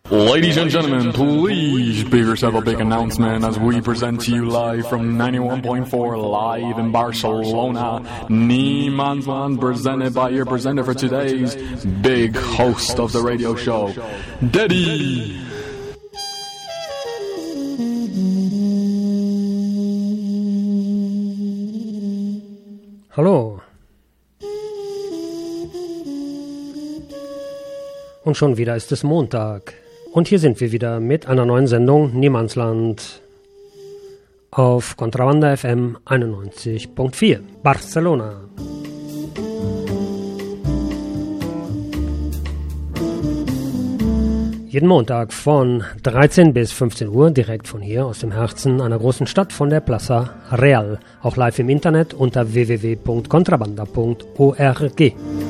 Ladies and gentlemen, please give yourself a big announcement as we present to you live from 91.4 live in Barcelona. Niemandsland, presented by your presenter for today's big host of the radio show, Daddy. Hallo. Und schon wieder ist es Montag. Und hier sind wir wieder mit einer neuen Sendung Niemandsland auf Contrabanda FM 91.4 Barcelona. Jeden Montag von 13 bis 15 Uhr direkt von hier aus dem Herzen einer großen Stadt von der Plaza Real. Auch live im Internet unter www.contrabanda.org.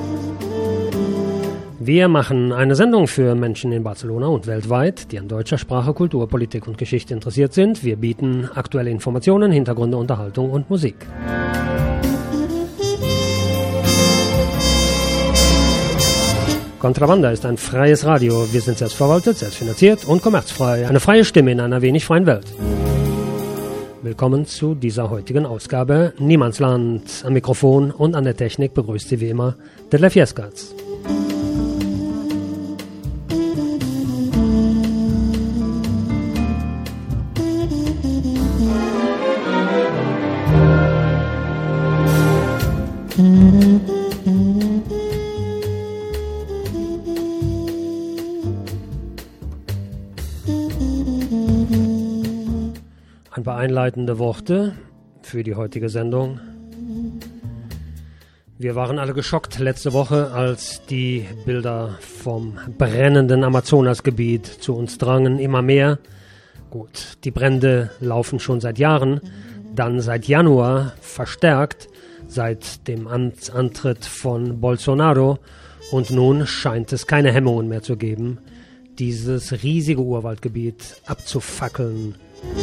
Wir machen eine Sendung für Menschen in Barcelona und weltweit, die an deutscher Sprache, Kultur, Politik und Geschichte interessiert sind. Wir bieten aktuelle Informationen, Hintergründe, Unterhaltung und Musik. Contrabanda ist ein freies Radio. Wir sind selbstverwaltet, selbstfinanziert und kommerzfrei. Eine freie Stimme in einer wenig freien Welt. Willkommen zu dieser heutigen Ausgabe Niemandsland. Am Mikrofon und an der Technik begrüßt Sie wie immer Detlef Jeskatz. Ein paar einleitende Worte für die heutige Sendung. Wir waren alle geschockt letzte Woche, als die Bilder vom brennenden Amazonasgebiet zu uns drangen, immer mehr. Gut, die Brände laufen schon seit Jahren, dann seit Januar verstärkt, seit dem Amtsantritt von Bolsonaro, und nun scheint es keine Hemmungen mehr zu geben, dieses riesige Urwaldgebiet abzufackeln.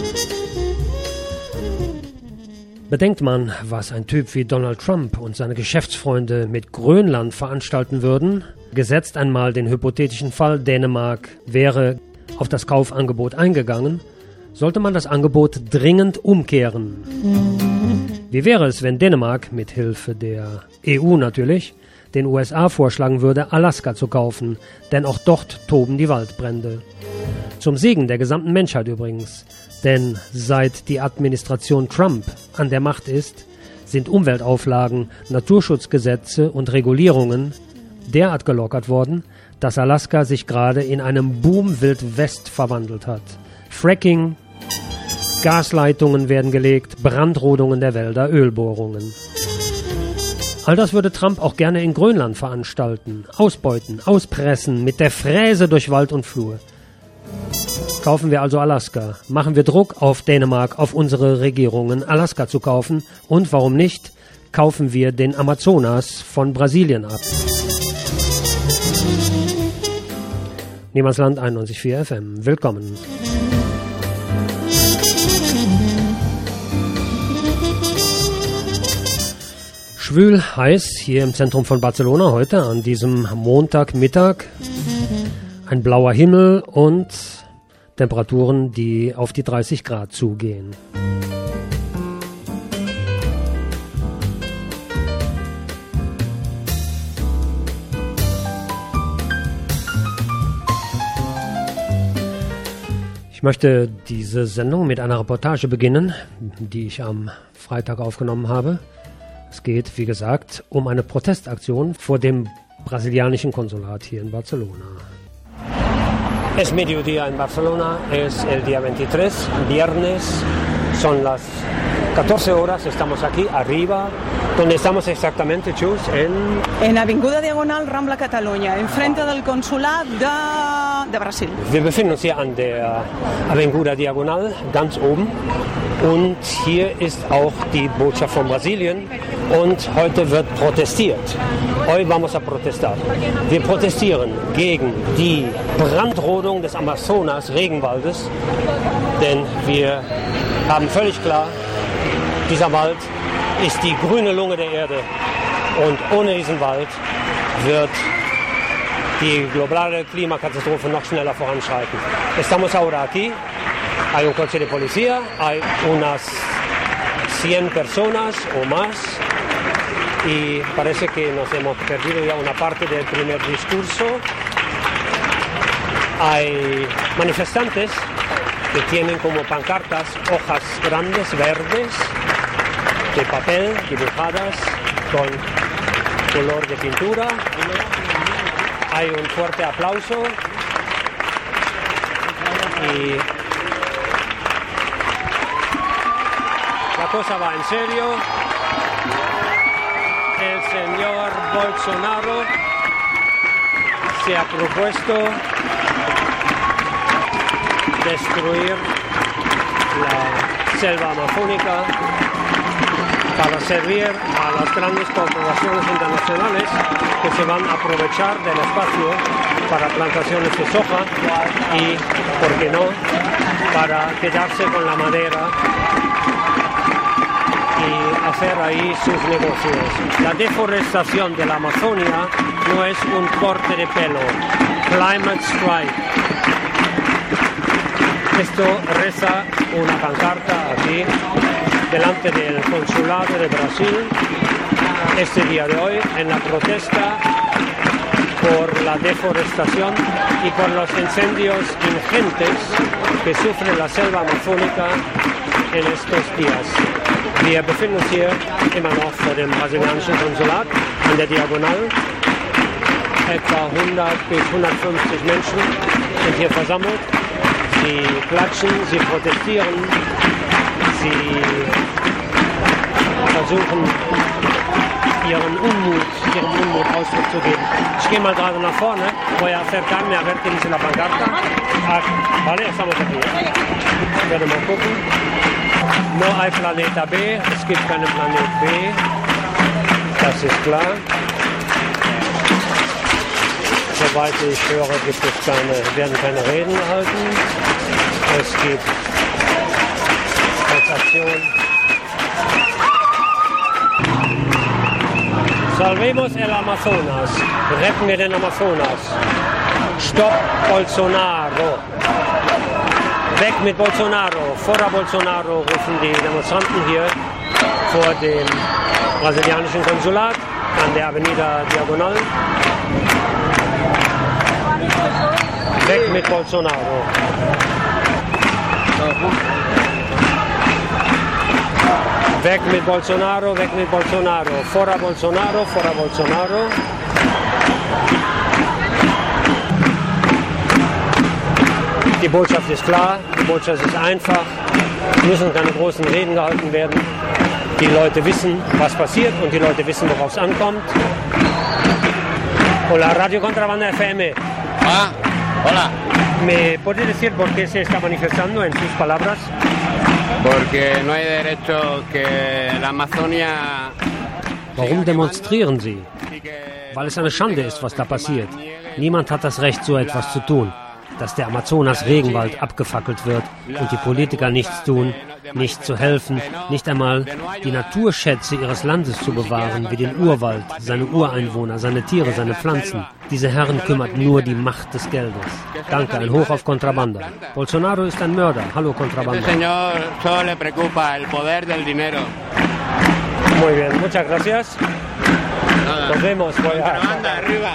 Bedenkt man, was ein Typ wie Donald Trump und seine Geschäftsfreunde mit Grönland veranstalten würden, gesetzt einmal den hypothetischen Fall, Dänemark wäre auf das Kaufangebot eingegangen, sollte man das Angebot dringend umkehren. Wie wäre es, wenn Dänemark, mit Hilfe der EU natürlich, den USA vorschlagen würde, Alaska zu kaufen, denn auch dort toben die Waldbrände. Zum Segen der gesamten Menschheit übrigens. Denn seit die Administration Trump an der Macht ist, sind Umweltauflagen, Naturschutzgesetze und Regulierungen derart gelockert worden, dass Alaska sich gerade in einem Boom Wild West verwandelt hat. Fracking, Gasleitungen werden gelegt, Brandrodungen der Wälder, Ölbohrungen. All das würde Trump auch gerne in Grönland veranstalten, ausbeuten, auspressen, mit der Fräse durch Wald und Flur. Kaufen wir also Alaska, machen wir Druck auf Dänemark, auf unsere Regierungen, Alaska zu kaufen, und warum nicht, kaufen wir den Amazonas von Brasilien ab. Niemandsland 91.4 FM, willkommen. Schwül, heiß hier im Zentrum von Barcelona heute an diesem Montagmittag. Ein blauer Himmel und Temperaturen, die auf die 30 Grad zugehen. Ich möchte diese Sendung mit einer Reportage beginnen, die ich am Freitag aufgenommen habe. Es geht, wie gesagt, um eine Protestaktion vor dem brasilianischen Konsulat hier in Barcelona. Es mediodía en Barcelona, es el día 23, viernes, son las 14 horas, estamos aquí arriba, donde estamos exactamente, Chus, en Avinguda Diagonal, Rambla Catalunya, enfrente del Consulat de Brasil. Wir befinden uns hier an der Avinguda Diagonal, ganz oben, und hier ist auch die Botschaft von Brasilien, und heute wird protestiert. Hoy vamos a protestar. Wir protestieren gegen die Brandrodung des Amazonas-Regenwaldes, denn wir haben völlig klar, dieser Wald ist die grüne Lunge der Erde, und ohne diesen Wald wird die globale Klimakatastrophe noch schneller voranschreiten. Estamos ahora aquí, hay un coche de policía, hay unas 100 personas o más y parece que nos hemos perdido ya una parte del primer discurso. Hay manifestantes que tienen como pancartas hojas grandes, verdes, de papel, dibujadas con color de pintura. Hay un fuerte aplauso y la cosa va en serio. El señor Bolsonaro se ha propuesto destruir la selva amazónica para servir a las grandes corporaciones internacionales que se van a aprovechar del espacio para plantaciones de soja y, ¿por qué no?, para quedarse con la madera y hacer ahí sus negocios. La deforestación de la Amazonia no es un corte de pelo. Climate strike. Esto reza una pancarta aquí delante del consulado de Brasil este día de hoy en la protesta por la deforestación y por los incendios ingentes que sufre la selva amazónica en estos días. Wir befinden uns hier immer noch vor dem brasilianischen Konsulat an der Diagonal. Etwa 100 bis 150 Menschen sind hier versammelt. Sie klatschen, sie protestieren, sie versuchen ihren Unmut Ausdruck zu geben. Ich gehe mal gerade nach vorne, voy a acercarme a ver qué dice la pancarta. Vale, estamos aquí. Werde mal gucken. No hay planeta B, es gibt keinen Planet B. Das ist klar. Soweit ich höre, werden keine Reden gehalten. Es gibt Transaktionen. Salvemos el Amazonas. Retten wir den Amazonas. Stopp Bolsonaro. Weg mit Bolsonaro. Fora Bolsonaro rufen die Demonstranten hier vor dem brasilianischen Konsulat an der Avenida Diagonal. Weg mit Bolsonaro. Weg mit Bolsonaro, weg mit Bolsonaro. Fora Bolsonaro, fora Bolsonaro. Die Botschaft ist klar, die Botschaft ist einfach. Es müssen keine großen Reden gehalten werden. Die Leute wissen, was passiert und die Leute wissen, worauf es ankommt. Hola, Radio Contrabanda FM. Ah, hola. ¿Me puede decir por qué se está manifestando en sus palabras? Porque no hay derecho que la Amazonia... Warum demonstrieren sie? Weil es eine Schande ist, was da passiert. Niemand hat das Recht, so etwas zu tun. Dass der Amazonas-Regenwald abgefackelt wird und die Politiker nichts tun, nicht zu helfen, nicht einmal die Naturschätze ihres Landes zu bewahren, wie den Urwald, seine Ureinwohner, seine Tiere, seine Pflanzen. Diese Herren kümmert nur die Macht des Geldes. Danke, ein Hoch auf Contrabanda. Bolsonaro ist ein Mörder. Hallo, Contrabanda. Señor, solo le preocupa el poder del dinero. Muy bien, muchas gracias. Nos vemos. Contrabanda, arriba.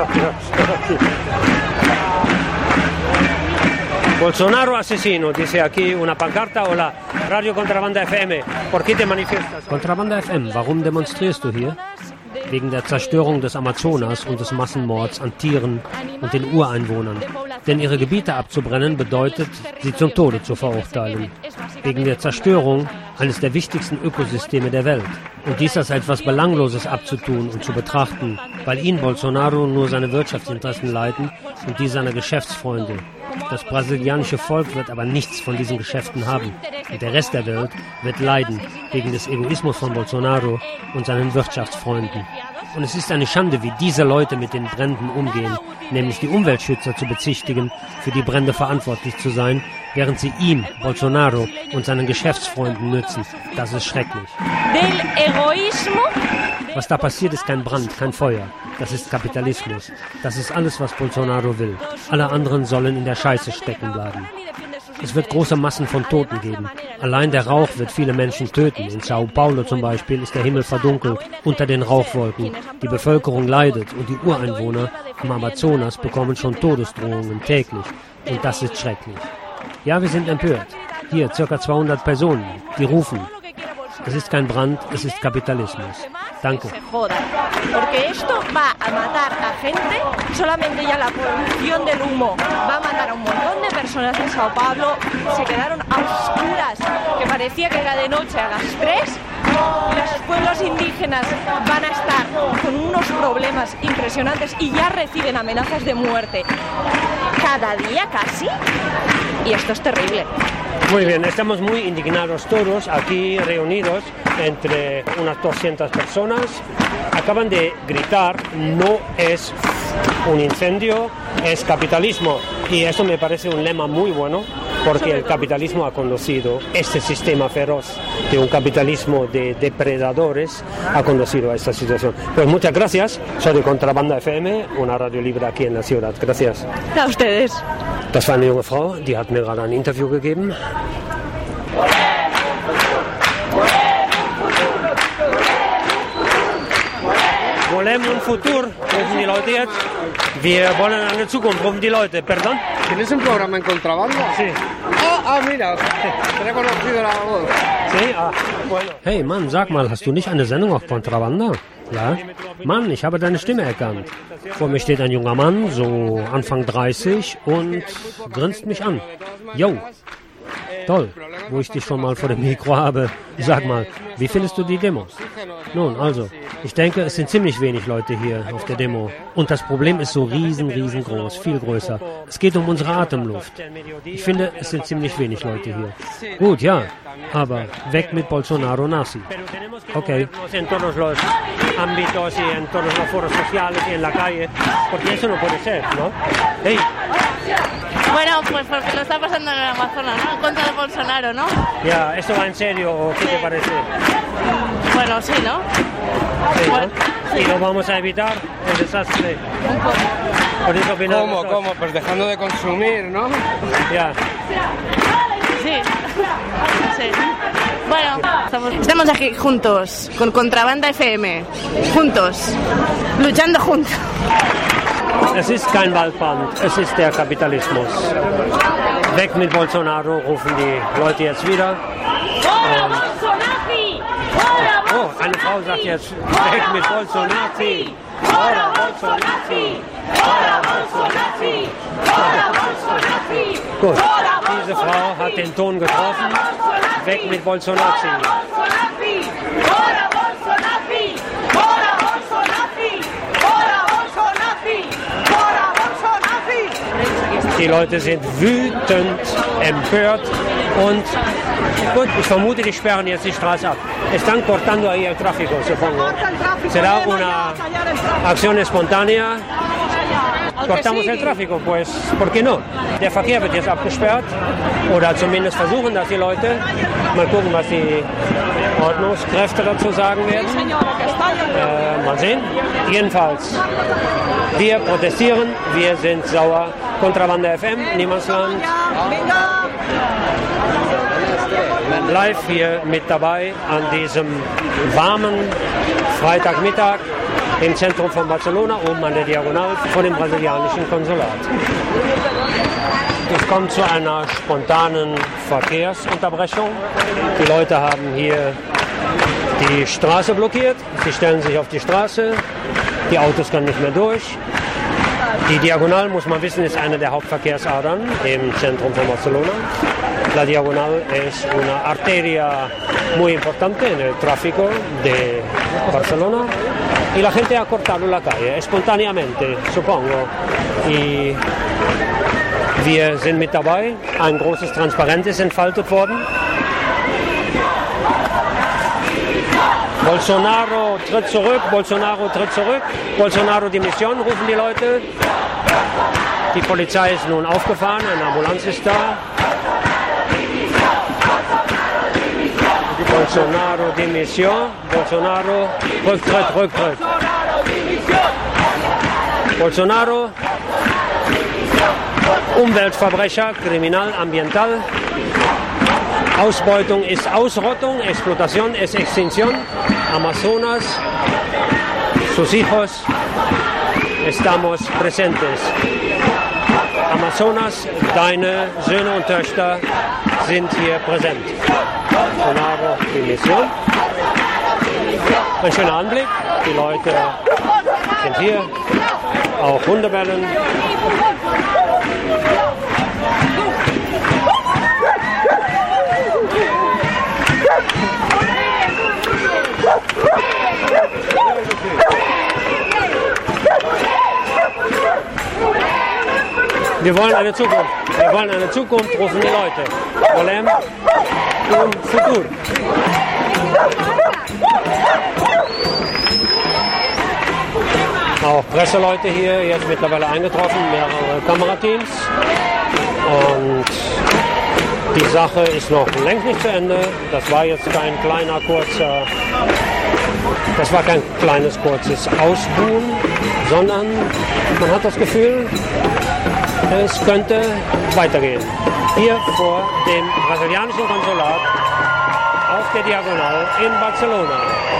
Bolsonaro asesino, dice aquí una pancarta. Hola, Radio Contrabanda FM. ¿Por qué te manifiestas? Contrabanda FM, warum demonstrierst du hier? Wegen der Zerstörung des Amazonas und des Massenmords an Tieren und den Ureinwohnern. Denn ihre Gebiete abzubrennen bedeutet, sie zum Tode zu verurteilen. Wegen der Zerstörung eines der wichtigsten Ökosysteme der Welt. Und dies als etwas Belangloses abzutun und zu betrachten, weil ihn Bolsonaro nur seine Wirtschaftsinteressen leiten und die seiner Geschäftsfreunde. Das brasilianische Volk wird aber nichts von diesen Geschäften haben. Und der Rest der Welt wird leiden wegen des Egoismus von Bolsonaro und seinen Wirtschaftsfreunden. Und es ist eine Schande, wie diese Leute mit den Bränden umgehen, nämlich die Umweltschützer zu bezichtigen, für die Brände verantwortlich zu sein, während sie ihm, Bolsonaro und seinen Geschäftsfreunden nützen. Das ist schrecklich. Was da passiert, ist kein Brand, kein Feuer. Das ist Kapitalismus. Das ist alles, was Bolsonaro will. Alle anderen sollen in der Scheiße stecken bleiben. Es wird große Massen von Toten geben. Allein der Rauch wird viele Menschen töten. In Sao Paulo zum Beispiel ist der Himmel verdunkelt unter den Rauchwolken. Die Bevölkerung leidet und die Ureinwohner am Amazonas bekommen schon Todesdrohungen täglich. Und das ist schrecklich. Ja, wir sind empört. Hier, ca. 200 Personen, die rufen. Es ist kein Brand, es ist Kapitalismus. Danke. Porque esto va a matar a gente, solamente ya la polución del humo va a matar a un montón de personas en Sao Paulo. Se quedaron a oscuras, que parecía que era de noche a las 3. Los pueblos indígenas van a estar con unos problemas impresionantes y ya reciben amenazas de muerte cada día casi. Y esto es terrible. Muy bien, estamos muy indignados todos aquí reunidos entre unas 200 personas. Acaban de gritar, no es un incendio, es capitalismo. Y eso me parece un lema muy bueno, porque el capitalismo ha conducido, este sistema feroz de un capitalismo de depredadores ha conducido a esta situación. Pues muchas gracias, soy de Contrabanda FM, una radio libre aquí en la ciudad. Gracias. A ustedes. Das war eine junge Frau, die hat mir gerade ein Interview gegeben. Volem un futur, rufen die Leute jetzt. Wir wollen eine Zukunft, rufen die Leute. Perdón. ¿Tienes un programa en Contrabanda? Sí. Mira, he reconocido la voz. Sí, bueno. Hey Mann, sag mal, hast du nicht eine Sendung auf Contrabanda? Ja? Mann, ich habe deine Stimme erkannt. Vor mir steht ein junger Mann, so Anfang 30 und grinst mich an. Yo, toll, wo ich dich schon mal vor dem Mikro habe. Sag mal, wie findest du die Demos? Nun, also, ich denke, es sind ziemlich wenig Leute hier auf der Demo. Und das Problem ist so riesengroß, viel größer. Es geht um unsere Atemluft. Ich finde, es sind ziemlich wenig Leute hier. Gut, ja, aber weg mit Bolsonaro Nazi. Okay. En todos los ámbitos y en todos los foros sociales y en la calle, porque eso no puede ser, ¿no? Hey. Bueno, pues porque lo está pasando en el Amazonas, ¿no? En contra de Bolsonaro, ¿no? Ya, ¿esto va en serio o qué te parece? Bueno, sí, ¿no? Sí, Bueno, ¿no? Y lo vamos a evitar, el desastre. Por eso opinamos. ¿Cómo? Pues dejando de consumir, ¿no? Ya. sí. Sí. Bueno, estamos aquí juntos, con Contrabanda FM, juntos, luchando juntos. Es ist kein Waldbrand, es ist der Kapitalismus. Weg mit Bolsonaro, rufen die Leute jetzt wieder. Oh, eine Frau sagt jetzt, weg mit Bolsonaro. Ora Bolsonaro. Ora Bolsonaro. Ora Bolsonaro. Gut, diese Frau hat den Ton getroffen. Weg mit Bolsonaro. Die Leute sind wütend, empört und gut, ich vermute, die sperren jetzt die Straße ab. Están cortando ahí el tráfico, supongo. Será una acción espontánea. Cortamos el tráfico, pues, ¿por qué no? Der Verkehr wird jetzt abgesperrt, oder zumindest versuchen das die Leute. Mal gucken, was die Ordnungskräfte dazu sagen werden. Mal sehen. Jedenfalls, wir protestieren, wir sind sauer. Contrabanda FM, Niemandsland. Live hier mit dabei an diesem warmen Freitagmittag im Zentrum von Barcelona, oben an der Diagonal vor dem brasilianischen Konsulat. Es kommt zu einer spontanen Verkehrsunterbrechung. Die Leute haben hier die Straße blockiert. Sie stellen sich auf die Straße. Die Autos können nicht mehr durch. Die Diagonal, muss man wissen, ist eine der Hauptverkehrsadern im Zentrum von Barcelona. La Diagonal es una arteria muy importante en el tráfico de Barcelona. Y la gente ha cortado la calle, espontáneamente, supongo. Y wir sind mit dabei. Ein großes Transparent ist entfaltet worden. Bolsonaro tritt zurück, Bolsonaro tritt zurück, Bolsonaro Dimission, rufen die Leute. Die Polizei ist nun aufgefahren, eine Ambulanz ist da. Bolsonaro Dimission, Bolsonaro Rücktritt, Rücktritt. Bolsonaro, Umweltverbrecher, Kriminal, Ambiental. Ausbeutung ist Ausrottung, Explotación es extinción. Amazonas, sus hijos, estamos presentes. Amazonas, deine Söhne und Töchter sind hier präsent. Bolsonaro, die Mission. Ein schöner Anblick, die Leute sind hier, auch Hunde bellen. Wir wollen eine Zukunft. Wir wollen eine Zukunft, rufen die Leute. Volem un futur. Auch Presseleute hier, jetzt mittlerweile eingetroffen, mehrere Kamerateams. Und die Sache ist noch längst nicht zu Ende. Das war jetzt kein kleines, kurzes Ausbuhen, sondern man hat das Gefühl, es könnte weitergehen. Hier vor dem brasilianischen Konsulat auf der Diagonal in Barcelona.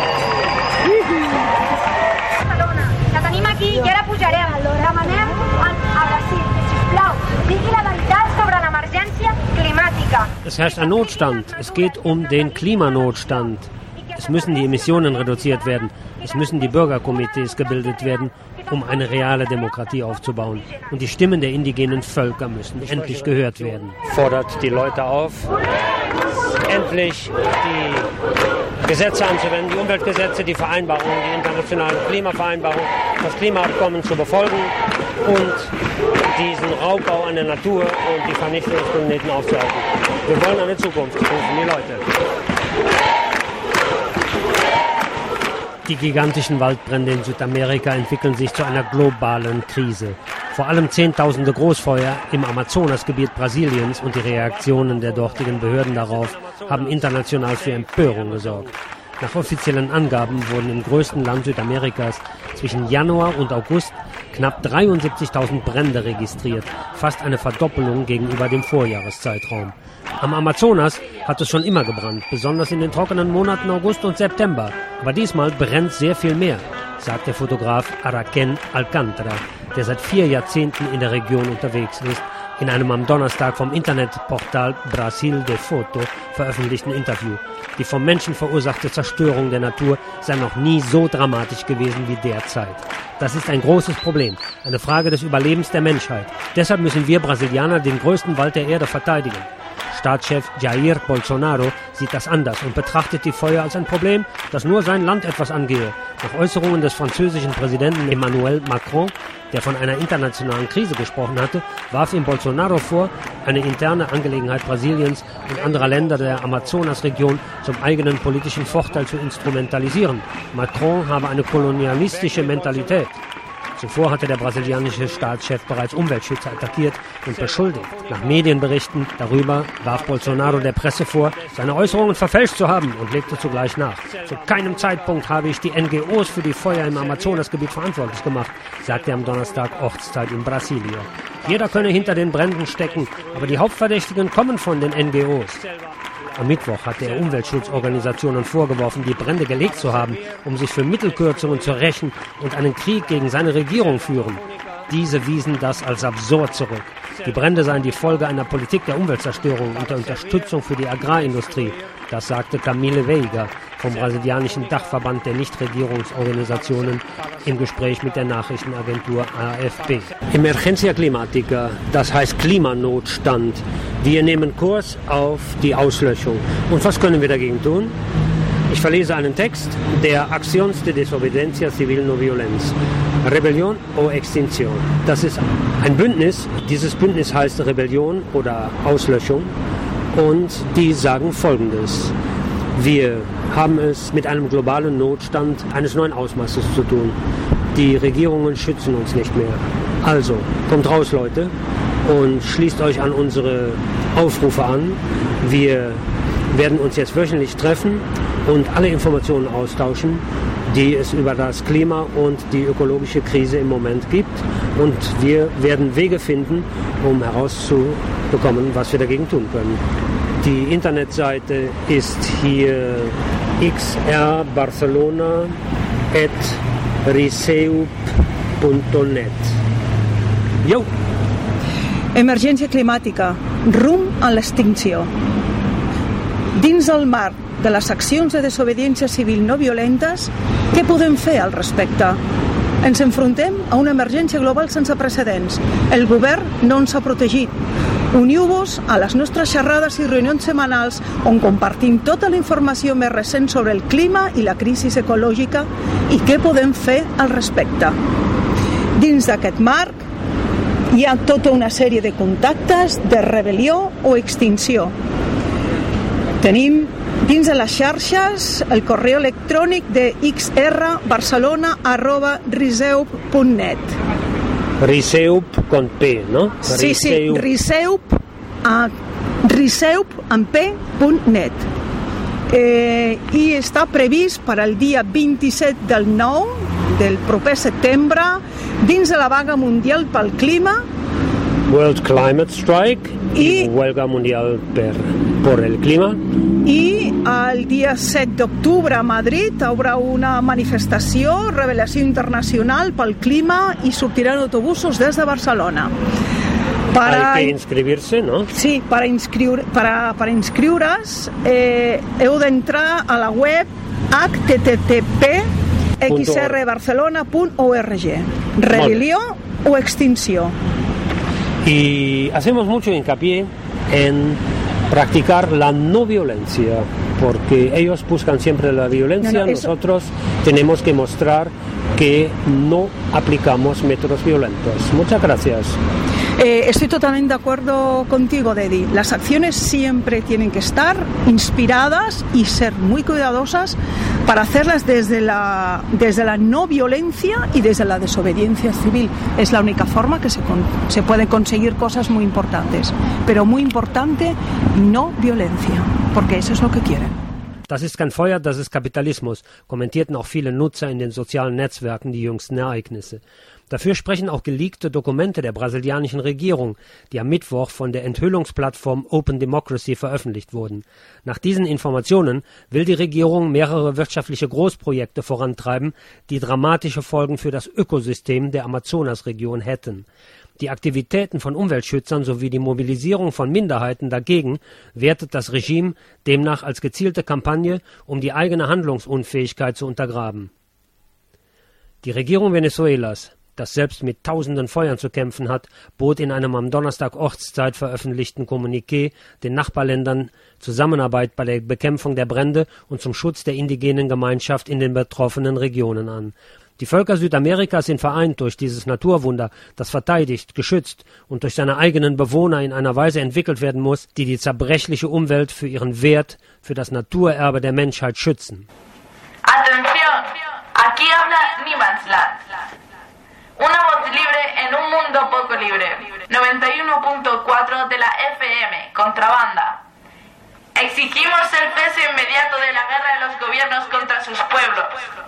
La tenim aquí i ara pujarem. Demanem a Brasil, sisplau, digui la veritat sobre l'emergència climàtica. Es herrscht ein Notstand. Es geht um den Klimanotstand. Es müssen die Emissionen reduziert werden. Es müssen die Bürgerkomitees gebildet werden, um eine reale Demokratie aufzubauen. Und die Stimmen der indigenen Völker müssen endlich gehört werden. Fordert die Leute auf, endlich die Gesetze anzuwenden, die Umweltgesetze, die Vereinbarungen, die internationale Klimavereinbarung, das Klimaabkommen zu befolgen und diesen Raubbau an der Natur und die Vernichtung des Planeten aufzuhalten. Wir wollen eine Zukunft, rufen die Leute. Die gigantischen Waldbrände in Südamerika entwickeln sich zu einer globalen Krise. Vor allem Zehntausende Großfeuer im Amazonasgebiet Brasiliens und die Reaktionen der dortigen Behörden darauf haben international für Empörung gesorgt. Nach offiziellen Angaben wurden im größten Land Südamerikas zwischen Januar und August knapp 73.000 Brände registriert, fast eine Verdoppelung gegenüber dem Vorjahreszeitraum. Am Amazonas hat es schon immer gebrannt, besonders in den trockenen Monaten August und September. Aber diesmal brennt sehr viel mehr, sagt der Fotograf Araquén Alcántara, der seit 4 Jahrzehnten in der Region unterwegs ist, in einem am Donnerstag vom Internetportal Brasil de Foto veröffentlichten Interview. Die vom Menschen verursachte Zerstörung der Natur sei noch nie so dramatisch gewesen wie derzeit. Das ist ein großes Problem, eine Frage des Überlebens der Menschheit. Deshalb müssen wir Brasilianer den größten Wald der Erde verteidigen. Staatschef Jair Bolsonaro sieht das anders und betrachtet die Feuer als ein Problem, das nur sein Land etwas angehe. Nach Äußerungen des französischen Präsidenten Emmanuel Macron, der von einer internationalen Krise gesprochen hatte, warf ihm Bolsonaro vor, eine interne Angelegenheit Brasiliens und anderer Länder der Amazonasregion zum eigenen politischen Vorteil zu instrumentalisieren. Macron habe eine kolonialistische Mentalität. Zuvor hatte der brasilianische Staatschef bereits Umweltschützer attackiert und beschuldigt. Nach Medienberichten darüber warf Bolsonaro der Presse vor, seine Äußerungen verfälscht zu haben und legte zugleich nach. Zu keinem Zeitpunkt habe ich die NGOs für die Feuer im Amazonasgebiet verantwortlich gemacht, sagte er am Donnerstag Ortszeit in Brasilia. Jeder könne hinter den Bränden stecken, aber die Hauptverdächtigen kommen von den NGOs. Am Mittwoch hatte er Umweltschutzorganisationen vorgeworfen, die Brände gelegt zu haben, um sich für Mittelkürzungen zu rächen und einen Krieg gegen seine Regierung führen. Diese wiesen das als absurd zurück. Die Brände seien die Folge einer Politik der Umweltzerstörung und der Unterstützung für die Agrarindustrie. Das sagte Camille Veiga vom brasilianischen Dachverband der Nichtregierungsorganisationen im Gespräch mit der Nachrichtenagentur AFP. Emergencia Climática, das heißt Klimanotstand. Wir nehmen Kurs auf die Auslöschung. Und was können wir dagegen tun? Ich verlese einen Text der Accions de Desobediencia Civil No Violence, Rebellion o Extinción. Das ist ein Bündnis. Dieses Bündnis heißt Rebellion oder Auslöschung. Und die sagen Folgendes. Wir haben es mit einem globalen Notstand eines neuen Ausmaßes zu tun. Die Regierungen schützen uns nicht mehr. Also, kommt raus, Leute, und schließt euch an unsere Aufrufe an. Wir werden uns jetzt wöchentlich treffen und alle Informationen austauschen die es über das Klima und die ökologische Krise im Moment gibt. Und wir werden Wege finden, um herauszubekommen, was wir dagegen tun können. Die Internetseite ist hier xrbarcelona@riseup.net. Jo! Emergència climàtica, rumb a l'extinció. Dins el marc de les accions de desobediència civil no violentes, què podem fer al respecte? Ens enfrontem a una emergència global sense precedents. El govern no ens ha protegit. Uniu-vos a les nostres xerrades i reunions setmanals on compartim tota la informació més recent sobre el clima i la crisi ecològica i què podem fer al respecte. Dins d'aquest marc hi ha tota una sèrie de contactes de rebel·lió o extinció. Tenim dins de les xarxes el correu electrònic de xrbarcelona@riseup.net. Riseup con P, ¿no? Sí, Riseup amb P.net. I està previst per al dia 27 del 9 del proper setembre dins de la vaga mundial pel clima, World Climate Strike y Huelga Mundial por el Clima. I el dia 7 d'octubre a Madrid hi haurà una manifestació, Rebel·lió Internacional pel Clima, i sortiran autobusos des de Barcelona. Hay que inscribirse, ¿no? Sí, para inscriure's heu d'entrar a la web http://xrbarcelona.org. Rebelió o extinció. Y hacemos mucho hincapié en practicar la no violencia, porque ellos buscan siempre la violencia, nosotros tenemos que mostrar que no aplicamos métodos violentos. Muchas gracias. Estoy totalmente de acuerdo contigo, Dedi. Las acciones siempre tienen que estar inspiradas y ser muy cuidadosas para hacerlas desde la no violencia y desde la desobediencia civil. Es la única forma que se pueden conseguir cosas muy importantes. Pero muy importante, no violencia, porque eso es lo que quieren. Das ist kein Feuer, das ist Kapitalismus, kommentierten auch viele Nutzer in den sozialen Netzwerken die jüngsten Ereignisse. Dafür sprechen auch geleakte Dokumente der brasilianischen Regierung, die am Mittwoch von der Enthüllungsplattform Open Democracy veröffentlicht wurden. Nach diesen Informationen will die Regierung mehrere wirtschaftliche Großprojekte vorantreiben, die dramatische Folgen für das Ökosystem der Amazonasregion hätten. Die Aktivitäten von Umweltschützern sowie die Mobilisierung von Minderheiten dagegen wertet das Regime demnach als gezielte Kampagne, um die eigene Handlungsunfähigkeit zu untergraben. Die Regierung Venezuelas, das selbst mit tausenden Feuern zu kämpfen hat, bot in einem am Donnerstag Ortszeit veröffentlichten Kommuniqué den Nachbarländern Zusammenarbeit bei der Bekämpfung der Brände und zum Schutz der indigenen Gemeinschaft in den betroffenen Regionen an. Die Völker Südamerikas sind vereint durch dieses Naturwunder, das verteidigt, geschützt und durch seine eigenen Bewohner in einer Weise entwickelt werden muss, die die zerbrechliche Umwelt für ihren Wert, für das Naturerbe der Menschheit schützen. Atención, aquí habla Niemandsland. Una voz libre en un mundo poco libre. 91.4 de la FM, Contrabanda. Exigimos el cese inmediato de la guerra de los gobiernos contra sus pueblos.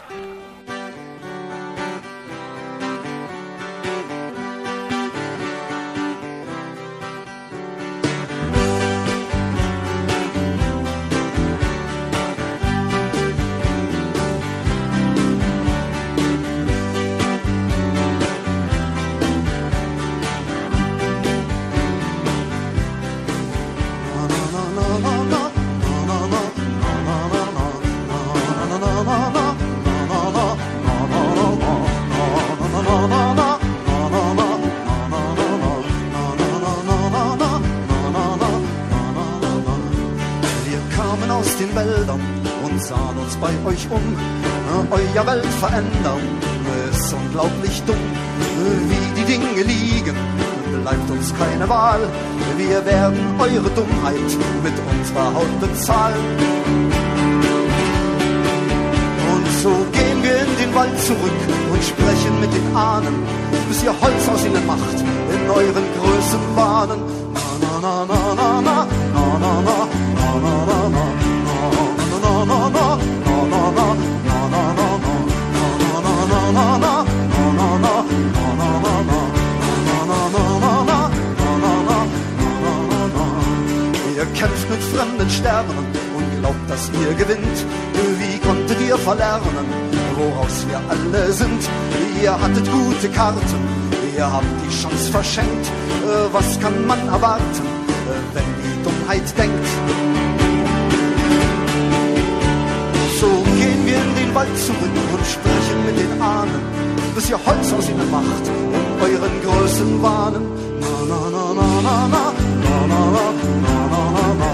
Sahen uns bei euch um, euer Weltverändern ist unglaublich dumm, wie die Dinge liegen, bleibt uns keine Wahl, wir werden eure Dummheit mit unserer Haut bezahlen. Und so gehen wir in den Wald zurück und sprechen mit den Ahnen, bis ihr Holz aus ihnen macht, in euren Größenbahnen. Na na na na na na na na na na na na. No, no, no, no, no, no, no, no, no, no. Ihr kämpft mit fremden Sternen und glaubt, dass ihr gewinnt. Wie konntet ihr verlernen, woraus wir alle sind? Ihr hattet gute Karten, ihr habt die Chance verschenkt. Was kann man erwarten, wenn die Dummheit denkt? So gehen wir in den Wald zurück und sprechen mit den Ahnen, bis ihr Holz aus ihnen macht, in euren Größenwahnen. Na na na na na na na na na na na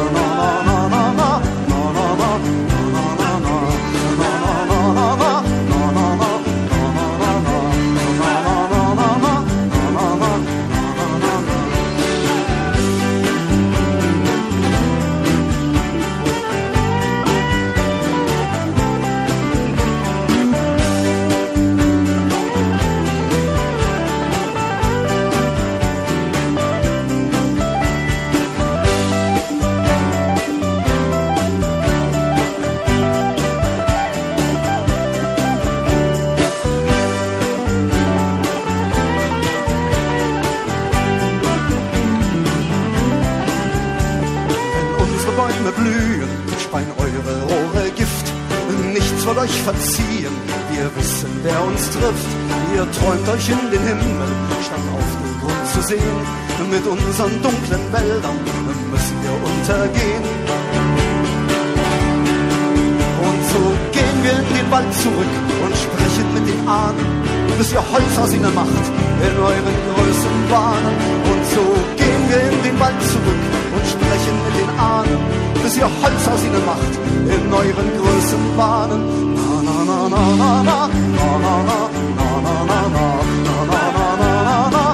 euch verziehen, wir wissen, wer uns trifft. Ihr träumt euch in den Himmel, statt auf den Grund zu sehen. Mit unseren dunklen Wäldern müssen wir untergehen. Und so gehen wir in den Wald zurück und sprechen mit den Ahnen, bis ihr Holz aus ihnen macht, in euren Größenwahnen. Und so gehen wir in den Wald zurück und sprechen mit den Ahnen, bis ihr Holz aus ihnen macht, in euren Größenwahnen. Na na na na na na na na na na na na na na na.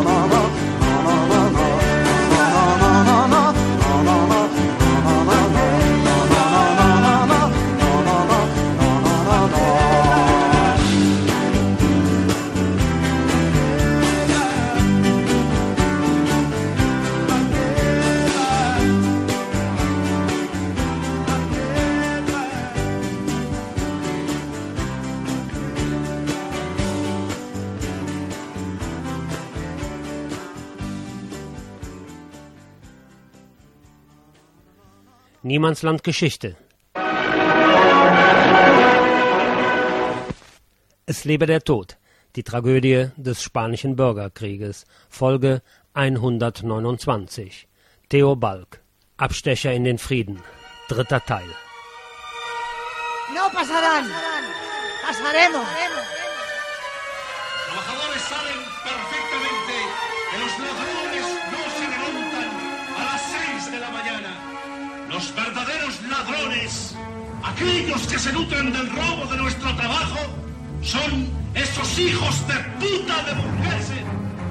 Niemandsland Geschichte. Es lebe der Tod. Die Tragödie des Spanischen Bürgerkrieges. Folge 129. Theo Balk. Abstecher in den Frieden. 3. Teil. No pasarán. Pasaremos. Trabajadores saben perfectamente que los ladrones no se levantan a las 6 de la mañana. Los verdaderos ladrones, aquellos que se nutren del robo de nuestro trabajo, son esos hijos de puta de burgueses.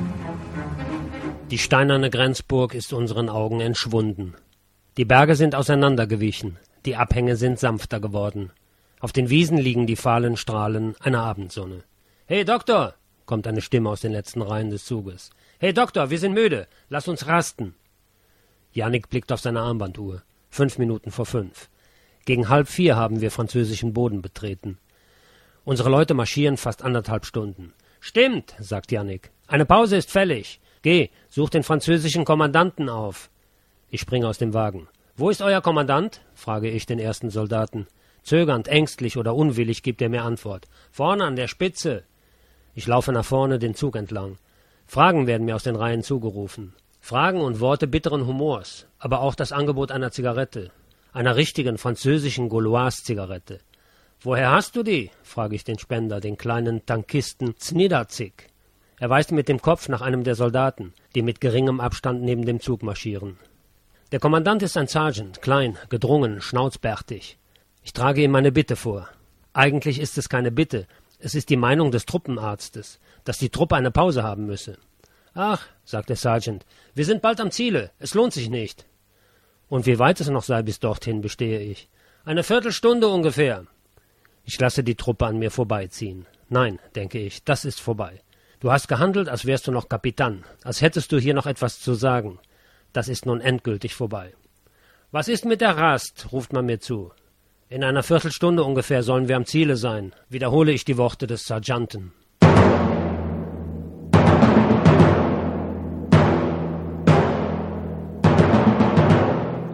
Die steinerne Grenzburg ist unseren Augen entschwunden. Die Berge sind auseinandergewichen, die Abhänge sind sanfter geworden. Auf den Wiesen liegen die fahlen Strahlen einer Abendsonne. »Hey, Doktor«, kommt eine Stimme aus den letzten Reihen des Zuges. »Hey, Doktor, wir sind müde, lass uns rasten.« Jannik blickt auf seine Armbanduhr. 5 Minuten vor 5. Gegen 3:30 haben wir französischen Boden betreten. Unsere Leute marschieren fast 1,5 Stunden. »Stimmt«, sagt Jannik. »Eine Pause ist fällig. Geh, such den französischen Kommandanten auf.« Ich springe aus dem Wagen. »Wo ist euer Kommandant?« frage ich den ersten Soldaten. Zögernd, ängstlich oder unwillig gibt er mir Antwort. »Vorne an der Spitze.« Ich laufe nach vorne den Zug entlang. Fragen werden mir aus den Reihen zugerufen. Fragen und Worte bitteren Humors, aber auch das Angebot einer Zigarette, einer richtigen französischen Gauloise-Zigarette. »Woher hast du die?« frage ich den Spender, den kleinen Tankisten Znidazik. Er weist mit dem Kopf nach einem der Soldaten, die mit geringem Abstand neben dem Zug marschieren. Der Kommandant ist ein Sergeant, klein, gedrungen, schnauzbärtig. Ich trage ihm meine Bitte vor. Eigentlich ist es keine Bitte, es ist die Meinung des Truppenarztes, dass die Truppe eine Pause haben müsse. »Ach«, sagt der Sergeant, »wir sind bald am Ziele, es lohnt sich nicht.« »Und wie weit es noch sei bis dorthin«, bestehe ich. »Eine Viertelstunde ungefähr.« Ich lasse die Truppe an mir vorbeiziehen. Nein, denke ich, das ist vorbei. Du hast gehandelt, als wärst du noch Kapitän, als hättest du hier noch etwas zu sagen. Das ist nun endgültig vorbei. »Was ist mit der Rast?«, ruft man mir zu. »In einer Viertelstunde ungefähr sollen wir am Ziele sein«, wiederhole ich die Worte des Sergeanten.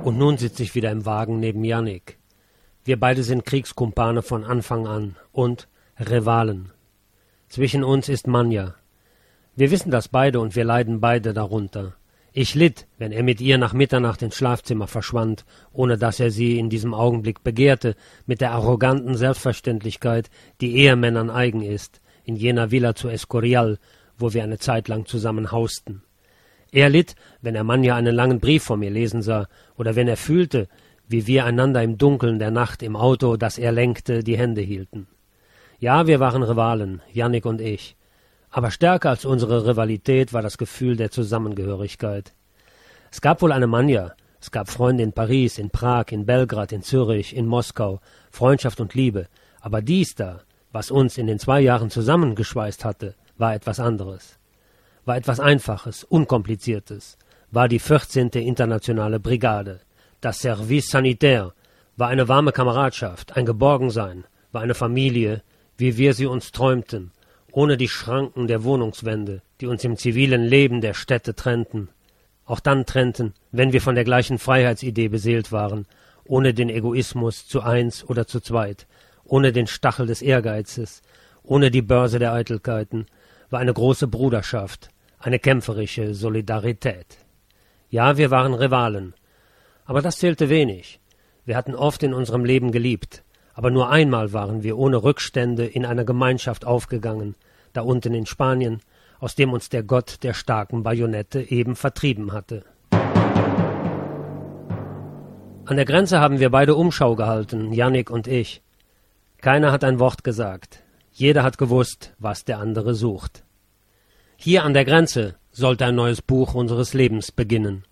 Und nun sitze ich wieder im Wagen neben Jannik. Wir beide sind Kriegskumpane von Anfang an und Rivalen. Zwischen uns ist Manja. Wir wissen das beide und wir leiden beide darunter. Ich litt, wenn er mit ihr nach Mitternacht ins Schlafzimmer verschwand, ohne dass er sie in diesem Augenblick begehrte, mit der arroganten Selbstverständlichkeit, die Ehemännern eigen ist, in jener Villa zu Escorial, wo wir eine Zeit lang zusammen hausten. Er litt, wenn er Manja einen langen Brief von mir lesen sah, oder wenn er fühlte, wie wir einander im Dunkeln der Nacht im Auto, das er lenkte, die Hände hielten. Ja, wir waren Rivalen, Jannik und ich. Aber stärker als unsere Rivalität war das Gefühl der Zusammengehörigkeit. Es gab wohl eine Manja, es gab Freunde in Paris, in Prag, in Belgrad, in Zürich, in Moskau, Freundschaft und Liebe. Aber dies da, was uns in den 2 Jahren zusammengeschweißt hatte, war etwas anderes. War etwas Einfaches, Unkompliziertes, war die 14. Internationale Brigade. Das Service Sanitaire war eine warme Kameradschaft, ein Geborgensein, war eine Familie, wie wir sie uns träumten, ohne die Schranken der Wohnungswände, die uns im zivilen Leben der Städte trennten. Auch dann trennten, wenn wir von der gleichen Freiheitsidee beseelt waren, ohne den Egoismus zu 1 oder zu 2, ohne den Stachel des Ehrgeizes, ohne die Börse der Eitelkeiten, war eine große Bruderschaft, eine kämpferische Solidarität. Ja, wir waren Rivalen, aber das zählte wenig. Wir hatten oft in unserem Leben geliebt, aber nur einmal waren wir ohne Rückstände in einer Gemeinschaft aufgegangen, da unten in Spanien, aus dem uns der Gott der starken Bajonette eben vertrieben hatte. An der Grenze haben wir beide Umschau gehalten, Jannik und ich. Keiner hat ein Wort gesagt. Jeder hat gewusst, was der andere sucht. Hier an der Grenze sollte ein neues Buch unseres Lebens beginnen.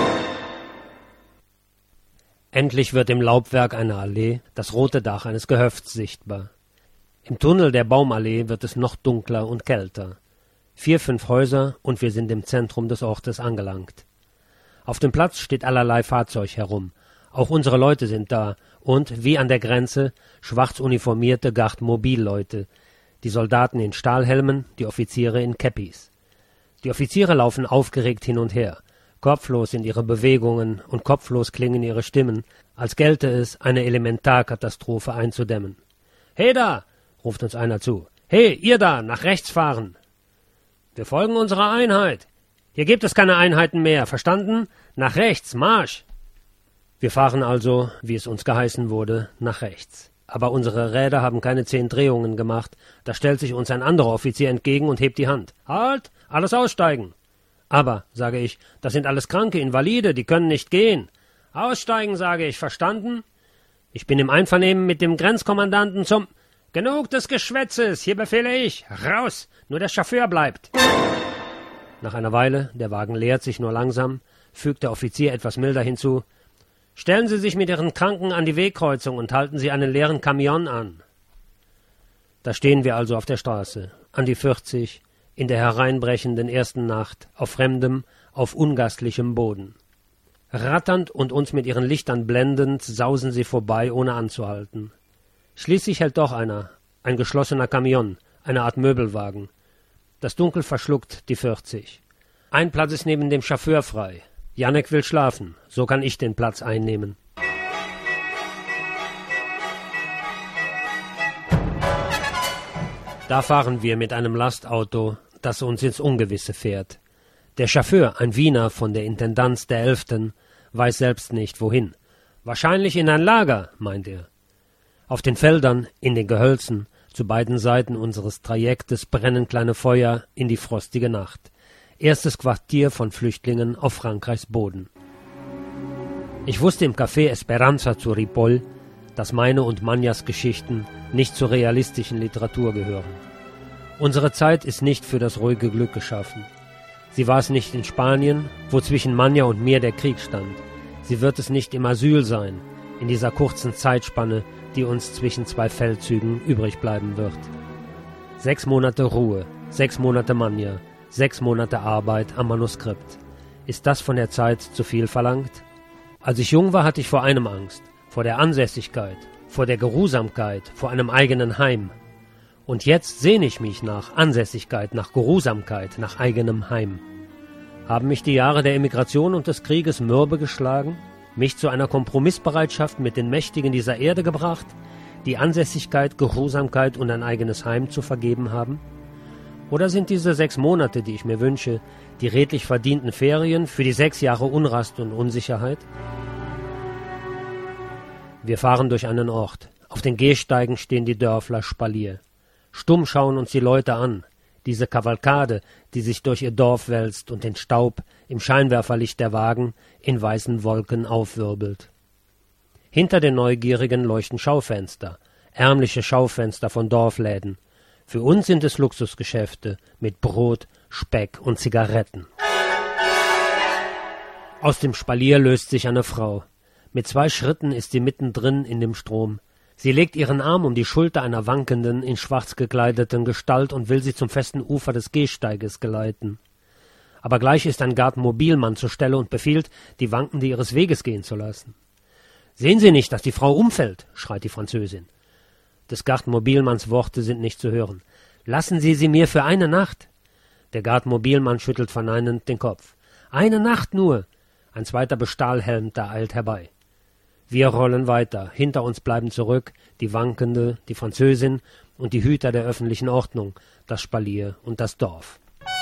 Endlich wird im Laubwerk einer Allee das rote Dach eines Gehöfts sichtbar. Im Tunnel der Baumallee wird es noch dunkler und kälter. 4, 5 Häuser und wir sind im Zentrum des Ortes angelangt. Auf dem Platz steht allerlei Fahrzeug herum. Auch unsere Leute sind da und, wie an der Grenze, schwarz uniformierte Garde-Mobil-Leute, die Soldaten in Stahlhelmen, die Offiziere in Käppis. Die Offiziere laufen aufgeregt hin und her. Kopflos sind ihre Bewegungen und kopflos klingen ihre Stimmen, als gelte es, eine Elementarkatastrophe einzudämmen. »Hey da!« ruft uns einer zu. »Hey, ihr da, nach rechts fahren!« »Wir folgen unserer Einheit. Hier gibt es keine Einheiten mehr, verstanden? Nach rechts, Marsch!« Wir fahren also, wie es uns geheißen wurde, nach rechts. Aber unsere Räder haben keine 10 Drehungen gemacht. Da stellt sich uns ein anderer Offizier entgegen und hebt die Hand. »Halt! Alles aussteigen!« »Aber«, sage ich, »das sind alles Kranke, Invalide, die können nicht gehen.« »Aussteigen«, sage ich, verstanden? Ich bin im Einvernehmen mit dem Grenzkommandanten zum... »Genug des Geschwätzes, hier befehle ich. Raus, nur der Chauffeur bleibt.« Nach einer Weile, der Wagen leert sich nur langsam, fügt der Offizier etwas milder hinzu. »Stellen Sie sich mit Ihren Kranken an die Wegkreuzung und halten Sie einen leeren Kamion an.« Da stehen wir also auf der Straße, an die 40, in der hereinbrechenden ersten Nacht, auf fremdem, auf ungastlichem Boden. Ratternd und uns mit ihren Lichtern blendend sausen sie vorbei, ohne anzuhalten. Schließlich hält doch einer, ein geschlossener Kamion, eine Art Möbelwagen. Das Dunkel verschluckt die 40. Ein Platz ist neben dem Chauffeur frei. Jannik will schlafen, so kann ich den Platz einnehmen. Da fahren wir mit einem Lastauto, das uns ins Ungewisse fährt. Der Chauffeur, ein Wiener von der Intendanz der 11., weiß selbst nicht, wohin. Wahrscheinlich in ein Lager, meint er. Auf den Feldern, in den Gehölzen, zu beiden Seiten unseres Trajektes brennen kleine Feuer in die frostige Nacht. Erstes Quartier von Flüchtlingen auf Frankreichs Boden. Ich wusste im Café Esperanza zu Ripoll, dass meine und Manjas Geschichten nicht zur realistischen Literatur gehören. Unsere Zeit ist nicht für das ruhige Glück geschaffen. Sie war es nicht in Spanien, wo zwischen Manja und mir der Krieg stand. Sie wird es nicht im Asyl sein, in dieser kurzen Zeitspanne, die uns zwischen 2 Feldzügen übrig bleiben wird. 6 Monate Ruhe, 6 Monate Manja, 6 Monate Arbeit am Manuskript. Ist das von der Zeit zu viel verlangt? Als ich jung war, hatte ich vor einem Angst. Vor der Ansässigkeit, vor der Geruhsamkeit, vor einem eigenen Heim. Und jetzt sehne ich mich nach Ansässigkeit, nach Geruhsamkeit, nach eigenem Heim. Haben mich die Jahre der Emigration und des Krieges mürbe geschlagen? mich zu einer Kompromissbereitschaft mit den Mächtigen dieser Erde gebracht, die Ansässigkeit, Gehorsamkeit und ein eigenes Heim zu vergeben haben? Oder sind diese 6 Monate, die ich mir wünsche, die redlich verdienten Ferien für die 6 Jahre Unrast und Unsicherheit? Wir fahren durch einen Ort. Auf den Gehsteigen stehen die Dörfler Spalier. Stumm schauen uns die Leute an. Diese Kavalkade, die sich durch ihr Dorf wälzt und den Staub im Scheinwerferlicht der Wagen in weißen Wolken aufwirbelt. Hinter den Neugierigen leuchten Schaufenster, ärmliche Schaufenster von Dorfläden. Für uns sind es Luxusgeschäfte mit Brot, Speck und Zigaretten. Aus dem Spalier löst sich eine Frau. Mit 2 Schritten ist sie mittendrin in dem Strom. Sie legt ihren Arm um die Schulter einer wankenden, in schwarz gekleideten Gestalt und will sie zum festen Ufer des Gehsteiges geleiten. Aber gleich ist ein Gartenmobilmann zur Stelle und befiehlt, die Wankende ihres Weges gehen zu lassen. »Sehen Sie nicht, dass die Frau umfällt?« schreit die Französin. Des Gartenmobilmanns Worte sind nicht zu hören. »Lassen Sie sie mir für eine Nacht!« Der Gartenmobilmann schüttelt verneinend den Kopf. »Eine Nacht nur!« Ein zweiter Bestahlhelmter eilt herbei. Wir rollen weiter. Hinter uns bleiben zurück die Wankende, die Französin und die Hüter der öffentlichen Ordnung, das Spalier und das Dorf.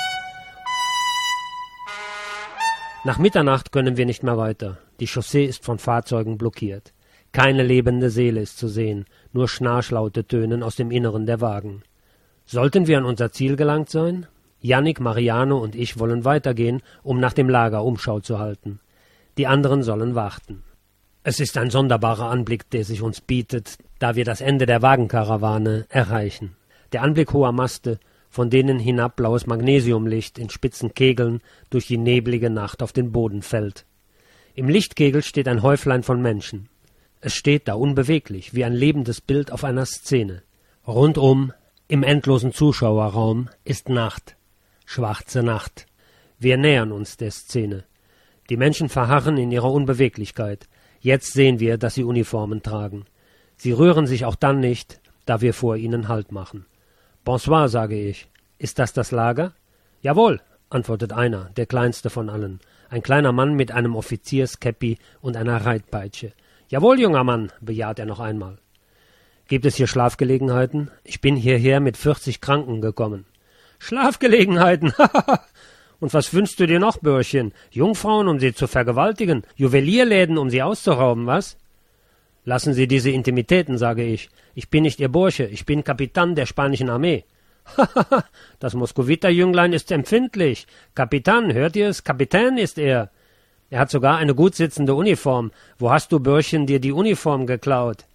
Nach Mitternacht können wir nicht mehr weiter. Die Chaussee ist von Fahrzeugen blockiert. Keine lebende Seele ist zu sehen, nur Schnarchlaute tönen aus dem Inneren der Wagen. Sollten wir an unser Ziel gelangt sein? Jannik, Mariano und ich wollen weitergehen, um nach dem Lager Umschau zu halten. Die anderen sollen warten. Es ist ein sonderbarer Anblick, der sich uns bietet, da wir das Ende der Wagenkarawane erreichen. Der Anblick hoher Maste, von denen hinab blaues Magnesiumlicht in spitzen Kegeln durch die neblige Nacht auf den Boden fällt. Im Lichtkegel steht ein Häuflein von Menschen. Es steht da unbeweglich, wie ein lebendes Bild auf einer Szene. Rundum, im endlosen Zuschauerraum, ist Nacht. Schwarze Nacht. Wir nähern uns der Szene. Die Menschen verharren in ihrer Unbeweglichkeit. Jetzt sehen wir, dass sie Uniformen tragen. Sie rühren sich auch dann nicht, da wir vor ihnen Halt machen. »Bonsoir«, sage ich. »Ist das Lager?« »Jawohl«, antwortet einer, der kleinste von allen. Ein kleiner Mann mit einem Offizierskäppi und einer Reitpeitsche. »Jawohl, junger Mann«, bejaht er noch einmal. »Gibt es hier Schlafgelegenheiten? Ich bin hierher mit 40 Kranken gekommen.« »Schlafgelegenheiten, hahaha! Und was wünschst du dir noch, Bürschchen? Jungfrauen, um sie zu vergewaltigen? Juwelierläden, um sie auszurauben, was?« »Lassen Sie diese Intimitäten«, sage ich. »Ich bin nicht Ihr Bursche, ich bin Kapitän der spanischen Armee.« »Hahaha, das Moskowiter-Jünglein ist empfindlich. Kapitän, hört ihr es? Kapitän ist er. Er hat sogar eine gut sitzende Uniform. Wo hast du, Bürschchen, dir die Uniform geklaut?«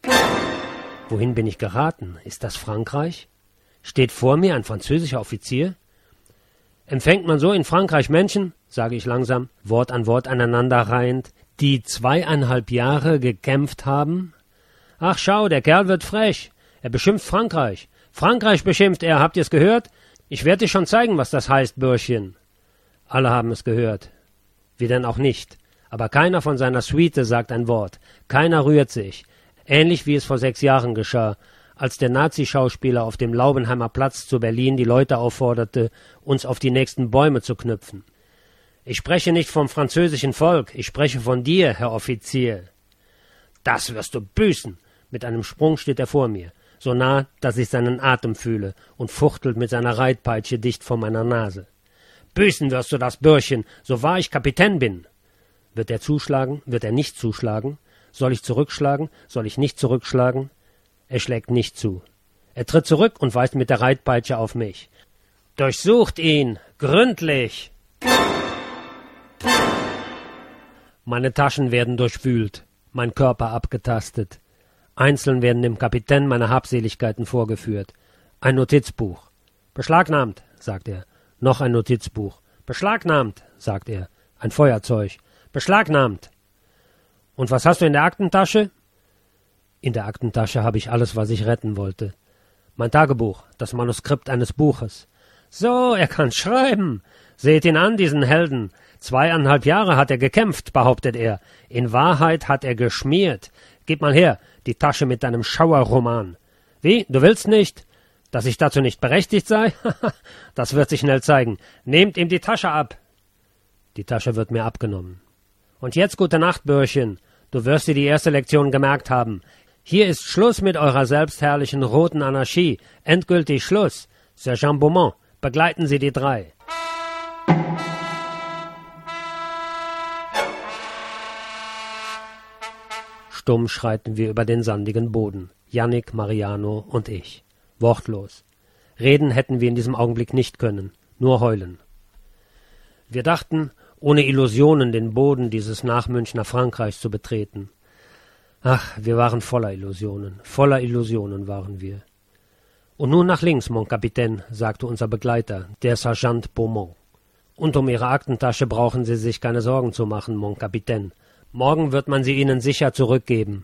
Wohin bin ich geraten? Ist das Frankreich? Steht vor mir ein französischer Offizier? Empfängt man so in Frankreich Menschen, sage ich langsam, Wort an Wort aneinanderreihend, die 2,5 Jahre gekämpft haben? Ach schau, der Kerl wird frech. Er beschimpft Frankreich. Frankreich beschimpft er, habt ihr's gehört? Ich werde dir schon zeigen, was das heißt, Bürschchen. Alle haben es gehört. Wir denn auch nicht. Aber keiner von seiner Suite sagt ein Wort. Keiner rührt sich. Ähnlich wie es vor 6 Jahren geschah, als der Nazi-Schauspieler auf dem Laubenheimer Platz zu Berlin die Leute aufforderte, uns auf die nächsten Bäume zu knüpfen. Ich spreche nicht vom französischen Volk, ich spreche von dir, Herr Offizier. Das wirst du büßen. Mit einem Sprung steht er vor mir, so nah, dass ich seinen Atem fühle, und fuchtelt mit seiner Reitpeitsche dicht vor meiner Nase. Büßen wirst du das, Bürschchen, so wahr ich Kapitän bin. Wird er zuschlagen? Wird er nicht zuschlagen? Soll ich zurückschlagen? Soll ich nicht zurückschlagen? Er schlägt nicht zu. Er tritt zurück und weist mit der Reitpeitsche auf mich. Durchsucht ihn! Gründlich! Meine Taschen werden durchwühlt, mein Körper abgetastet. Einzeln werden dem Kapitän meine Habseligkeiten vorgeführt. Ein Notizbuch. Beschlagnahmt, sagt er. Noch ein Notizbuch. Beschlagnahmt, sagt er. Ein Feuerzeug. Beschlagnahmt. Und was hast du in der Aktentasche? In der Aktentasche habe ich alles, was ich retten wollte. Mein Tagebuch, das Manuskript eines Buches. So, er kann schreiben. Seht ihn an, diesen Helden. 2,5 Jahre hat er gekämpft, behauptet er. In Wahrheit hat er geschmiert. Gib mal her, die Tasche mit deinem Schauerroman. Wie, du willst nicht? Dass ich dazu nicht berechtigt sei? Das wird sich schnell zeigen. Nehmt ihm die Tasche ab. Die Tasche wird mir abgenommen. Und jetzt gute Nacht, Bürschchen. Du wirst dir die erste Lektion gemerkt haben. Hier ist Schluss mit eurer selbstherrlichen roten Anarchie. Endgültig Schluss. Sergeant Beaumont, begleiten Sie die 3. Stumm schreiten wir über den sandigen Boden. Yannick, Mariano und ich. Wortlos. Reden hätten wir in diesem Augenblick nicht können. Nur heulen. Wir dachten, ohne Illusionen den Boden dieses Nachmünchner Frankreichs zu betreten. Ach, wir waren voller Illusionen waren wir. Und nun nach links, mon Capitaine, sagte unser Begleiter, der Sergeant Beaumont. Und um Ihre Aktentasche brauchen Sie sich keine Sorgen zu machen, mon Capitaine. Morgen wird man sie Ihnen sicher zurückgeben.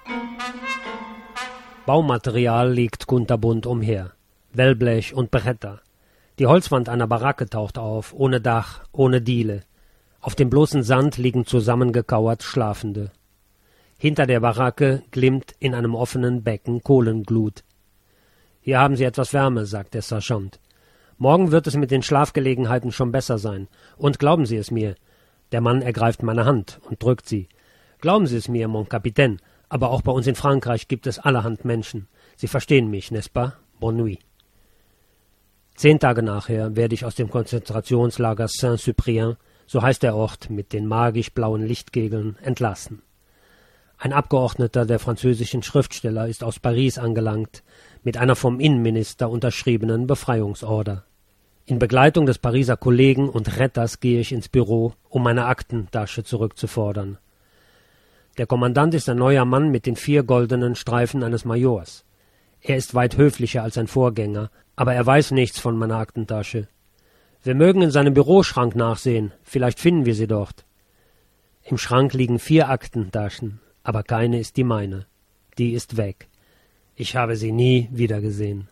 Baumaterial liegt kunterbunt umher. Wellblech und Bretter. Die Holzwand einer Baracke taucht auf, ohne Dach, ohne Diele. Auf dem bloßen Sand liegen zusammengekauert Schlafende. Hinter der Baracke glimmt in einem offenen Becken Kohlenglut. »Hier haben Sie etwas Wärme«, sagt der Sergeant. »Morgen wird es mit den Schlafgelegenheiten schon besser sein. Und glauben Sie es mir.« Der Mann ergreift meine Hand und drückt sie. »Glauben Sie es mir, mon Capitaine, aber auch bei uns in Frankreich gibt es allerhand Menschen. Sie verstehen mich, n'est-ce pas? Bonne nuit.« 10 Tage nachher werde ich aus dem Konzentrationslager Saint-Cyprien, so heißt der Ort mit den magisch blauen Lichtkegeln, entlassen. Ein Abgeordneter der französischen Schriftsteller ist aus Paris angelangt, mit einer vom Innenminister unterschriebenen Befreiungsorder. In Begleitung des Pariser Kollegen und Retters gehe ich ins Büro, um meine Aktentasche zurückzufordern. Der Kommandant ist ein neuer Mann mit den 4 goldenen Streifen eines Majors. Er ist weit höflicher als sein Vorgänger, aber er weiß nichts von meiner Aktentasche. Wir mögen in seinem Büroschrank nachsehen, vielleicht finden wir sie dort. Im Schrank liegen 4 Aktentaschen, aber keine ist die meine. Die ist weg. Ich habe sie nie wiedergesehen.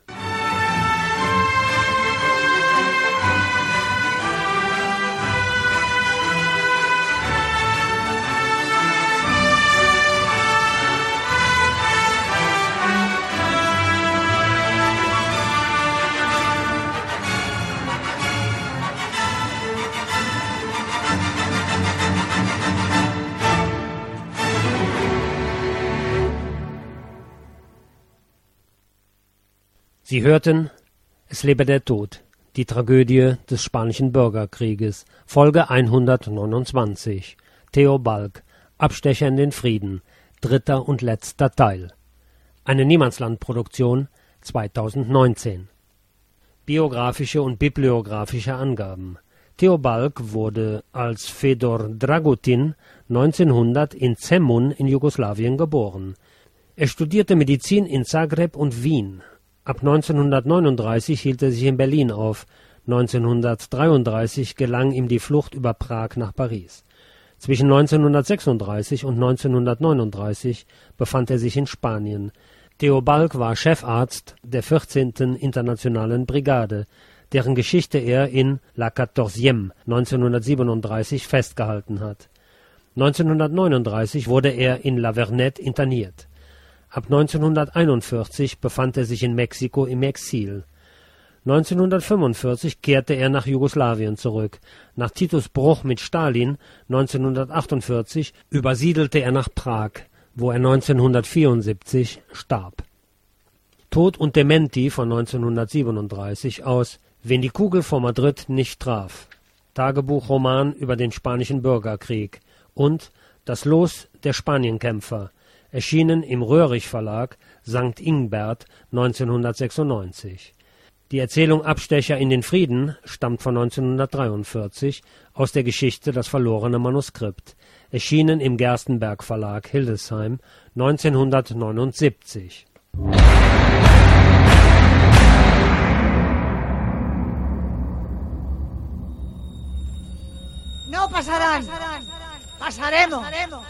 Sie hörten »Es lebe der Tod«, die Tragödie des Spanischen Bürgerkrieges, Folge 129, Theo Balk, Abstecher in den Frieden, 3. und letzter Teil. Eine Niemandslandproduktion 2019. Biografische und bibliografische Angaben. Theo Balk wurde als Fedor Dragutin 1900 in Zemun in Jugoslawien geboren. Er studierte Medizin in Zagreb und Wien. Ab 1939 hielt er sich in Berlin auf. 1933 gelang ihm die Flucht über Prag nach Paris. Zwischen 1936 und 1939 befand er sich in Spanien. Theo Balk war Chefarzt der 14. Internationalen Brigade, deren Geschichte er in La 14e 1937 festgehalten hat. 1939 wurde er in La Vernette interniert. Ab 1941 befand er sich in Mexiko im Exil. 1945 kehrte er nach Jugoslawien zurück. Nach Titos Bruch mit Stalin 1948 übersiedelte er nach Prag, wo er 1974 starb. Tod und Dementi von 1937 aus »Wenn die Kugel vor Madrid nicht traf«, Tagebuchroman über den Spanischen Bürgerkrieg und »Das Los der Spanienkämpfer«, erschienen im Röhrig Verlag, St. Ingbert, 1996. Die Erzählung Abstecher in den Frieden stammt von 1943 aus der Geschichte Das verlorene Manuskript, erschienen im Gerstenberg Verlag Hildesheim, 1979. No pasarán. Pasaremos.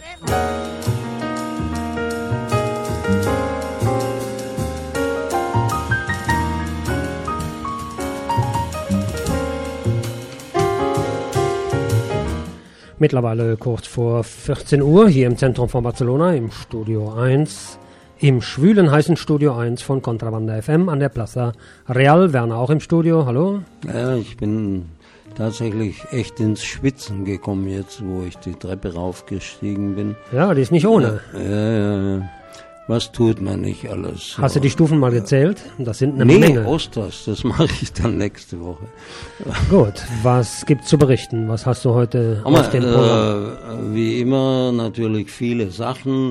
Mittlerweile kurz vor 14 Uhr hier im Zentrum von Barcelona im Studio 1, im schwülen heißen Studio 1 von Contrabanda FM an der Plaza Real. Werner auch im Studio, hallo? Ja, ich bin tatsächlich echt ins Schwitzen gekommen jetzt, wo ich die Treppe raufgestiegen bin. Ja, die ist nicht ohne. Ja. Was tut man nicht alles? Hast du die Stufen mal gezählt? Das sind eine Menge. Nee, Osters, das mache ich dann nächste Woche. Gut, was gibt's zu berichten? Was hast du heute auf dem Programm? Wie immer natürlich viele Sachen.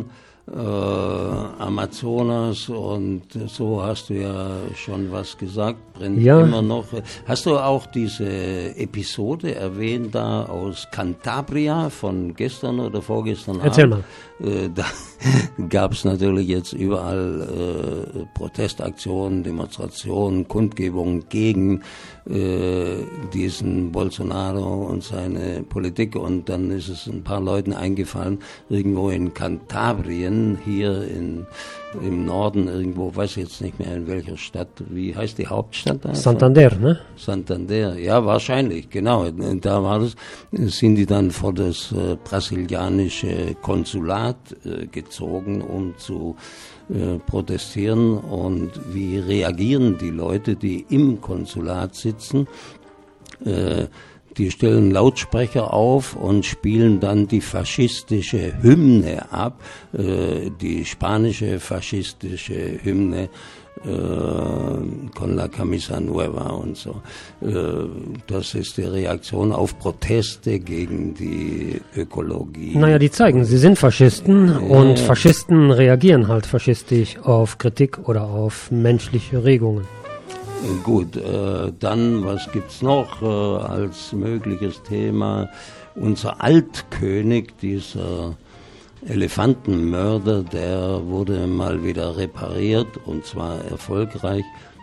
Amazonas und so hast du ja schon was gesagt, brennt immer noch. Hast du auch diese Episode erwähnt da aus Cantabria von gestern oder vorgestern Erzähl Abend? Da gab es natürlich jetzt überall Protestaktionen, Demonstrationen, Kundgebungen gegen diesen Bolsonaro und seine Politik, und dann ist es ein paar Leuten eingefallen, irgendwo in Cantabrien, hier im Norden irgendwo, weiß ich jetzt nicht mehr in welcher Stadt, wie heißt die Hauptstadt da? Santander, ne? Santander, ja, wahrscheinlich, genau. Da war das, sind die dann vor das brasilianische Konsulat gezogen, um zu protestieren. Und wie reagieren die Leute, die im Konsulat sitzen? Die stellen Lautsprecher auf und spielen dann die faschistische Hymne ab, die spanische faschistische Hymne, con la camisa nueva und so. Das ist die Reaktion auf Proteste gegen die Ökologie. Naja, die zeigen, sie sind Faschisten und Faschisten reagieren halt faschistisch auf Kritik oder auf menschliche Regungen. Gut, dann, was gibt's noch als mögliches Thema? Unser Altkönig, dieser Elefantenmörder, der wurde mal wieder repariert, und zwar erfolgreich,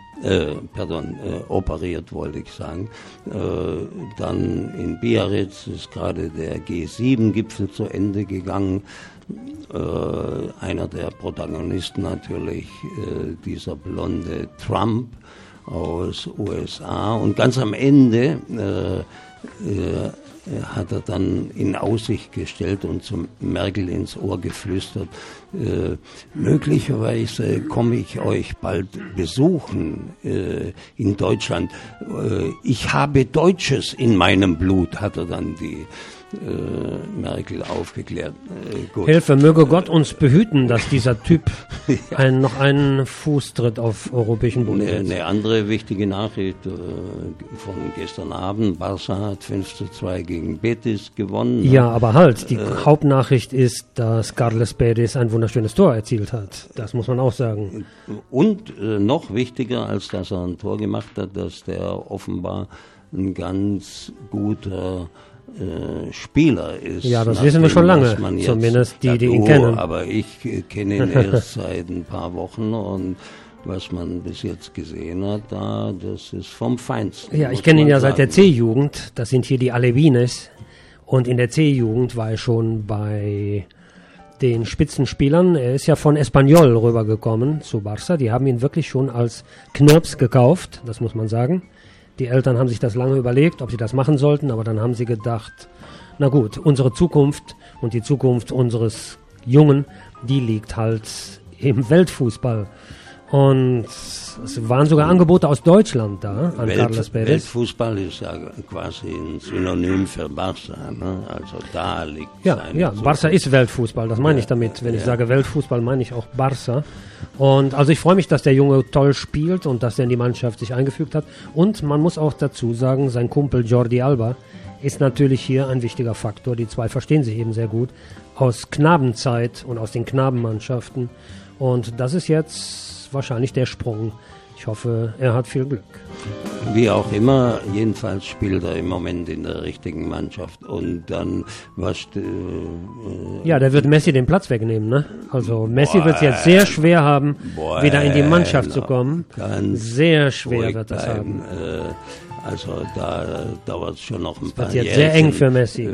operiert wollte ich sagen. Dann in Biarritz ist gerade der G7-Gipfel zu Ende gegangen. Einer der Protagonisten natürlich dieser blonde Trump aus USA, und ganz am Ende hat er dann in Aussicht gestellt und zum Merkel ins Ohr geflüstert, möglicherweise komme ich euch bald besuchen in Deutschland. Ich habe Deutsches in meinem Blut, hat er dann die Merkel aufgeklärt. Gut. Hilfe, möge Gott uns behüten, dass dieser Typ noch einen Fußtritt auf europäischen Boden setzt. Eine andere wichtige Nachricht von gestern Abend: Barca hat 5:2 gegen Betis gewonnen. Ja, aber halt, die Hauptnachricht ist, dass Carles Perez ein wunderschönes Tor erzielt hat. Das muss man auch sagen. Und noch wichtiger, als dass er ein Tor gemacht hat, dass der offenbar ein ganz guter Spieler ist. Ja, das wissen wir schon lange, zumindest die ihn kennen. Aber ich kenne ihn erst seit ein paar Wochen, und was man bis jetzt gesehen hat, das ist vom Feinsten. Ja, ich kenne ihn ja seit der C-Jugend, das sind hier die Alevines, und in der C-Jugend war er schon bei den Spitzenspielern. Er ist ja von Espanyol rübergekommen zu Barca, die haben ihn wirklich schon als Knirps gekauft, das muss man sagen. Die Eltern haben sich das lange überlegt, ob sie das machen sollten, aber dann haben sie gedacht, na gut, unsere Zukunft und die Zukunft unseres Jungen, die liegt halt im Weltfußball. Und es waren sogar Angebote aus Deutschland da an Carles Perez. Weltfußball ist ja quasi ein Synonym für Barca, ne? Also da liegt Ja, Barca ist Weltfußball, das meine ich damit. Wenn ich sage Weltfußball, meine ich auch Barca. Und also ich freue mich, dass der Junge toll spielt und dass er in die Mannschaft sich eingefügt hat. Und man muss auch dazu sagen, sein Kumpel Jordi Alba ist natürlich hier ein wichtiger Faktor. Die zwei verstehen sich eben sehr gut aus Knabenzeit und aus den Knabenmannschaften. Und das ist jetzt wahrscheinlich der Sprung. Ich hoffe, er hat viel Glück. Wie auch immer, jedenfalls spielt er im Moment in der richtigen Mannschaft. Und dann, ja, der wird Messi den Platz wegnehmen, ne? Also Messi wird es jetzt sehr schwer haben, wieder in die Mannschaft zu kommen. Sehr schwer wird das haben. Also da dauert es schon noch ein paar Jahre. Das wird jetzt sehr eng für Messi.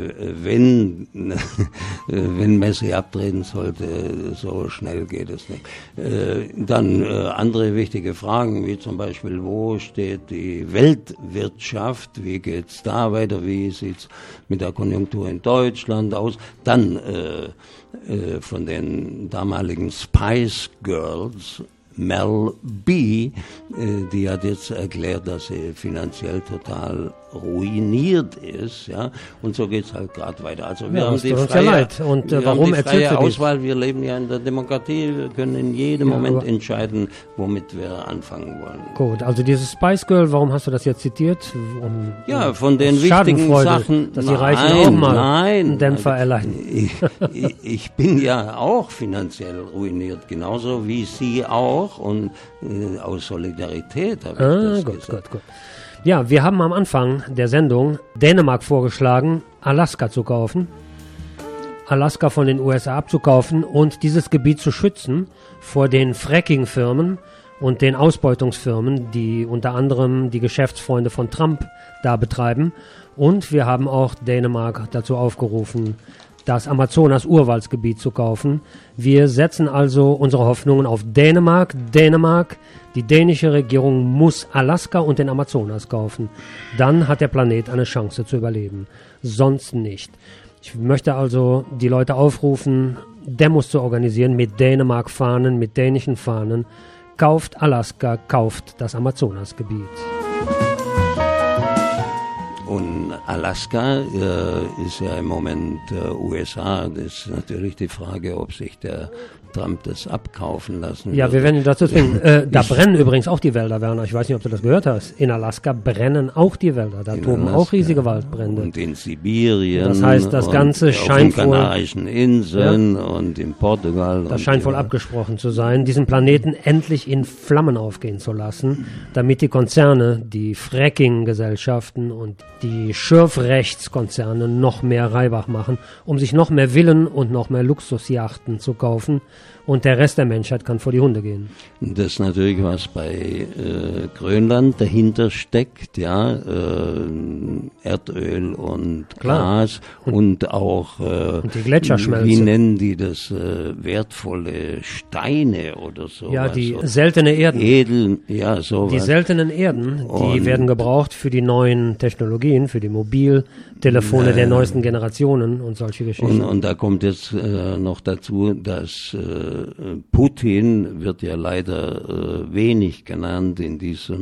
Wenn Messi abtreten sollte, so schnell geht es nicht. Dann andere wichtige Fragen, wie zum Beispiel, wo steht die Weltwirtschaft, wie geht's da weiter, wie sieht's mit der Konjunktur in Deutschland aus? Dann von den damaligen Spice Girls Mel B, die hat jetzt erklärt, dass sie finanziell total ruiniert ist, ja, und so geht's halt gerade weiter. Also wir haben die freie, warum freie Auswahl, wir leben ja in der Demokratie, wir können in jedem Moment entscheiden, womit wir anfangen wollen. Gut, also dieses Spice Girl, warum hast du das jetzt zitiert? Von den wichtigen Sachen, dass die Reichen auch mal einen Dämpfer erleiden. Ich bin ja auch finanziell ruiniert, genauso wie Sie auch, und aus Solidarität habe ich das gesagt. Gut. Ja, wir haben am Anfang der Sendung Dänemark vorgeschlagen, Alaska zu kaufen, Alaska von den USA abzukaufen und dieses Gebiet zu schützen vor den Fracking-Firmen und den Ausbeutungsfirmen, die unter anderem die Geschäftsfreunde von Trump da betreiben. Und wir haben auch Dänemark dazu aufgerufen, das Amazonas-Urwaldsgebiet zu kaufen. Wir setzen also unsere Hoffnungen auf Dänemark. Die dänische Regierung muss Alaska und den Amazonas kaufen. Dann hat der Planet eine Chance zu überleben. Sonst nicht. Ich möchte also die Leute aufrufen, Demos zu organisieren mit Dänemark-Fahnen, mit dänischen Fahnen. Kauft Alaska, kauft das Amazonasgebiet. Und Alaska ist ja im Moment USA. Das ist natürlich die Frage, ob sich der Trump das abkaufen lassen wird. Ja, wir werden ihn dazu zwingen. Da brennen übrigens auch die Wälder, Werner. Ich weiß nicht, ob du das gehört hast. In Alaska brennen auch die Wälder. Da toben auch riesige Waldbrände. Und in Sibirien. Das heißt, das Ganze scheint wohl... Auf den Kanarischen Inseln und in Portugal. Das scheint wohl abgesprochen zu sein, diesen Planeten endlich in Flammen aufgehen zu lassen, damit die Konzerne, die Fracking-Gesellschaften und die Schürfrechtskonzerne noch mehr Reibach machen, um sich noch mehr Villen und noch mehr Luxusjachten zu kaufen. Und der Rest der Menschheit kann vor die Hunde gehen. Das ist natürlich, was bei Grönland dahinter steckt, ja, Erdöl und Gas und auch, und die Gletscherschmelze. Wie nennen die das, wertvolle Steine oder so. Ja, die seltene Erden. Sowas. Die seltenen Erden, die werden gebraucht für die neuen Technologien, für die Mobiltelefone der neuesten Generationen und solche Geschichten. Und da kommt jetzt noch dazu, dass Putin wird ja leider wenig genannt in dieser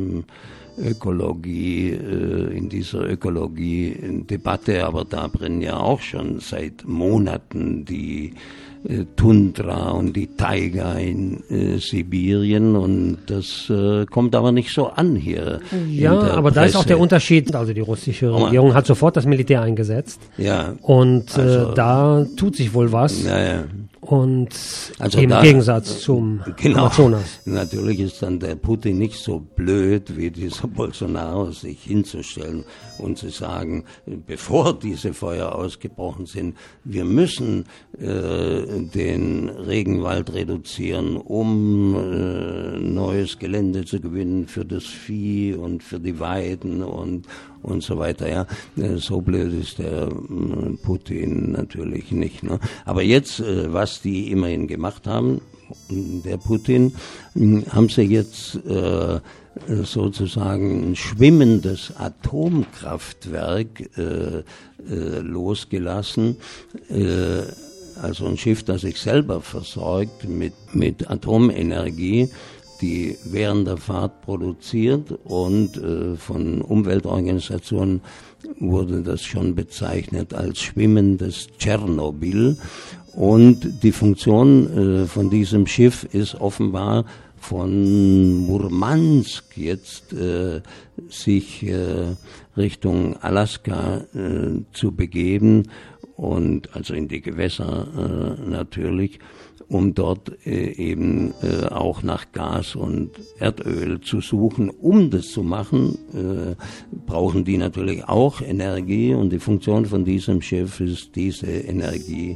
Ökologie-Debatte, aber da brennen ja auch schon seit Monaten die Tundra und die Taiga in Sibirien, und das kommt aber nicht so an hier. Ja, aber Presse. Da ist auch der Unterschied, also die russische Regierung hat sofort das Militär eingesetzt. Ja. Und da tut sich wohl was. Ja. Und im Gegensatz zum Amazonas. Natürlich ist dann der Putin nicht so blöd wie dieser Bolsonaro, sich hinzustellen und zu sagen, bevor diese Feuer ausgebrochen sind, wir müssen den Regenwald reduzieren, um neues Gelände zu gewinnen für das Vieh und für die Weiden und so weiter, ja. So blöd ist der Putin natürlich nicht, ne? Aber jetzt, was die immerhin gemacht haben, der Putin, haben sie jetzt sozusagen ein schwimmendes Atomkraftwerk losgelassen, also ein Schiff, das sich selber versorgt mit Atomenergie, die während der Fahrt produziert, und von Umweltorganisationen wurde das schon bezeichnet als schwimmendes Tschernobyl. Und die Funktion von diesem Schiff ist offenbar von Murmansk jetzt sich Richtung Alaska zu begeben, und also in die Gewässer natürlich, um dort eben auch nach Gas und Erdöl zu suchen. Um das zu machen, brauchen die natürlich auch Energie, und die Funktion von diesem Schiff ist, diese Energie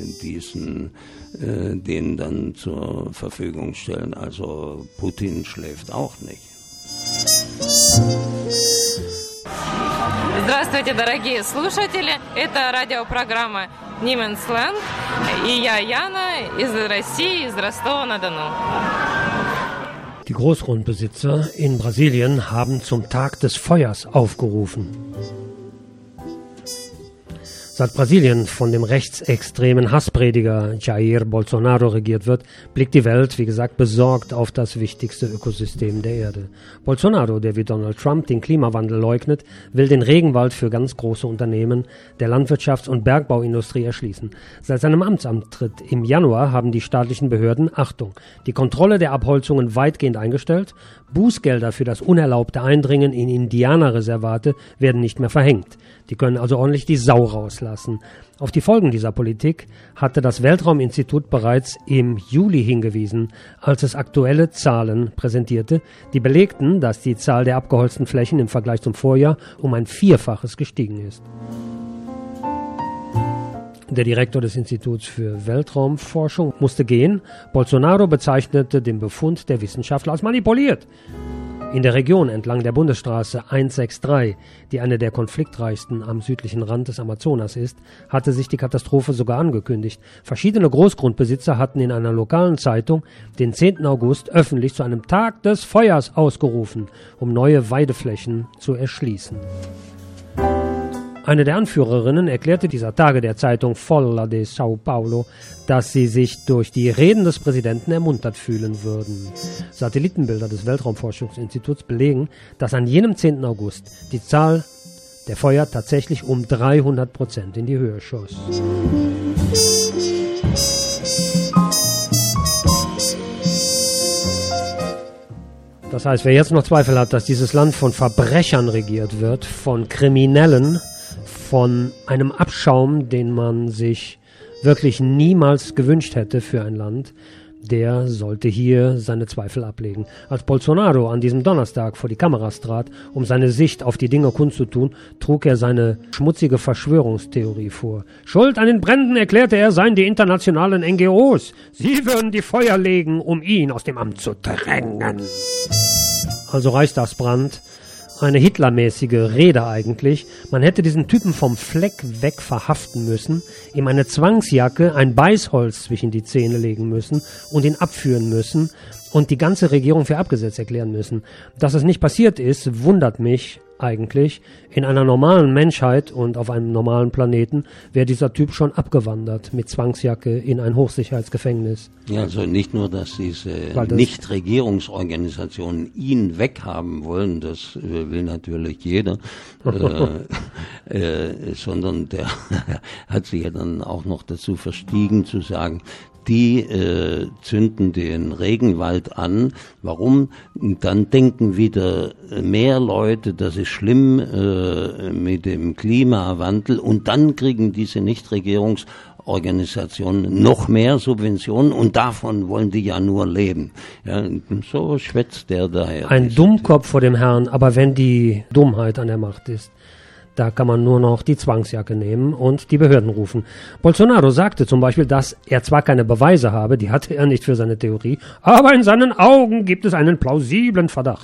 denen dann zur Verfügung stellen. Also Putin schläft auch nicht. Здравствуйте, дорогие слушатели. Это радиопрограмма Nieman's Land. И я, Яна, из России, из Ростова-на-Дону. Die Großgrundbesitzer in Brasilien haben zum Tag des Feuers aufgerufen. Seit Brasilien von dem rechtsextremen Hassprediger Jair Bolsonaro regiert wird, blickt die Welt, wie gesagt, besorgt auf das wichtigste Ökosystem der Erde. Bolsonaro, der wie Donald Trump den Klimawandel leugnet, will den Regenwald für ganz große Unternehmen der Landwirtschafts- und Bergbauindustrie erschließen. Seit seinem Amtsantritt im Januar haben die staatlichen Behörden, Achtung, die Kontrolle der Abholzungen weitgehend eingestellt, Bußgelder für das unerlaubte Eindringen in Indianerreservate werden nicht mehr verhängt. Die können also ordentlich die Sau rauslassen. Auf die Folgen dieser Politik hatte das Weltrauminstitut bereits im Juli hingewiesen, als es aktuelle Zahlen präsentierte, die belegten, dass die Zahl der abgeholzten Flächen im Vergleich zum Vorjahr um ein Vierfaches gestiegen ist. Der Direktor des Instituts für Weltraumforschung musste gehen. Bolsonaro bezeichnete den Befund der Wissenschaftler als manipuliert. In der Region entlang der Bundesstraße 163, die eine der konfliktreichsten am südlichen Rand des Amazonas ist, hatte sich die Katastrophe sogar angekündigt. Verschiedene Großgrundbesitzer hatten in einer lokalen Zeitung den 10. August öffentlich zu einem Tag des Feuers ausgerufen, um neue Weideflächen zu erschließen. Eine der Anführerinnen erklärte dieser Tage der Zeitung Folha de São Paulo, dass sie sich durch die Reden des Präsidenten ermuntert fühlen würden. Satellitenbilder des Weltraumforschungsinstituts belegen, dass an jenem 10. August die Zahl der Feuer tatsächlich um 300% in die Höhe schoss. Das heißt, wer jetzt noch Zweifel hat, dass dieses Land von Verbrechern regiert wird, von Kriminellen, von einem Abschaum, den man sich wirklich niemals gewünscht hätte für ein Land, der sollte hier seine Zweifel ablegen. Als Bolsonaro an diesem Donnerstag vor die Kameras trat, um seine Sicht auf die Dinge kundzutun, trug er seine schmutzige Verschwörungstheorie vor. Schuld an den Bränden, erklärte er, seien die internationalen NGOs. Sie würden die Feuer legen, um ihn aus dem Amt zu drängen. Also Reichstagsbrand. Eine hitlermäßige Rede eigentlich. Man hätte diesen Typen vom Fleck weg verhaften müssen, ihm eine Zwangsjacke, ein Beißholz zwischen die Zähne legen müssen und ihn abführen müssen und die ganze Regierung für abgesetzt erklären müssen. Dass es nicht passiert ist, wundert mich eigentlich. In einer normalen Menschheit und auf einem normalen Planeten wäre dieser Typ schon abgewandert mit Zwangsjacke in ein Hochsicherheitsgefängnis. Ja, also nicht nur, dass diese Nichtregierungsorganisationen ihn weghaben wollen, das will natürlich jeder, sondern der hat sich ja dann auch noch dazu verstiegen zu sagen, die zünden den Regenwald an. Warum? Dann denken wieder mehr Leute, das ist schlimm mit dem Klimawandel, und dann kriegen diese Nichtregierungsorganisationen noch mehr Subventionen und davon wollen die ja nur leben. Ja, so schwätzt der daher. Ein Dummkopf vor dem Herrn, aber wenn die Dummheit an der Macht ist, da kann man nur noch die Zwangsjacke nehmen und die Behörden rufen. Bolsonaro sagte zum Beispiel, dass er zwar keine Beweise habe, die hatte er nicht für seine Theorie, aber in seinen Augen gibt es einen plausiblen Verdacht.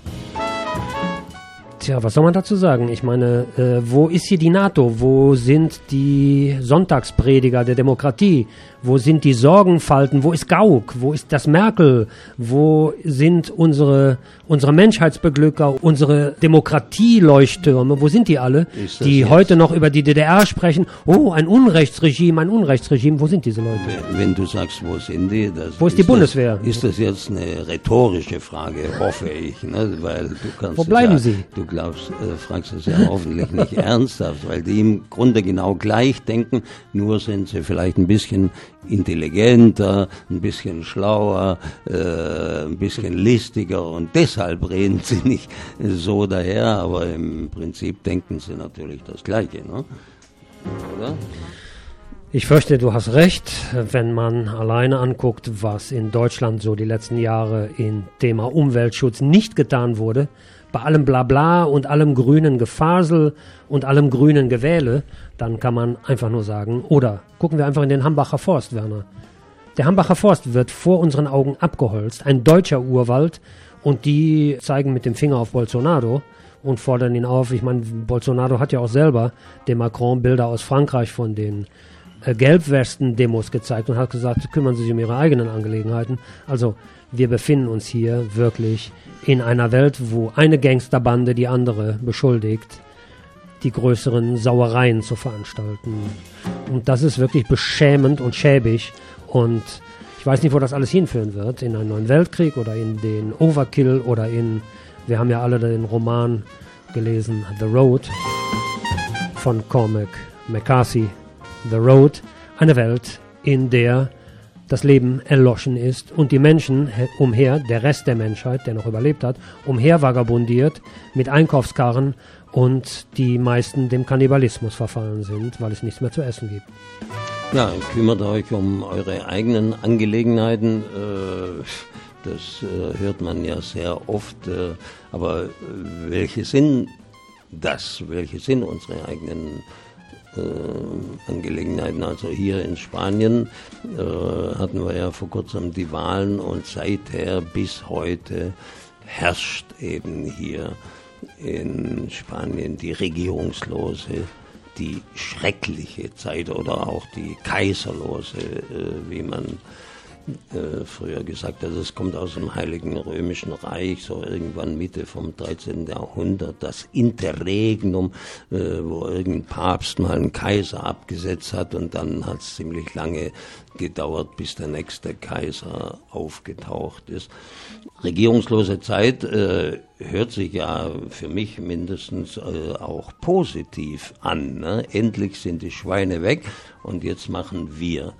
Tja, was soll man dazu sagen? Ich meine, wo ist hier die NATO? Wo sind die Sonntagsprediger der Demokratie? Wo sind die Sorgenfalten? Wo ist Gauck? Wo ist das Merkel? Wo sind unsere Menschheitsbeglücker, unsere Demokratieleuchttürme? Wo sind die alle, die heute noch über die DDR sprechen? Oh, ein Unrechtsregime. Wo sind diese Leute? Wenn du sagst, wo sind die? Wo ist die Bundeswehr? Ist das jetzt eine rhetorische Frage, hoffe ich, ne? Weil du kannst. Wo bleiben sie? Du fragst es ja hoffentlich nicht ernsthaft, weil die im Grunde genau gleich denken, nur sind sie vielleicht ein bisschen intelligenter, ein bisschen schlauer, ein bisschen listiger und deshalb reden sie nicht so daher, aber im Prinzip denken sie natürlich das Gleiche, ne? Oder? Ich fürchte, du hast recht, wenn man alleine anguckt, was in Deutschland so die letzten Jahre im Thema Umweltschutz nicht getan wurde, bei allem Blabla und allem grünen Gefasel und allem grünen Gewähle, dann kann man einfach nur sagen, oder gucken wir einfach in den Hambacher Forst, Werner. Der Hambacher Forst wird vor unseren Augen abgeholzt, ein deutscher Urwald, und die zeigen mit dem Finger auf Bolsonaro und fordern ihn auf. Ich meine, Bolsonaro hat ja auch selber dem Macron Bilder aus Frankreich von den Gelbwesten-Demos gezeigt und hat gesagt, kümmern Sie sich um Ihre eigenen Angelegenheiten. Also wir befinden uns hier wirklich in einer Welt, wo eine Gangsterbande die andere beschuldigt, die größeren Sauereien zu veranstalten. Und das ist wirklich beschämend und schäbig. Und ich weiß nicht, wo das alles hinführen wird. In einen neuen Weltkrieg oder in den Overkill oder wir haben ja alle den Roman gelesen, The Road von Cormac McCarthy. The Road, eine Welt, in der das Leben erloschen ist und die Menschen umher, der Rest der Menschheit, der noch überlebt hat, umher vagabundiert mit Einkaufskarren und die meisten dem Kannibalismus verfallen sind, weil es nichts mehr zu essen gibt. Ja, kümmert euch um eure eigenen Angelegenheiten. Das hört man ja sehr oft. Aber welche sind das? Welche sind unsere eigenen Angelegenheiten? Also hier in Spanien hatten wir ja vor kurzem die Wahlen und seither bis heute herrscht eben hier in Spanien die regierungslose, die schreckliche Zeit oder auch die kaiserlose, wie man früher gesagt hat. Das kommt aus dem Heiligen Römischen Reich, so irgendwann Mitte vom 13. Jahrhundert, das Interregnum, wo irgendein Papst mal einen Kaiser abgesetzt hat und dann hat es ziemlich lange gedauert, bis der nächste Kaiser aufgetaucht ist. Regierungslose Zeit hört sich ja für mich mindestens auch positiv an. Ne? Endlich sind die Schweine weg und jetzt machen wir,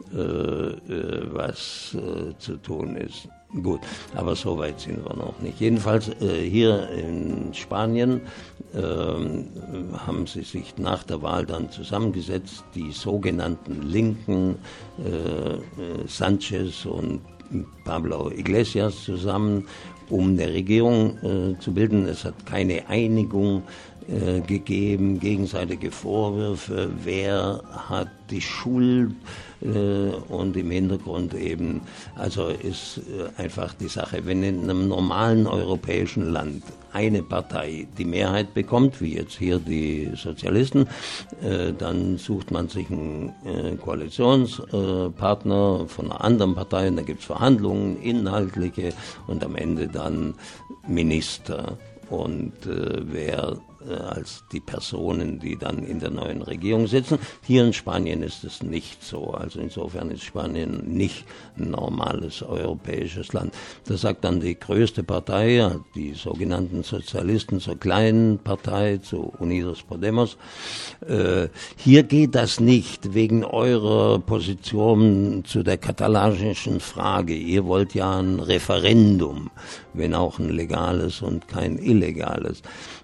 was zu tun ist. Gut, aber so weit sind wir noch nicht. Jedenfalls hier in Spanien haben sie sich nach der Wahl dann zusammengesetzt, die sogenannten Linken, Sanchez und Pablo Iglesias zusammen, um eine Regierung zu bilden. Es hat keine Einigung gegeben, gegenseitige Vorwürfe, wer hat die Schuld und im Hintergrund eben, also ist einfach die Sache, wenn in einem normalen europäischen Land eine Partei die Mehrheit bekommt, wie jetzt hier die Sozialisten, dann sucht man sich einen Koalitionspartner von einer anderen Partei, und da gibt es Verhandlungen, inhaltliche und am Ende dann Minister. Und wer als die Personen, die dann in der neuen Regierung sitzen. Hier in Spanien ist es nicht so. Also insofern ist Spanien nicht ein normales europäisches Land. Das sagt dann die größte Partei, die sogenannten Sozialisten zur kleinen Partei, zu Unidos Podemos. Hier geht das nicht wegen eurer Position zu der katalanischen Frage. Ihr wollt ja ein Referendum, wenn auch ein legales und kein illegales.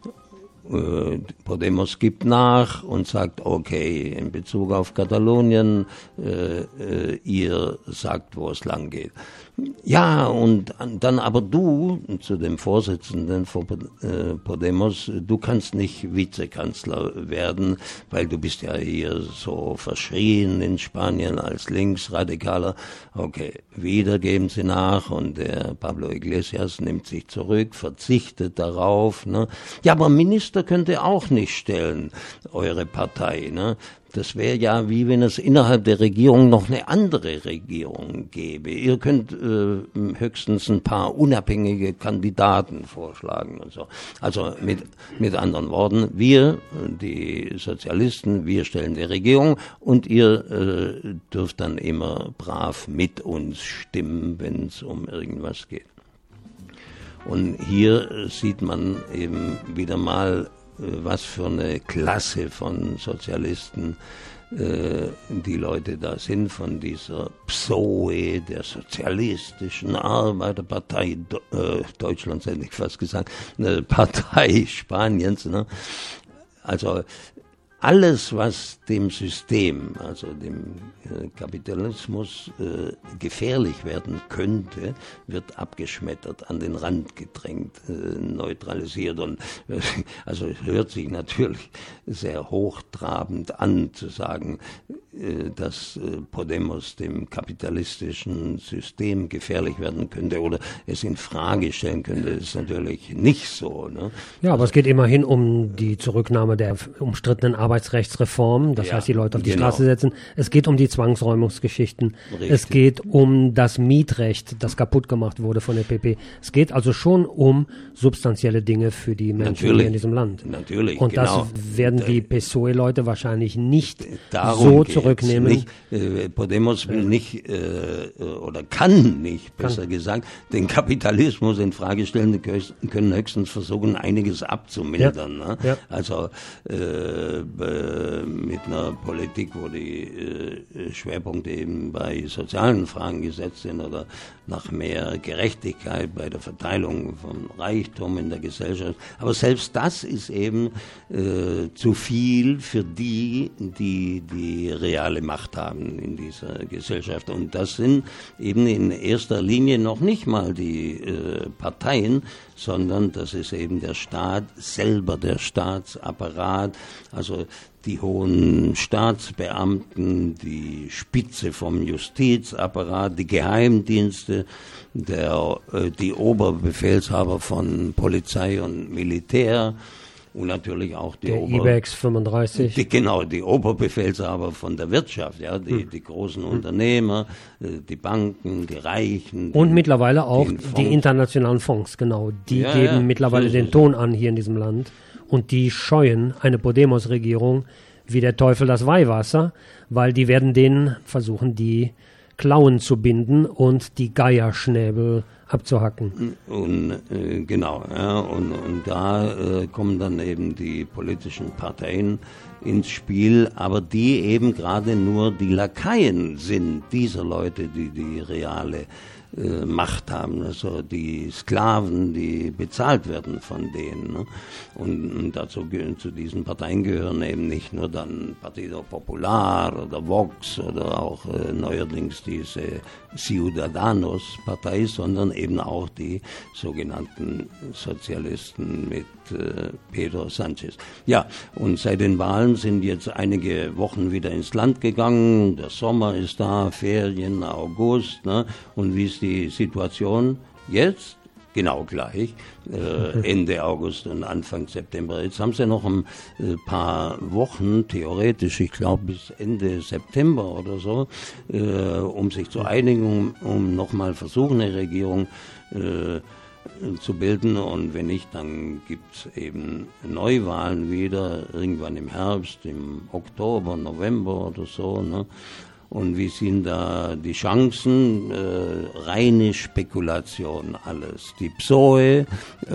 Podemos gibt nach und sagt, okay, in Bezug auf Katalonien, ihr sagt, wo es lang geht. Ja, und dann aber du, zu dem Vorsitzenden von Podemos, du kannst nicht Vizekanzler werden, weil du bist ja hier so verschrien in Spanien als Linksradikaler. Okay, wieder geben sie nach und der Pablo Iglesias nimmt sich zurück, verzichtet darauf. Ne? Ja, aber Minister könnt ihr auch nicht stellen, eure Partei. Ne? Das wäre ja, wie wenn es innerhalb der Regierung noch eine andere Regierung gäbe. Ihr könnt höchstens ein paar unabhängige Kandidaten vorschlagen und so. Also mit anderen Worten, wir, die Sozialisten, wir stellen die Regierung und ihr dürft dann immer brav mit uns stimmen, wenn es um irgendwas geht. Und hier sieht man eben wieder mal, was für eine Klasse von Sozialisten die Leute da sind, von dieser PSOE, der Sozialistischen Arbeiterpartei Deutschlands, hätte ich fast gesagt, eine Partei Spaniens. Ne? Also alles, was dem System, also dem Kapitalismus gefährlich werden könnte, wird abgeschmettert, an den Rand gedrängt, neutralisiert. Und also es hört sich natürlich sehr hochtrabend an, zu sagen, dass Podemos dem kapitalistischen System gefährlich werden könnte oder es in Frage stellen könnte, ist natürlich nicht so. Ne? Ja, aber es geht immerhin um die Zurücknahme der umstrittenen Arbeitsrechtsreform, das heißt, die Leute auf die Straße setzen. Es geht um die Zwangsräumungsgeschichten. Richtig. Es geht um das Mietrecht, das kaputt gemacht wurde von der PP. Es geht also schon um substanzielle Dinge für die Menschen hier in diesem Land. Natürlich, und das werden die PSOE-Leute wahrscheinlich nicht so zurücknehmen. Podemos will nicht oder kann nicht, besser gesagt, den Kapitalismus in Frage stellen. Die können höchstens versuchen, einiges abzumildern. Ne? Ja. Also mit einer Politik, wo die Schwerpunkte eben bei sozialen Fragen gesetzt sind oder nach mehr Gerechtigkeit bei der Verteilung von Reichtum in der Gesellschaft. Aber selbst das ist eben zu viel für die reale Macht haben in dieser Gesellschaft. Und das sind eben in erster Linie noch nicht mal die Parteien, sondern das ist eben der Staat selber, der Staatsapparat, also die hohen Staatsbeamten, die Spitze vom Justizapparat, die Geheimdienste, die Oberbefehlshaber von Polizei und Militär und natürlich auch die IBEX 35. Die Oberbefehlshaber von der Wirtschaft, ja, die großen Unternehmer, die Banken, die Reichen. Und mittlerweile auch die internationalen Fonds, genau. Die geben mittlerweile den Ton an hier in diesem Land. Und die scheuen eine Podemos-Regierung wie der Teufel das Weihwasser, weil die werden denen versuchen, die Klauen zu binden und die Geierschnäbel abzuhacken. Und genau, ja, und da kommen dann eben die politischen Parteien ins Spiel, aber die eben gerade nur die Lakaien sind dieser Leute, die reale Macht haben, also die Sklaven, die bezahlt werden von denen. Ne? Und dazu zu diesen Parteien gehören eben nicht nur dann Partido Popular oder Vox oder auch neuerdings diese Ciudadanos-Partei, sondern eben auch die sogenannten Sozialisten mit Pedro Sánchez. Ja, und seit den Wahlen sind jetzt einige Wochen wieder ins Land gegangen, der Sommer ist da, Ferien, August, ne? Und wie ist die Situation jetzt? Genau gleich, Ende August und Anfang September. Jetzt haben sie noch ein paar Wochen, theoretisch, ich glaube bis Ende September oder so, um sich zu einigen, um nochmal versuchen, eine Regierung zu bilden, und wenn nicht, dann gibt es eben Neuwahlen wieder, irgendwann im Herbst, im Oktober, November oder so, ne? Und wie sind da die Chancen? Reine Spekulation alles. Die PSOE,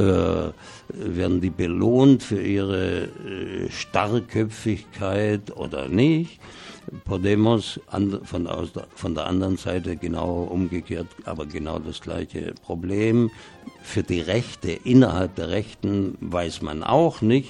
werden die belohnt für ihre Starrköpfigkeit oder nicht? Podemos von der anderen Seite genau umgekehrt, aber genau das gleiche Problem. Für die Rechte, innerhalb der Rechten weiß man auch nicht.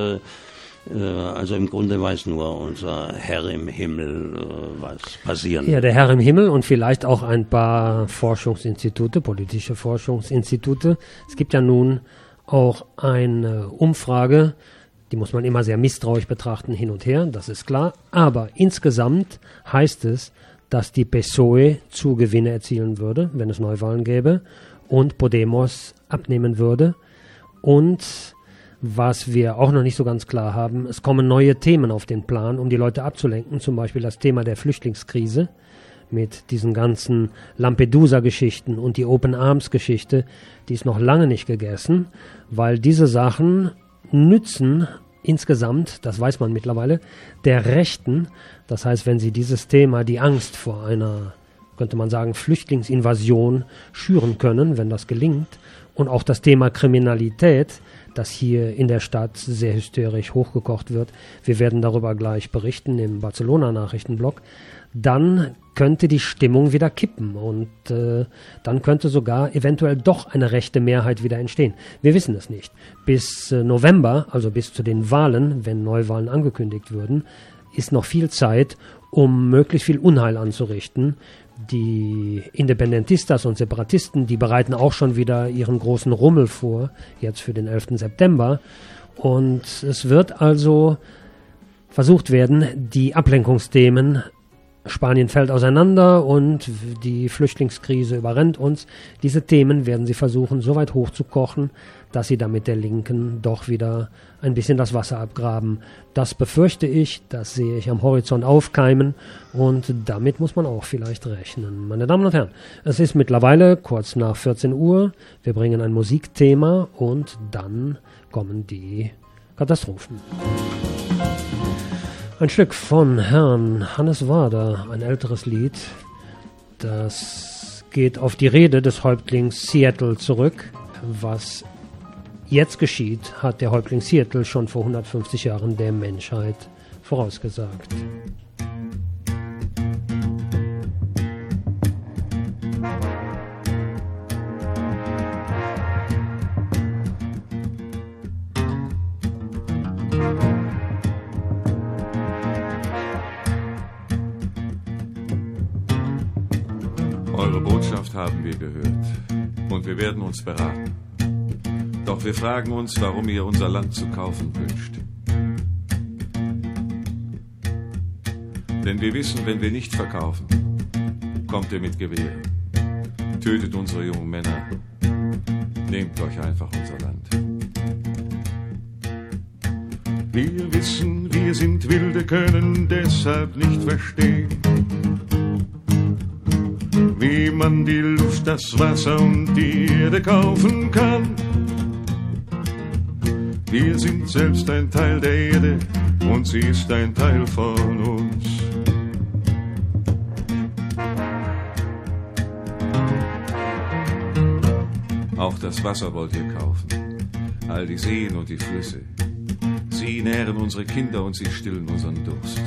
Also im Grunde weiß nur unser Herr im Himmel, was passieren wird. Ja, der Herr im Himmel und vielleicht auch ein paar Forschungsinstitute, politische Forschungsinstitute. Es gibt ja nun auch eine Umfrage, die muss man immer sehr misstrauisch betrachten, hin und her, das ist klar. Aber insgesamt heißt es, dass die PSOE Zugewinne erzielen würde, wenn es Neuwahlen gäbe, und Podemos abnehmen würde. Und was wir auch noch nicht so ganz klar haben, es kommen neue Themen auf den Plan, um die Leute abzulenken, zum Beispiel das Thema der Flüchtlingskrise mit diesen ganzen Lampedusa-Geschichten und die Open Arms-Geschichte, die ist noch lange nicht gegessen, weil diese Sachen nützen insgesamt, das weiß man mittlerweile, der Rechten. Das heißt, wenn sie dieses Thema, die Angst vor einer, könnte man sagen, Flüchtlingsinvasion schüren können, wenn das gelingt, und auch das Thema Kriminalität, das hier in der Stadt sehr hysterisch hochgekocht wird, wir werden darüber gleich berichten im Barcelona-Nachrichtenblog, dann könnte die Stimmung wieder kippen und dann könnte sogar eventuell doch eine rechte Mehrheit wieder entstehen. Wir wissen es nicht. Bis November, also bis zu den Wahlen, wenn Neuwahlen angekündigt würden, ist noch viel Zeit, um möglichst viel Unheil anzurichten. Die Independentistas und Separatisten, die bereiten auch schon wieder ihren großen Rummel vor, jetzt für den 11. September. Und es wird also versucht werden, die Ablenkungsthemen Spanien fällt auseinander und die Flüchtlingskrise überrennt uns. Diese Themen werden sie versuchen, so weit hochzukochen, dass sie damit der Linken doch wieder ein bisschen das Wasser abgraben. Das befürchte ich, das sehe ich am Horizont aufkeimen und damit muss man auch vielleicht rechnen. Meine Damen und Herren, es ist mittlerweile kurz nach 14 Uhr. Wir bringen ein Musikthema und dann kommen die Katastrophen. Ein Stück von Herrn Hannes Wader, ein älteres Lied, das geht auf die Rede des Häuptlings Seattle zurück. Was jetzt geschieht, hat der Häuptling Seattle schon vor 150 Jahren der Menschheit vorausgesagt. Eure Botschaft haben wir gehört und wir werden uns beraten. Doch wir fragen uns, warum ihr unser Land zu kaufen wünscht. Denn wir wissen, wenn wir nicht verkaufen, kommt ihr mit Gewehren, tötet unsere jungen Männer, nehmt euch einfach unser Land. Wir wissen, wir sind Wilde, können deshalb nicht verstehen, wie man die Luft, das Wasser und die Erde kaufen kann. Wir sind selbst ein Teil der Erde und sie ist ein Teil von uns. Auch das Wasser wollt ihr kaufen, all die Seen und die Flüsse. Sie nähren unsere Kinder und sie stillen unseren Durst.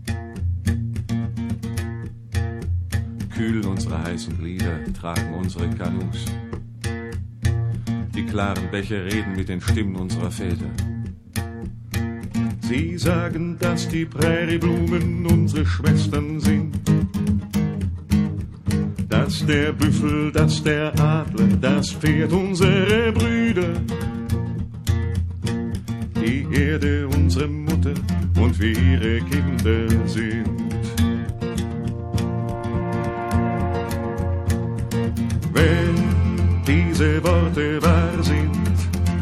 Kühlen unsere heißen Glieder, tragen unsere Kanus. Die klaren Bäche reden mit den Stimmen unserer Väter. Sie sagen, dass die Prärieblumen unsere Schwestern sind. Dass der Büffel, dass der Adler, das Pferd unsere Brüder. Die Erde unsere Mutter und wir ihre Kinder sind. Diese Worte wahr sind,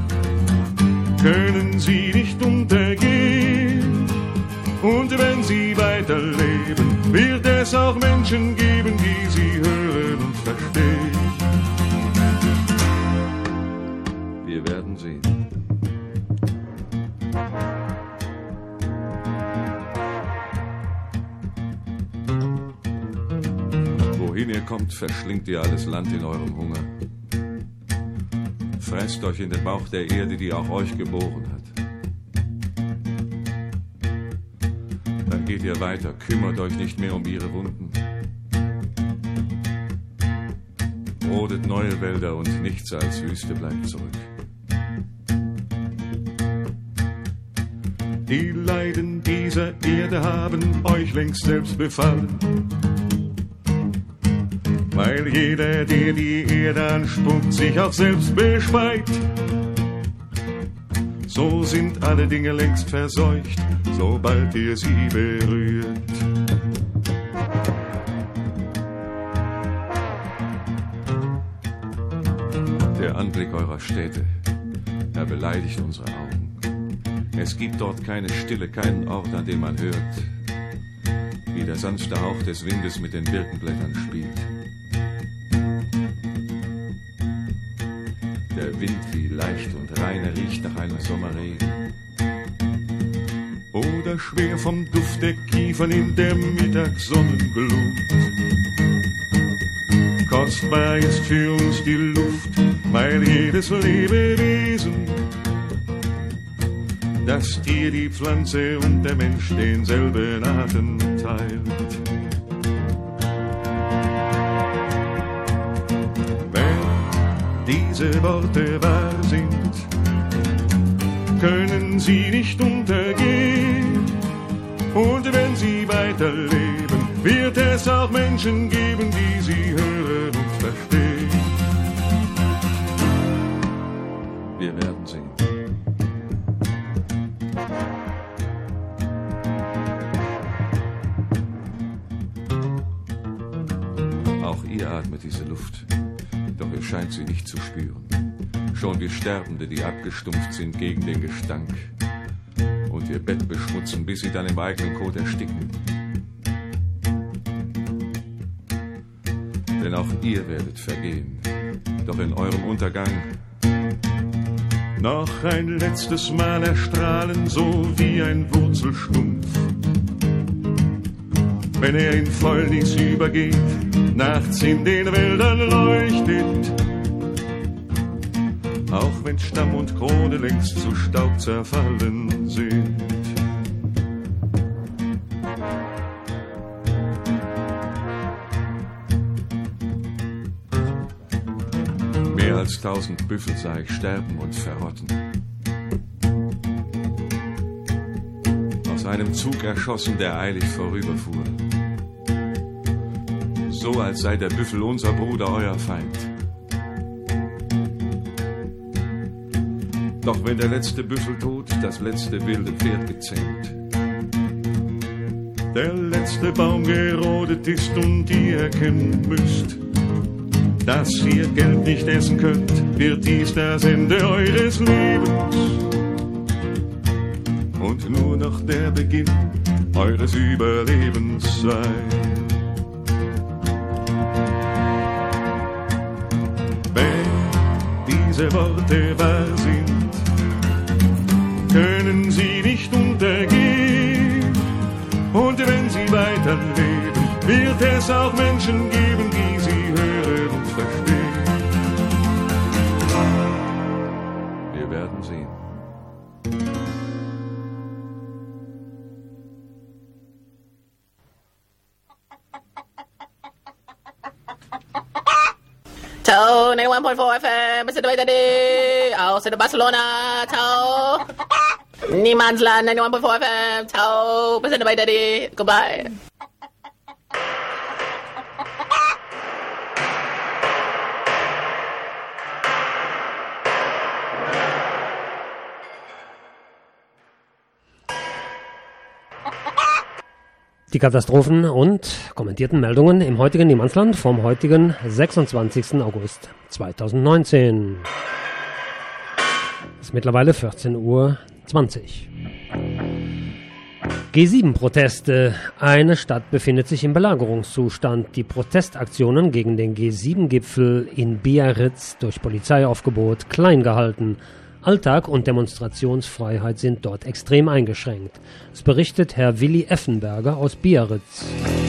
können sie nicht untergehen. Und wenn sie weiterleben, wird es auch Menschen geben, die sie hören und verstehen. Wir werden sehen. Wohin ihr kommt, verschlingt ihr alles Land in eurem Hunger. Fresst euch in den Bauch der Erde, die auch euch geboren hat. Dann geht ihr weiter, kümmert euch nicht mehr um ihre Wunden. Rodet neue Wälder und nichts als Wüste bleibt zurück. Die Leiden dieser Erde haben euch längst selbst befallen. Weil jeder, der die Erde anspuckt, sich auch selbst bespeit. So sind alle Dinge längst verseucht, sobald ihr sie berührt. Der Anblick eurer Städte, er beleidigt unsere Augen. Es gibt dort keine Stille, keinen Ort, an dem man hört, wie der sanfte Hauch des Windes mit den Birkenblättern spielt. Der Wind wie leicht und reiner riecht nach einem Sommerregen. Oder schwer vom Duft der Kiefern in der Mittagssonnenglut. Kostbar ist für uns die Luft, weil jedes Lebewesen, das Tier, die Pflanze und der Mensch denselben Atem teilt. Diese Worte wahr sind, können sie nicht untergehen. Und wenn sie weiterleben, wird es auch Menschen geben, die sie hören und verstehen. Wir werden sehen. Auch ihr atmet diese Luft, doch ihr scheint sie nicht zu spüren. Schon wie Sterbende, die abgestumpft sind gegen den Gestank und ihr Bett beschmutzen, bis sie dann im eigenen Kot ersticken. Denn auch ihr werdet vergehen, doch in eurem Untergang noch ein letztes Mal erstrahlen, so wie ein Wurzelstumpf. Wenn er in Fäulnis übergeht, nachts in den Wäldern leuchtet, auch wenn Stamm und Krone längst zu Staub zerfallen sind. Mehr als 1000 Büffel sah ich sterben und verrotten. Aus einem Zug erschossen, der eilig vorüberfuhr. So als sei der Büffel unser Bruder, euer Feind. Doch wenn der letzte Büffel tot, das letzte wilde Pferd gezähmt, der letzte Baum gerodet ist und ihr erkennen müsst, dass ihr Geld nicht essen könnt, wird dies das Ende eures Lebens und nur noch der Beginn eures Überlebens sein. Wenn diese Worte wahr sind, können sie nicht untergehen. Und wenn sie weiterleben, wird es auch Menschen geben, die sie hören und verstehen. Wir werden sehen. Ciao, 91.4 FM, bist du dabei, Daddy? Aus in Barcelona, ciao. Niemandsland, 91.4 FM, ciao. Bist du dabei, Daddy? Goodbye. Die Katastrophen und kommentierten Meldungen im heutigen Niemandsland vom heutigen 26. August 2019. Es ist mittlerweile 14:20 Uhr. G7-Proteste. Eine Stadt befindet sich im Belagerungszustand. Die Protestaktionen gegen den G7-Gipfel in Biarritz durch Polizeiaufgebot klein gehalten. Alltag und Demonstrationsfreiheit sind dort extrem eingeschränkt. Es berichtet Herr Willi Effenberger aus Biarritz.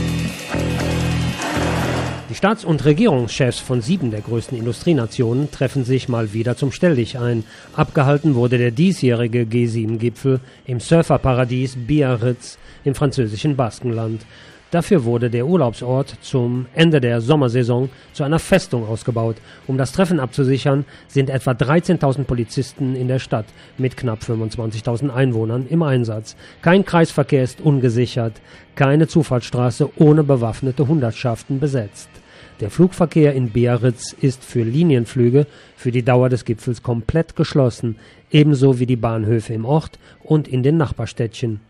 Die Staats- und Regierungschefs von 7 der größten Industrienationen treffen sich mal wieder zum Stelldichein. Abgehalten wurde der diesjährige G7-Gipfel im Surferparadies Biarritz im französischen Baskenland. Dafür wurde der Urlaubsort zum Ende der Sommersaison zu einer Festung ausgebaut. Um das Treffen abzusichern, sind etwa 13.000 Polizisten in der Stadt mit knapp 25.000 Einwohnern im Einsatz. Kein Kreisverkehr ist ungesichert, keine Zufahrtsstraße ohne bewaffnete Hundertschaften besetzt. Der Flugverkehr in Biarritz ist für Linienflüge für die Dauer des Gipfels komplett geschlossen, ebenso wie die Bahnhöfe im Ort und in den Nachbarstädtchen.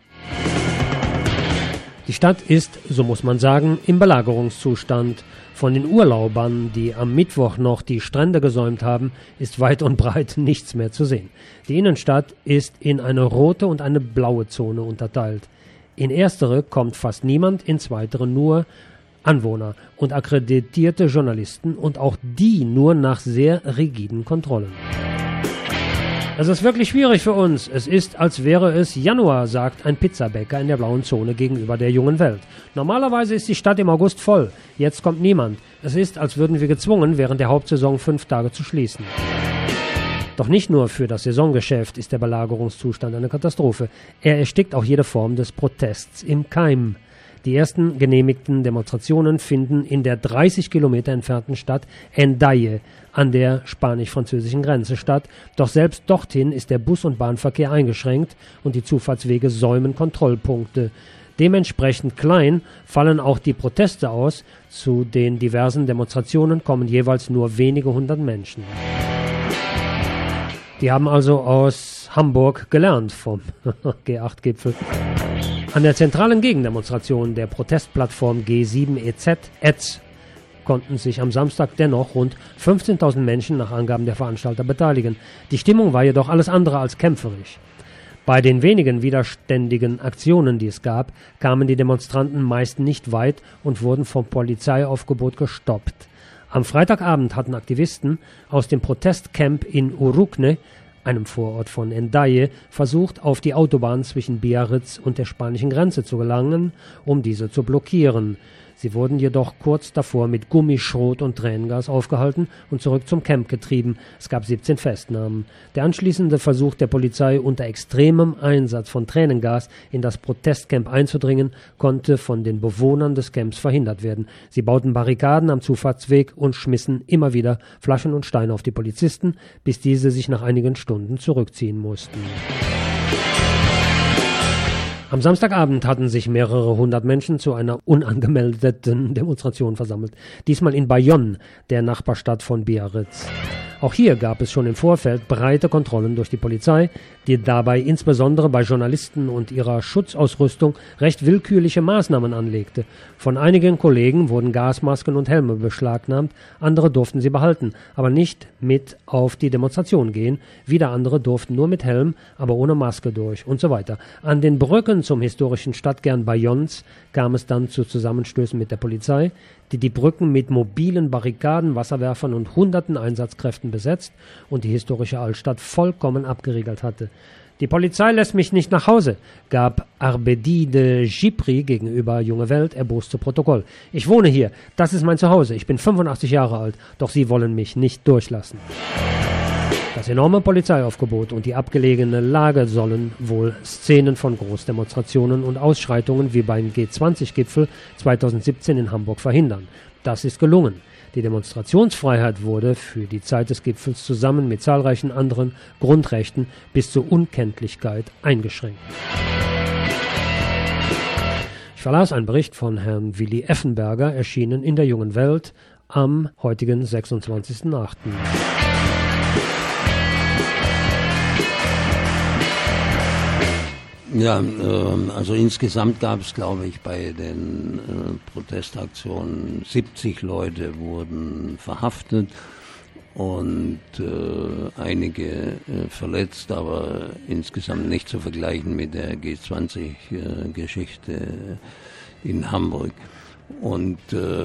Die Stadt ist, so muss man sagen, im Belagerungszustand. Von den Urlaubern, die am Mittwoch noch die Strände gesäumt haben, ist weit und breit nichts mehr zu sehen. Die Innenstadt ist in eine rote und eine blaue Zone unterteilt. In erstere kommt fast niemand, in zweitere nur Anwohner und akkreditierte Journalisten und auch die nur nach sehr rigiden Kontrollen. Es ist wirklich schwierig für uns. Es ist, als wäre es Januar, sagt ein Pizzabäcker in der blauen Zone gegenüber der jungen Welt. Normalerweise ist die Stadt im August voll. Jetzt kommt niemand. Es ist, als würden wir gezwungen, während der Hauptsaison 5 Tage zu schließen. Doch nicht nur für das Saisongeschäft ist der Belagerungszustand eine Katastrophe. Er erstickt auch jede Form des Protests im Keim. Die ersten genehmigten Demonstrationen finden in der 30 Kilometer entfernten Stadt Hendaye an der spanisch-französischen Grenze statt. Doch selbst dorthin ist der Bus- und Bahnverkehr eingeschränkt und die Zufahrtswege säumen Kontrollpunkte. Dementsprechend klein fallen auch die Proteste aus. Zu den diversen Demonstrationen kommen jeweils nur wenige hundert Menschen. Die haben also aus Hamburg gelernt vom G8-Gipfel. An der zentralen Gegendemonstration der Protestplattform G7 EZ konnten sich am Samstag dennoch rund 15.000 Menschen nach Angaben der Veranstalter beteiligen. Die Stimmung war jedoch alles andere als kämpferisch. Bei den wenigen widerständigen Aktionen, die es gab, kamen die Demonstranten meist nicht weit und wurden vom Polizeiaufgebot gestoppt. Am Freitagabend hatten Aktivisten aus dem Protestcamp in Urukne, einem Vorort von Hendaye, versucht, auf die Autobahn zwischen Biarritz und der spanischen Grenze zu gelangen, um diese zu blockieren. Sie wurden jedoch kurz davor mit Gummischrot und Tränengas aufgehalten und zurück zum Camp getrieben. Es gab 17 Festnahmen. Der anschließende Versuch der Polizei, unter extremem Einsatz von Tränengas in das Protestcamp einzudringen, konnte von den Bewohnern des Camps verhindert werden. Sie bauten Barrikaden am Zufahrtsweg und schmissen immer wieder Flaschen und Steine auf die Polizisten, bis diese sich nach einigen Stunden zurückziehen mussten. Am Samstagabend hatten sich mehrere hundert Menschen zu einer unangemeldeten Demonstration versammelt. Diesmal in Bayonne, der Nachbarstadt von Biarritz. Auch hier gab es schon im Vorfeld breite Kontrollen durch die Polizei, die dabei insbesondere bei Journalisten und ihrer Schutzausrüstung recht willkürliche Maßnahmen anlegte. Von einigen Kollegen wurden Gasmasken und Helme beschlagnahmt, andere durften sie behalten, aber nicht mit auf die Demonstration gehen. Wieder andere durften nur mit Helm, aber ohne Maske durch und so weiter. An den Brücken zum historischen Stadtkern Bayonnes kam es dann zu Zusammenstößen mit der Polizei, die Brücken mit mobilen Barrikaden, Wasserwerfern und hunderten Einsatzkräften besetzt und die historische Altstadt vollkommen abgeriegelt hatte. Die Polizei lässt mich nicht nach Hause, gab Arbedi de Gipri gegenüber Junge Welt erbost zu Protokoll. Ich wohne hier, das ist mein Zuhause, ich bin 85 Jahre alt, doch sie wollen mich nicht durchlassen. Das enorme Polizeiaufgebot und die abgelegene Lage sollen wohl Szenen von Großdemonstrationen und Ausschreitungen wie beim G20-Gipfel 2017 in Hamburg verhindern. Das ist gelungen. Die Demonstrationsfreiheit wurde für die Zeit des Gipfels zusammen mit zahlreichen anderen Grundrechten bis zur Unkenntlichkeit eingeschränkt. Ich verlas einen Bericht von Herrn Willi Effenberger, erschienen in der Jungen Welt am heutigen 26.08. Ja, also insgesamt gab es, glaube ich, bei den Protestaktionen 70 Leute wurden verhaftet und einige verletzt, aber insgesamt nicht zu vergleichen mit der G20-Geschichte in Hamburg. Und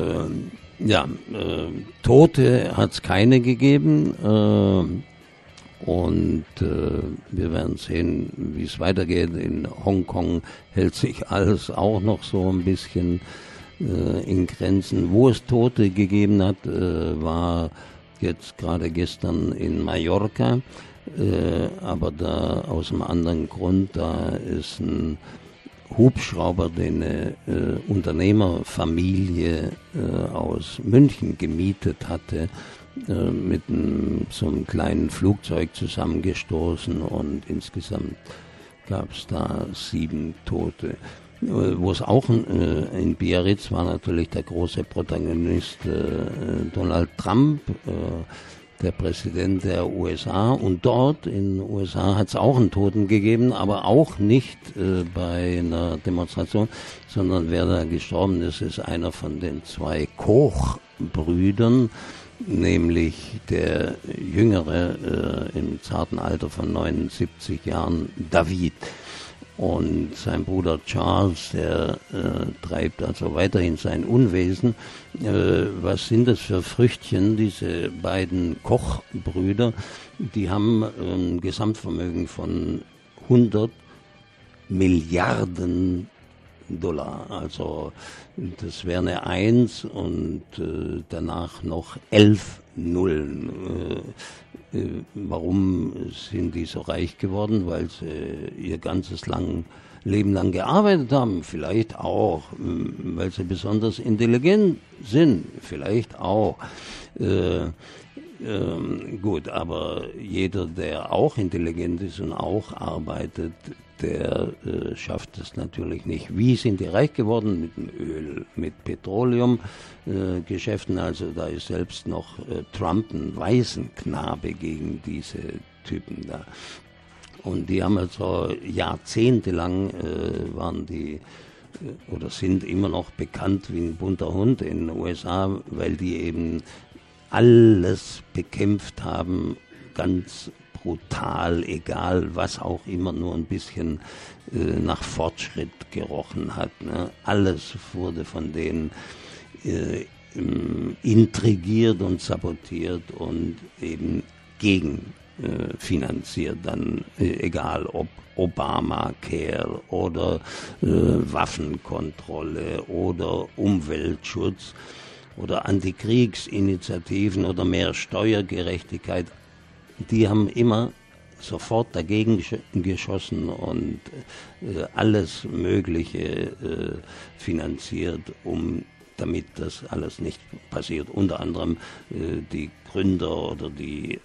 Tote hat es keine gegeben. Und wir werden sehen, wie es weitergeht. In Hongkong hält sich alles auch noch so ein bisschen in Grenzen. Wo es Tote gegeben hat, war jetzt gerade gestern in Mallorca, aber da aus einem anderen Grund. Da ist ein Hubschrauber, den eine Unternehmerfamilie aus München gemietet hatte, mit so einem kleinen Flugzeug zusammengestoßen und insgesamt gab es da 7 Tote. Wo es auch in Biarritz war natürlich der große Protagonist Donald Trump, der Präsident der USA, und dort in den USA hat es auch einen Toten gegeben, aber auch nicht bei einer Demonstration, sondern wer da gestorben ist, ist einer von den 2 Koch-Brüdern, nämlich der Jüngere im zarten Alter von 79 Jahren, David. Und sein Bruder Charles, der treibt also weiterhin sein Unwesen. Was sind das für Früchtchen, diese beiden Kochbrüder? Die haben ein Gesamtvermögen von 100 Milliarden Dollar. Also das wäre eine 1 und danach noch 11 Nullen. Warum sind die so reich geworden? Weil sie ihr ganzes Leben lang gearbeitet haben. Vielleicht auch, weil sie besonders intelligent sind. Vielleicht auch. Gut, aber jeder, der auch intelligent ist und auch arbeitet, der schafft es natürlich nicht. Wie sind die reich geworden? Mit dem Öl, mit Petroleumgeschäften. Also da ist selbst noch Trump ein Waisenknabe gegen diese Typen da. Und die haben also jahrzehntelang waren die oder sind immer noch bekannt wie ein bunter Hund in den USA, weil die eben alles bekämpft haben, ganz brutal, egal was auch immer nur ein bisschen nach Fortschritt gerochen hat. Ne? Alles wurde von denen intrigiert und sabotiert und eben gegenfinanziert, dann egal ob Obamacare oder Waffenkontrolle oder Umweltschutz oder Antikriegsinitiativen oder mehr Steuergerechtigkeit. Die haben immer sofort dagegen geschossen und alles Mögliche finanziert, damit das alles nicht passiert. Unter anderem die Gründer oder die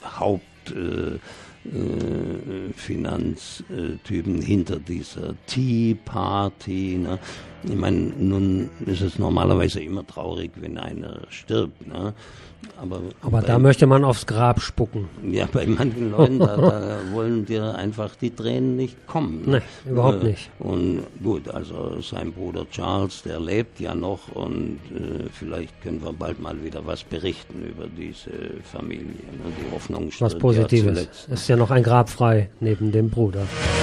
Hauptfinanztypen hinter dieser Tea Party. Ne? Ich meine, nun ist es normalerweise immer traurig, wenn einer stirbt. Ne? Aber da möchte man aufs Grab spucken. Ja, bei manchen Leuten, da wollen dir einfach die Tränen nicht kommen. Nee, überhaupt nicht. Und gut, also sein Bruder Charles, der lebt ja noch und vielleicht können wir bald mal wieder was berichten über diese Familie. Ne? Die Hoffnung stirbt. Was Positives. Ja zuletzt. Es ist ja noch ein Grab frei neben dem Bruder.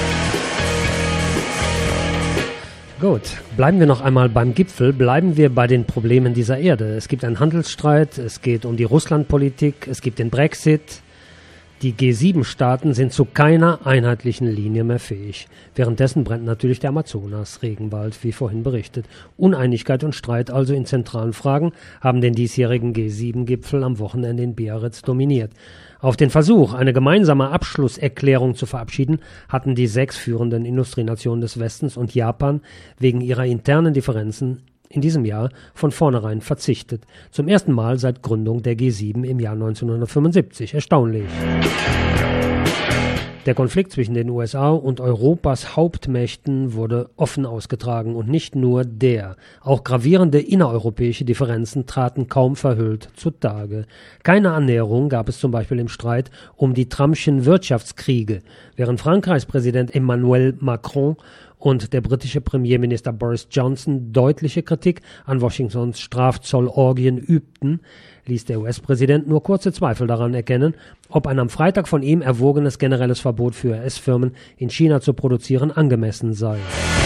Gut, bleiben wir noch einmal beim Gipfel, bleiben wir bei den Problemen dieser Erde. Es gibt einen Handelsstreit, es geht um die Russlandpolitik, es gibt den Brexit. Die G7-Staaten sind zu keiner einheitlichen Linie mehr fähig. Währenddessen brennt natürlich der Amazonas-Regenwald, wie vorhin berichtet. Uneinigkeit und Streit also in zentralen Fragen haben den diesjährigen G7-Gipfel am Wochenende in Biarritz dominiert. Auf den Versuch, eine gemeinsame Abschlusserklärung zu verabschieden, hatten die 6 führenden Industrienationen des Westens und Japan wegen ihrer internen Differenzen in diesem Jahr von vornherein verzichtet. Zum ersten Mal seit Gründung der G7 im Jahr 1975. Erstaunlich. Der Konflikt zwischen den USA und Europas Hauptmächten wurde offen ausgetragen und nicht nur der. Auch gravierende innereuropäische Differenzen traten kaum verhüllt zutage. Keine Annäherung gab es zum Beispiel im Streit um die Trumpschen Wirtschaftskriege, während Frankreichs Präsident Emmanuel Macron und der britische Premierminister Boris Johnson deutliche Kritik an Washingtons Strafzollorgien übten, ließ der US-Präsident nur kurze Zweifel daran erkennen, ob ein am Freitag von ihm erwogenes generelles Verbot für US-Firmen in China zu produzieren angemessen sei.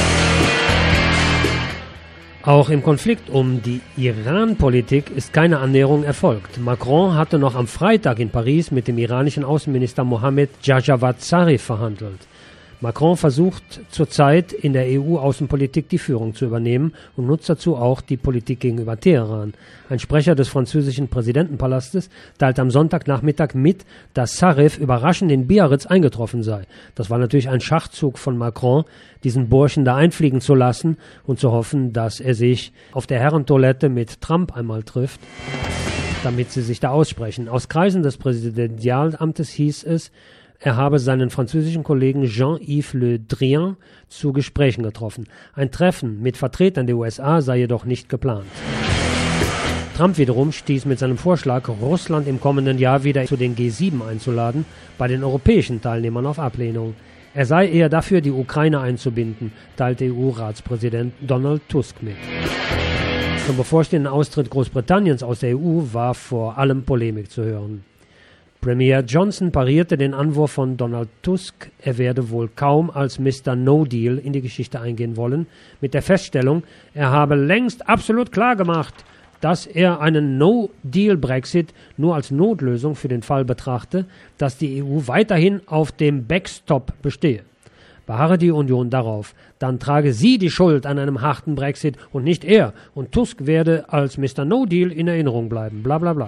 Auch im Konflikt um die Iran-Politik ist keine Annäherung erfolgt. Macron hatte noch am Freitag in Paris mit dem iranischen Außenminister Mohammad Javad Zarif verhandelt. Macron versucht zurzeit in der EU-Außenpolitik die Führung zu übernehmen und nutzt dazu auch die Politik gegenüber Teheran. Ein Sprecher des französischen Präsidentenpalastes teilte am Sonntagnachmittag mit, dass Zarif überraschend in Biarritz eingetroffen sei. Das war natürlich ein Schachzug von Macron, diesen Burschen da einfliegen zu lassen und zu hoffen, dass er sich auf der Herrentoilette mit Trump einmal trifft, damit sie sich da aussprechen. Aus Kreisen des Präsidialamtes hieß es, er habe seinen französischen Kollegen Jean-Yves Le Drian zu Gesprächen getroffen. Ein Treffen mit Vertretern der USA sei jedoch nicht geplant. Trump wiederum stieß mit seinem Vorschlag, Russland im kommenden Jahr wieder zu den G7 einzuladen, bei den europäischen Teilnehmern auf Ablehnung. Er sei eher dafür, die Ukraine einzubinden, teilte EU-Ratspräsident Donald Tusk mit. Zum bevorstehenden Austritt Großbritanniens aus der EU war vor allem Polemik zu hören. Premier Johnson parierte den Anwurf von Donald Tusk, er werde wohl kaum als Mr. No-Deal in die Geschichte eingehen wollen, mit der Feststellung, er habe längst absolut klar gemacht, dass er einen No-Deal-Brexit nur als Notlösung für den Fall betrachte, dass die EU weiterhin auf dem Backstop bestehe. Beharre die Union darauf, dann trage sie die Schuld an einem harten Brexit und nicht er, und Tusk werde als Mr. No-Deal in Erinnerung bleiben, bla bla bla.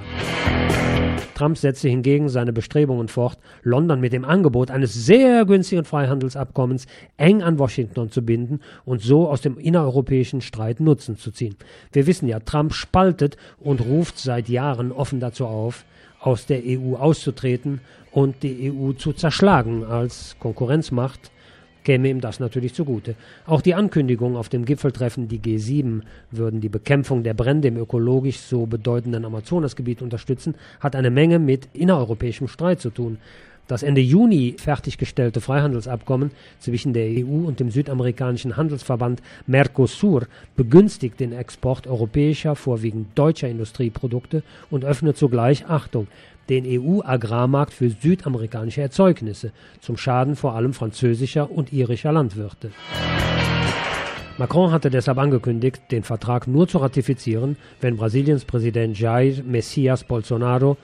Trump setzte hingegen seine Bestrebungen fort, London mit dem Angebot eines sehr günstigen Freihandelsabkommens eng an Washington zu binden und so aus dem innereuropäischen Streit Nutzen zu ziehen. Wir wissen ja, Trump spaltet und ruft seit Jahren offen dazu auf, aus der EU auszutreten und die EU zu zerschlagen als Konkurrenzmacht. Käme ihm das natürlich zugute. Auch die Ankündigung auf dem Gipfeltreffen, die G7 würden die Bekämpfung der Brände im ökologisch so bedeutenden Amazonasgebiet unterstützen, hat eine Menge mit innereuropäischem Streit zu tun. Das Ende Juni fertiggestellte Freihandelsabkommen zwischen der EU und dem südamerikanischen Handelsverband Mercosur begünstigt den Export europäischer, vorwiegend deutscher Industrieprodukte und öffnet zugleich, Achtung, den EU-Agrarmarkt für südamerikanische Erzeugnisse, zum Schaden vor allem französischer und irischer Landwirte. Macron hatte deshalb angekündigt, den Vertrag nur zu ratifizieren, wenn Brasiliens Präsident Jair Messias Bolsonaro,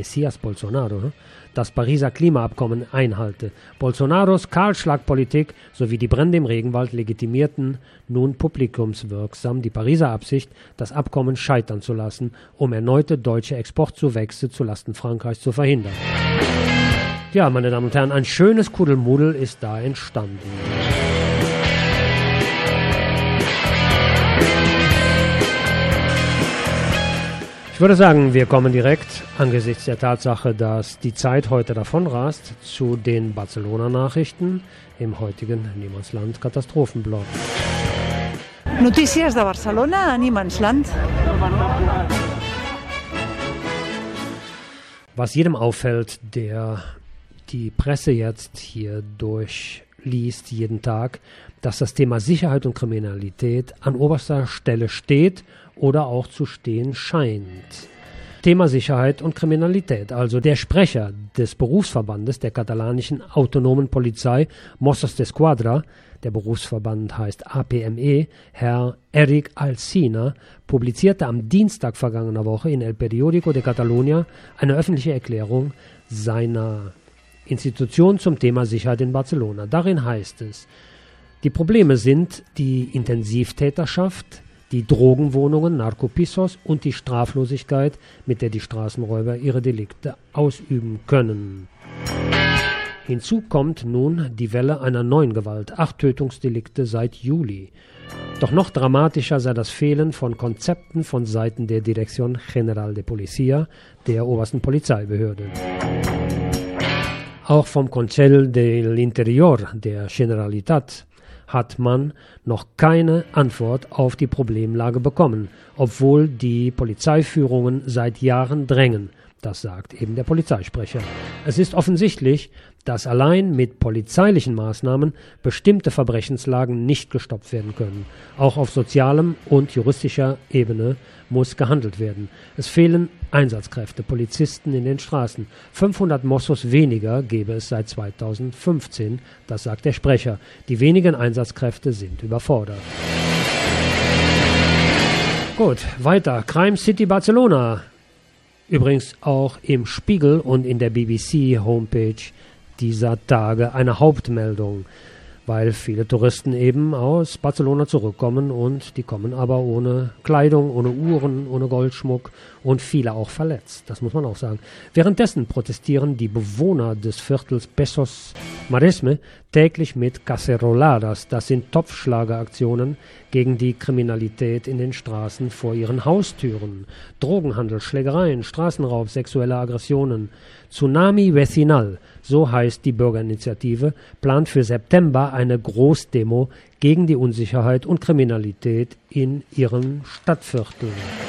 das Pariser Klimaabkommen einhalte. Bolsonaros Kahlschlagpolitik sowie die Brände im Regenwald legitimierten nun publikumswirksam die Pariser Absicht, das Abkommen scheitern zu lassen, um erneute deutsche Exportzuwächse zulasten Frankreichs zu verhindern. Ja, meine Damen und Herren, ein schönes Kuddelmuddel ist da entstanden. Ich würde sagen, wir kommen direkt, angesichts der Tatsache, dass die Zeit heute davonrast, zu den Barcelona-Nachrichten im heutigen Niemandsland-Katastrophenblog. Notícies de Barcelona a Niemandsland. Was jedem auffällt, der die Presse jetzt hier durchliest jeden Tag, dass das Thema Sicherheit und Kriminalität an oberster Stelle steht oder auch zu stehen scheint. Thema Sicherheit und Kriminalität. Also der Sprecher des Berufsverbandes der katalanischen autonomen Polizei, Mossos d'Esquadra, der Berufsverband heißt APME, Herr Eric Alsina, publizierte am Dienstag vergangener Woche in El Periódico de Catalunya eine öffentliche Erklärung seiner Institution zum Thema Sicherheit in Barcelona. Darin heißt es, die Probleme sind die Intensivtäterschaft, die Drogenwohnungen, Narkopissos und die Straflosigkeit, mit der die Straßenräuber ihre Delikte ausüben können. Hinzu kommt nun die Welle einer neuen Gewalt, 8 Tötungsdelikte seit Juli. Doch noch dramatischer sei das Fehlen von Konzepten von Seiten der Dirección General de Policía, der obersten Polizeibehörde. Auch vom Consell del Interior, der Generalitat, hat man noch keine Antwort auf die Problemlage bekommen, obwohl die Polizeiführungen seit Jahren drängen. Das sagt eben der Polizeisprecher. Es ist offensichtlich, dass allein mit polizeilichen Maßnahmen bestimmte Verbrechenslagen nicht gestoppt werden können. Auch auf sozialem und juristischer Ebene muss gehandelt werden. Es fehlen Einsatzkräfte, Polizisten in den Straßen. 500 Mossos weniger gäbe es seit 2015, das sagt der Sprecher. Die wenigen Einsatzkräfte sind überfordert. Gut, weiter. Crime City Barcelona. Übrigens auch im Spiegel und in der BBC-Homepage dieser Tage eine Hauptmeldung, weil viele Touristen eben aus Barcelona zurückkommen und die kommen aber ohne Kleidung, ohne Uhren, ohne Goldschmuck und viele auch verletzt, das muss man auch sagen. Währenddessen protestieren die Bewohner des Viertels Pesos Maresme täglich mit Caceroladas, das sind Topfschlageraktionen gegen die Kriminalität in den Straßen vor ihren Haustüren. Drogenhandel, Schlägereien, Straßenraub, sexuelle Aggressionen. Tsunami Vecinal, so heißt die Bürgerinitiative, plant für September eine Großdemo gegen die Unsicherheit und Kriminalität in ihren Stadtvierteln.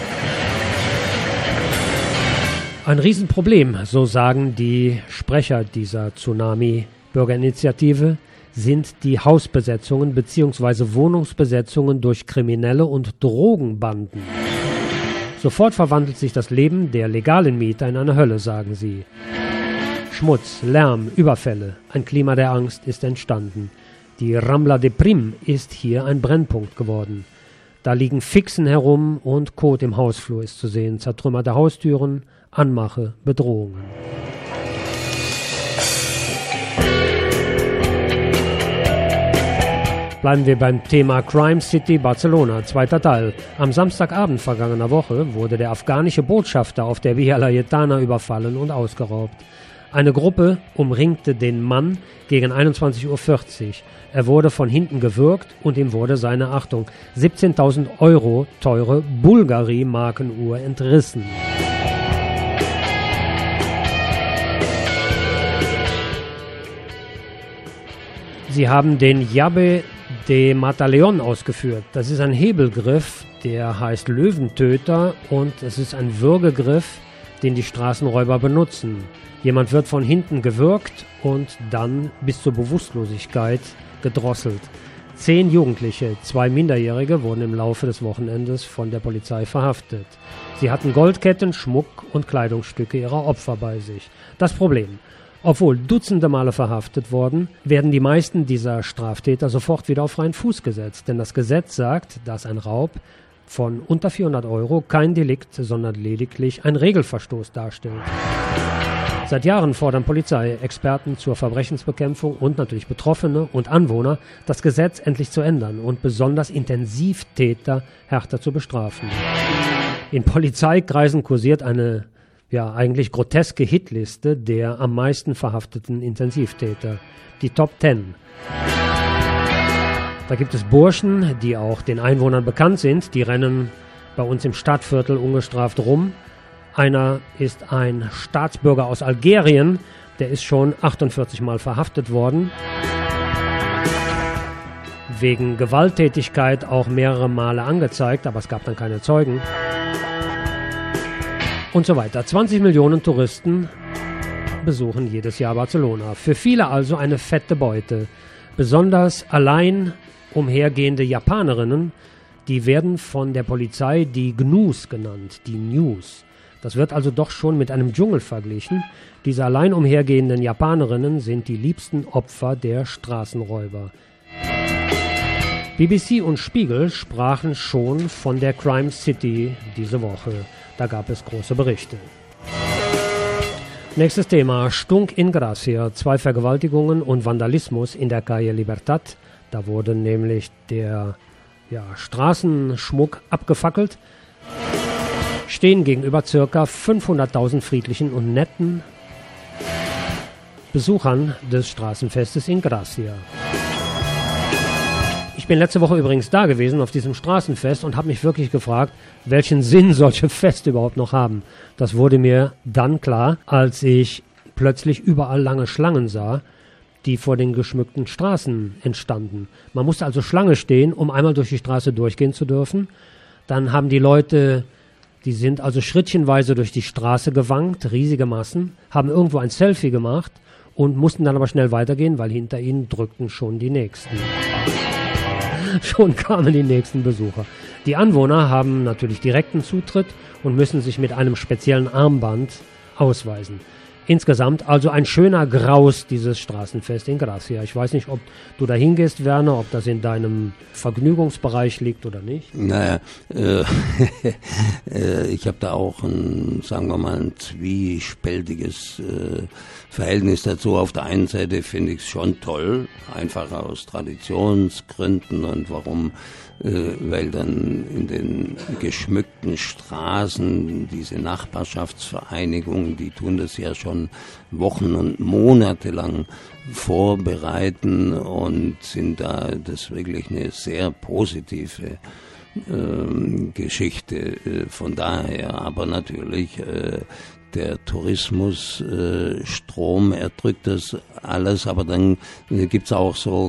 Ein Riesenproblem, so sagen die Sprecher dieser Tsunami-Bürgerinitiative, sind die Hausbesetzungen bzw. Wohnungsbesetzungen durch Kriminelle und Drogenbanden. Sofort verwandelt sich das Leben der legalen Mieter in eine Hölle, sagen sie. Schmutz, Lärm, Überfälle, ein Klima der Angst ist entstanden. Die Rambla de Prim ist hier ein Brennpunkt geworden. Da liegen Fixen herum und Kot im Hausflur ist zu sehen, zertrümmerte Haustüren, Anmache, Bedrohungen. Bleiben wir beim Thema Crime City Barcelona, zweiter Teil. Am Samstagabend vergangener Woche wurde der afghanische Botschafter auf der Via Laietana überfallen und ausgeraubt. Eine Gruppe umringte den Mann gegen 21:40 Uhr. Er wurde von hinten gewürgt und ihm wurde seine, Achtung, 17.000 Euro teure Bulgari-Markenuhr entrissen. Sie haben den Llave de Mataleon ausgeführt. Das ist ein Hebelgriff, der heißt Löwentöter und es ist ein Würgegriff, den die Straßenräuber benutzen. Jemand wird von hinten gewürgt und dann bis zur Bewusstlosigkeit gedrosselt. 10 Jugendliche, 2 Minderjährige, wurden im Laufe des Wochenendes von der Polizei verhaftet. Sie hatten Goldketten, Schmuck und Kleidungsstücke ihrer Opfer bei sich. Das Problem: Obwohl Dutzende Male verhaftet wurden, werden die meisten dieser Straftäter sofort wieder auf freien Fuß gesetzt. Denn das Gesetz sagt, dass ein Raub von unter 400 € kein Delikt, sondern lediglich ein Regelverstoß darstellt. Seit Jahren fordern Polizeiexperten zur Verbrechensbekämpfung und natürlich Betroffene und Anwohner, das Gesetz endlich zu ändern und besonders Intensivtäter härter zu bestrafen. In Polizeikreisen kursiert eine eigentlich groteske Hitliste der am meisten verhafteten Intensivtäter, die Top 10. Da gibt es Burschen, die auch den Einwohnern bekannt sind, die rennen bei uns im Stadtviertel ungestraft rum. Einer ist ein Staatsbürger aus Algerien, der ist schon 48 Mal verhaftet worden. Wegen Gewalttätigkeit auch mehrere Male angezeigt, aber es gab dann keine Zeugen. Und so weiter. 20 Millionen Touristen besuchen jedes Jahr Barcelona. Für viele also eine fette Beute. Besonders allein umhergehende Japanerinnen, die werden von der Polizei die Gnus genannt, die News. Das wird also doch schon mit einem Dschungel verglichen. Diese allein umhergehenden Japanerinnen sind die liebsten Opfer der Straßenräuber. BBC und Spiegel sprachen schon von der Crime City diese Woche. Da gab es große Berichte. Nächstes Thema: Stunk in Gracia. 2 Vergewaltigungen und Vandalismus in der Calle Libertad. Da wurde nämlich der Straßenschmuck abgefackelt. Stehen gegenüber ca. 500.000 friedlichen und netten Besuchern des Straßenfestes in Gracia. Ich bin letzte Woche übrigens da gewesen auf diesem Straßenfest und habe mich wirklich gefragt, welchen Sinn solche Feste überhaupt noch haben. Das wurde mir dann klar, als ich plötzlich überall lange Schlangen sah, die vor den geschmückten Straßen entstanden. Man musste also Schlange stehen, um einmal durch die Straße durchgehen zu dürfen. Dann haben die Leute, die sind also schrittchenweise durch die Straße gewankt, riesige Massen, haben irgendwo ein Selfie gemacht und mussten dann aber schnell weitergehen, weil hinter ihnen drückten schon die Nächsten. Schon kamen die nächsten Besucher. Die Anwohner haben natürlich direkten Zutritt und müssen sich mit einem speziellen Armband ausweisen. Insgesamt also ein schöner Graus, dieses Straßenfest in Gracia. Ich weiß nicht, ob du da hingehst, Werner, ob das in deinem Vergnügungsbereich liegt oder nicht. Naja, ich habe da auch ein zwiespältiges Verhältnis dazu. Auf der einen Seite finde ich es schon toll, einfach aus Traditionsgründen und warum, weil dann in den geschmückten Straßen diese Nachbarschaftsvereinigungen, die tun das ja schon Wochen und Monate lang vorbereiten und sind da das wirklich eine sehr positive Geschichte von daher, aber natürlich der Tourismusstrom erdrückt das alles, aber dann gibt's auch so,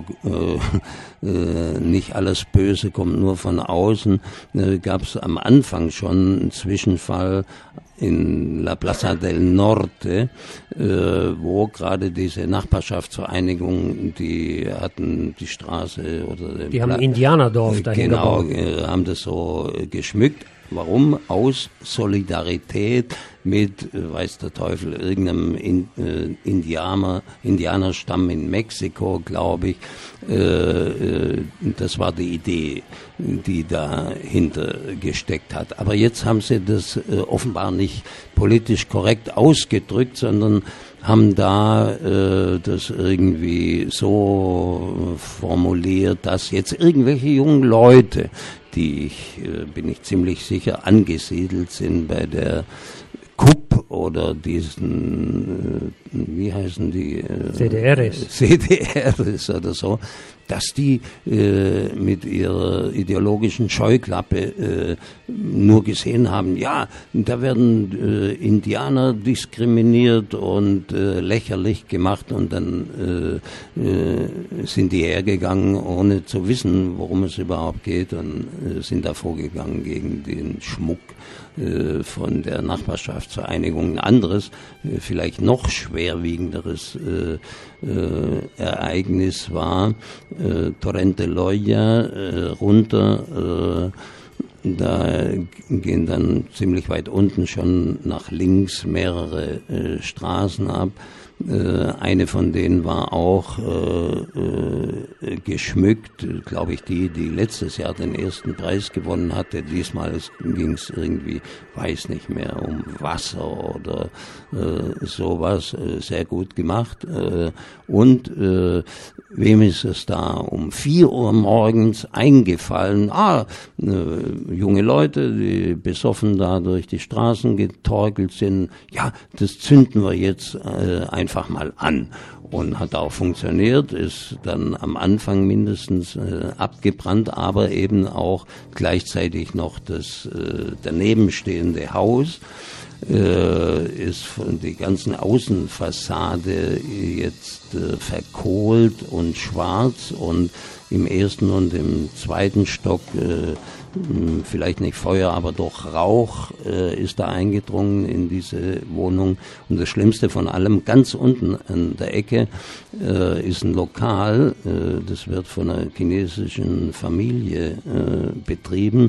nicht alles Böse kommt nur von außen. Gab's am Anfang schon einen Zwischenfall in La Plaza del Norte, wo gerade diese Nachbarschaftsvereinigung, die hatten die Straße oder die haben ein Indianerdorf dahin gebaut. Genau, haben das so geschmückt. Warum? Aus Solidarität mit, weiß der Teufel, irgendeinem Indianerstamm in Mexiko, glaube ich. Das war die Idee, die dahinter gesteckt hat. Aber jetzt haben sie das offenbar nicht politisch korrekt ausgedrückt, sondern haben da das irgendwie so formuliert, dass jetzt irgendwelche jungen Leute, die bin ich ziemlich sicher, angesiedelt sind bei der KUP oder diesen, wie heißen die? CDRs. CDRs oder so, dass die mit ihrer ideologischen Scheuklappe nur gesehen haben, ja, da werden Indianer diskriminiert und lächerlich gemacht und dann sind die hergegangen, ohne zu wissen, worum es überhaupt geht und sind da vorgegangen gegen den Schmuck von der Nachbarschaftsvereinigung. Ein anderes, vielleicht noch schwerwiegenderes Ereignis war Torrente Loya runter. Da gehen dann ziemlich weit unten schon nach links mehrere Straßen ab. Eine von denen war auch geschmückt, glaube ich, die letztes Jahr den ersten Preis gewonnen hatte. Diesmal ging es irgendwie, weiß nicht mehr, um Wasser oder sowas. Sehr gut gemacht. Und wem ist es da um 4 Uhr morgens eingefallen? Junge Leute, die besoffen da durch die Straßen getorkelt sind. Ja, das zünden wir jetzt einfach mal an. Und hat auch funktioniert, ist dann am Anfang mindestens abgebrannt, aber eben auch gleichzeitig noch das danebenstehende Haus. Ist von die ganzen Außenfassade jetzt verkohlt und schwarz und im ersten und im zweiten Stock vielleicht nicht Feuer, aber doch Rauch ist da eingedrungen in diese Wohnung. Und das Schlimmste von allem, ganz unten an der Ecke ist ein Lokal, das wird von einer chinesischen Familie betrieben.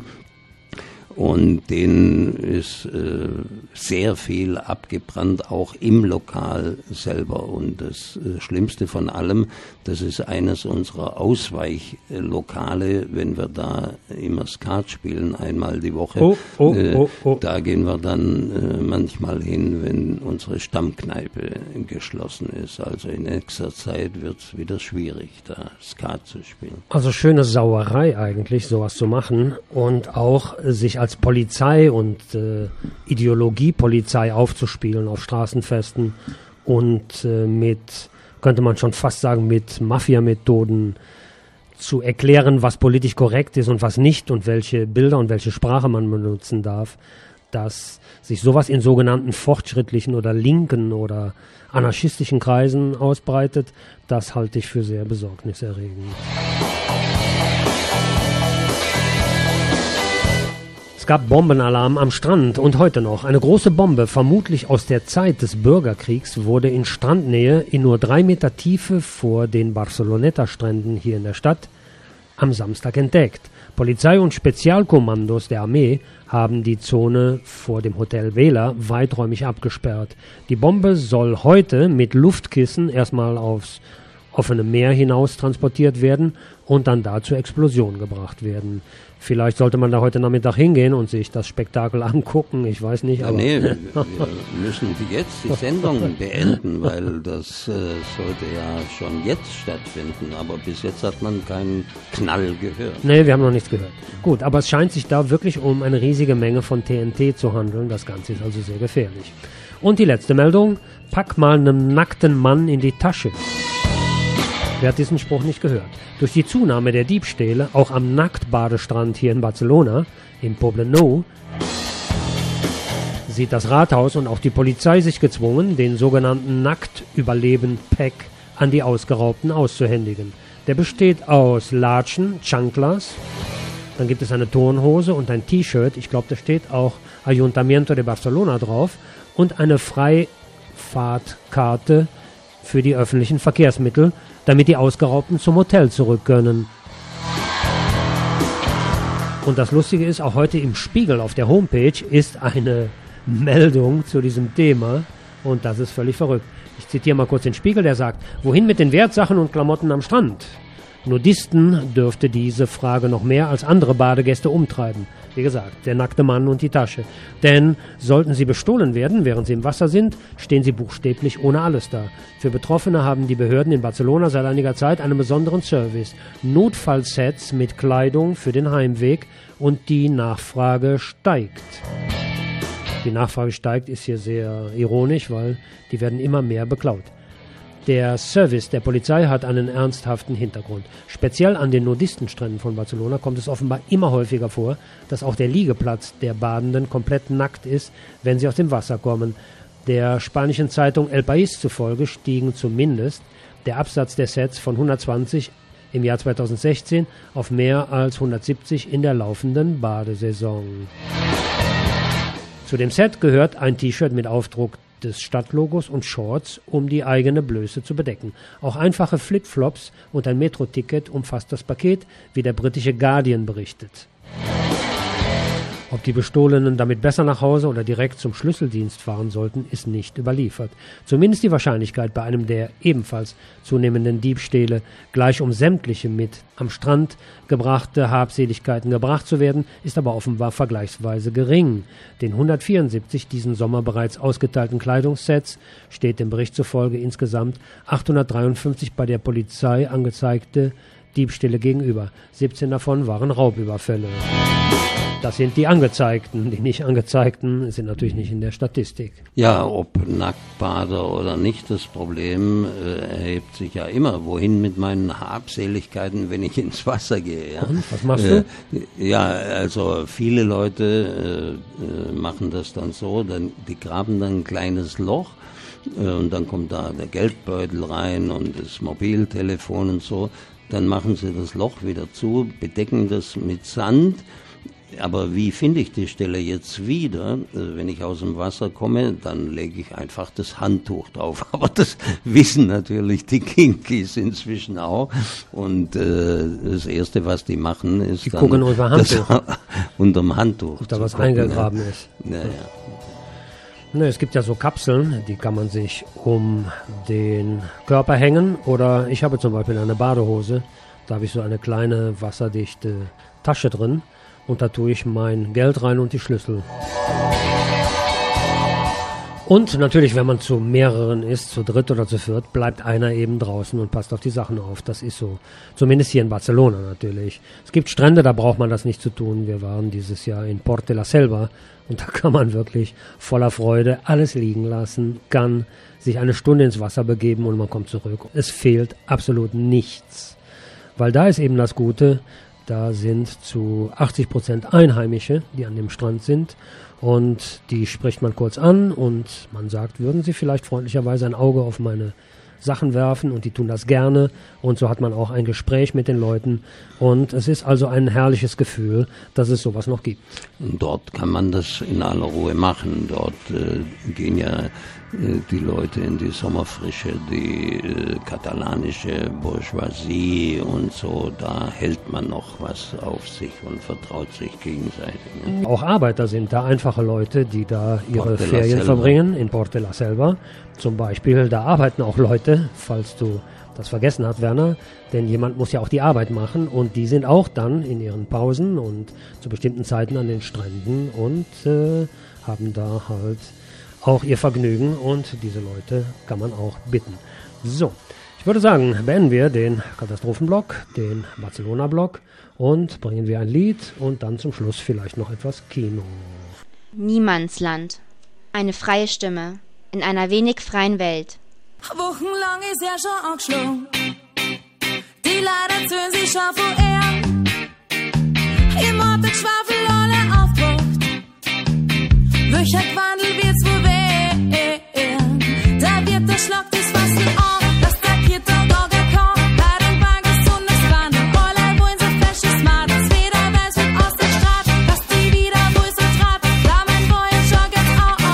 Und denen ist sehr viel abgebrannt, auch im Lokal selber. Und das Schlimmste von allem, das ist eines unserer Ausweichlokale, wenn wir da immer Skat spielen, einmal die Woche. Da gehen wir dann manchmal hin, wenn unsere Stammkneipe geschlossen ist. Also in nächster Zeit wird es wieder schwierig, da Skat zu spielen. Also schöne Sauerei eigentlich, sowas zu machen und auch sich als Polizei und Ideologiepolizei aufzuspielen auf Straßenfesten und mit, könnte man schon fast sagen, mit Mafia-Methoden zu erklären, was politisch korrekt ist und was nicht und welche Bilder und welche Sprache man benutzen darf, dass sich sowas in sogenannten fortschrittlichen oder linken oder anarchistischen Kreisen ausbreitet, das halte ich für sehr besorgniserregend. Es gab Bombenalarm am Strand und heute noch. Eine große Bombe, vermutlich aus der Zeit des Bürgerkriegs, wurde in Strandnähe in nur 3 Meter Tiefe vor den Barceloneta-Stränden hier in der Stadt am Samstag entdeckt. Polizei und Spezialkommandos der Armee haben die Zone vor dem Hotel Vela weiträumig abgesperrt. Die Bombe soll heute mit Luftkissen erstmal aufs offene Meer hinaus transportiert werden und dann da zur Explosion gebracht werden. Vielleicht sollte man da heute Nachmittag hingehen und sich das Spektakel angucken, ich weiß nicht. Aber nee, wir müssen jetzt die Sendung beenden, weil das sollte ja schon jetzt stattfinden, aber bis jetzt hat man keinen Knall gehört. Nee, wir haben noch nichts gehört. Gut, aber es scheint sich da wirklich um eine riesige Menge von TNT zu handeln, das Ganze ist also sehr gefährlich. Und die letzte Meldung, pack mal einen nackten Mann in die Tasche. Wer hat diesen Spruch nicht gehört? Durch die Zunahme der Diebstähle, auch am Nacktbadestrand hier in Barcelona, im Poblenou, sieht das Rathaus und auch die Polizei sich gezwungen, den sogenannten Nacktüberleben-Pack an die Ausgeraubten auszuhändigen. Der besteht aus Latschen, Chanclas, dann gibt es eine Turnhose und ein T-Shirt, ich glaube, da steht auch Ayuntamiento de Barcelona drauf, und eine Freifahrtkarte für die öffentlichen Verkehrsmittel, damit die Ausgeraubten zum Hotel zurück können. Und das Lustige ist, auch heute im Spiegel auf der Homepage ist eine Meldung zu diesem Thema und das ist völlig verrückt. Ich zitiere mal kurz den Spiegel, der sagt, wohin mit den Wertsachen und Klamotten am Strand? Nudisten dürfte diese Frage noch mehr als andere Badegäste umtreiben. Wie gesagt, der nackte Mann und die Tasche. Denn sollten sie bestohlen werden, während sie im Wasser sind, stehen sie buchstäblich ohne alles da. Für Betroffene haben die Behörden in Barcelona seit einiger Zeit einen besonderen Service. Notfallsets mit Kleidung für den Heimweg und die Nachfrage steigt. Die Nachfrage steigt ist hier sehr ironisch, weil die werden immer mehr beklaut. Der Service der Polizei hat einen ernsthaften Hintergrund. Speziell an den Nudistenstränden von Barcelona kommt es offenbar immer häufiger vor, dass auch der Liegeplatz der Badenden komplett nackt ist, wenn sie aus dem Wasser kommen. Der spanischen Zeitung El País zufolge stiegen zumindest der Absatz der Sets von 120 im Jahr 2016 auf mehr als 170 in der laufenden Badesaison. Zu dem Set gehört ein T-Shirt mit Aufdruck des Stadtlogos und Shorts, um die eigene Blöße zu bedecken. Auch einfache Flipflops und ein Metro-Ticket umfasst das Paket, wie der britische Guardian berichtet. Ob die Bestohlenen damit besser nach Hause oder direkt zum Schlüsseldienst fahren sollten, ist nicht überliefert. Zumindest die Wahrscheinlichkeit, bei einem der ebenfalls zunehmenden Diebstähle gleich um sämtliche mit am Strand gebrachte Habseligkeiten gebracht zu werden, ist aber offenbar vergleichsweise gering. Den 174 diesen Sommer bereits ausgeteilten Kleidungssets steht dem Bericht zufolge insgesamt 853 bei der Polizei angezeigte Diebstähle gegenüber. 17 davon waren Raubüberfälle. Das sind die Angezeigten. Die nicht Angezeigten sind natürlich nicht in der Statistik. Ja, ob Nacktbader oder nicht, das Problem erhebt sich ja immer. Wohin mit meinen Habseligkeiten, wenn ich ins Wasser gehe? Ja? Und, was machst du? Ja, also viele Leute machen das dann so, die graben dann ein kleines Loch und dann kommt da der Geldbeutel rein und das Mobiltelefon und so. Dann machen sie das Loch wieder zu, bedecken das mit Sand. Aber wie finde ich die Stelle jetzt wieder? Wenn ich aus dem Wasser komme, dann lege ich einfach das Handtuch drauf. Aber das wissen natürlich die Kinkies inzwischen auch. Und das Erste, was die machen, ist die gucken unter Handtuch. Unterm Handtuch. Ob da was eingegraben ist. Ja. Ne, es gibt ja so Kapseln, die kann man sich um den Körper hängen. Oder ich habe zum Beispiel eine Badehose. Da habe ich so eine kleine wasserdichte Tasche drin. Und da tue ich mein Geld rein und die Schlüssel. Und natürlich, wenn man zu mehreren ist, zu dritt oder zu viert, bleibt einer eben draußen und passt auf die Sachen auf. Das ist so. Zumindest hier in Barcelona natürlich. Es gibt Strände, da braucht man das nicht zu tun. Wir waren dieses Jahr in Port de la Selva und da kann man wirklich voller Freude alles liegen lassen, kann sich eine Stunde ins Wasser begeben und man kommt zurück. Es fehlt absolut nichts. Weil da ist eben das Gute, da sind zu 80% Einheimische, die an dem Strand sind. Und die spricht man kurz an und man sagt, würden Sie vielleicht freundlicherweise ein Auge auf meine Sachen werfen, und die tun das gerne, und so hat man auch ein Gespräch mit den Leuten und es ist also ein herrliches Gefühl, dass es sowas noch gibt. Und dort kann man das in aller Ruhe machen. Dort gehen ja die Leute in die Sommerfrische, die katalanische Bourgeoisie und so, da hält man noch was auf sich und vertraut sich gegenseitig. Ne? Auch Arbeiter sind da, einfache Leute, die da ihre Ferien verbringen, in Port de la Selva zum Beispiel. Da arbeiten auch Leute, falls du das vergessen hast, Werner, denn jemand muss ja auch die Arbeit machen, und die sind auch dann in ihren Pausen und zu bestimmten Zeiten an den Stränden und haben da halt auch ihr Vergnügen, und diese Leute kann man auch bitten. So, ich würde sagen, beenden wir den Katastrophenblock, den Barcelona-Block, und bringen wir ein Lied und dann zum Schluss vielleicht noch etwas Kino. Niemandsland. Eine freie Stimme in einer wenig freien Welt. Wochenlang ist er schon angeschlagen. Die Leute zählen sich schon vorher. Im Ort der Schwafel alle aufgewacht. Welcher Wandel wird's wohl werden? Da wird der Schlag des Fassel an. Das tackiert der Gauger kann. Bei den Wagen gesundes Wandel. Alle wollen so fesches Mal. Das wieder weiß wird aus der Straße. Dass die wieder wohl so trat. Da mein Boy schon geht's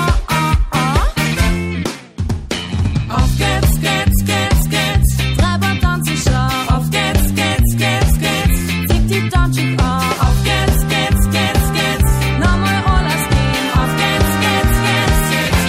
Auf geht's, geht's. Treib und tanzen schon. Auf geht's, geht's. Zieh die Tanzschuhe an. Auf geht's. Nochmal alles gehen. Auf geht's.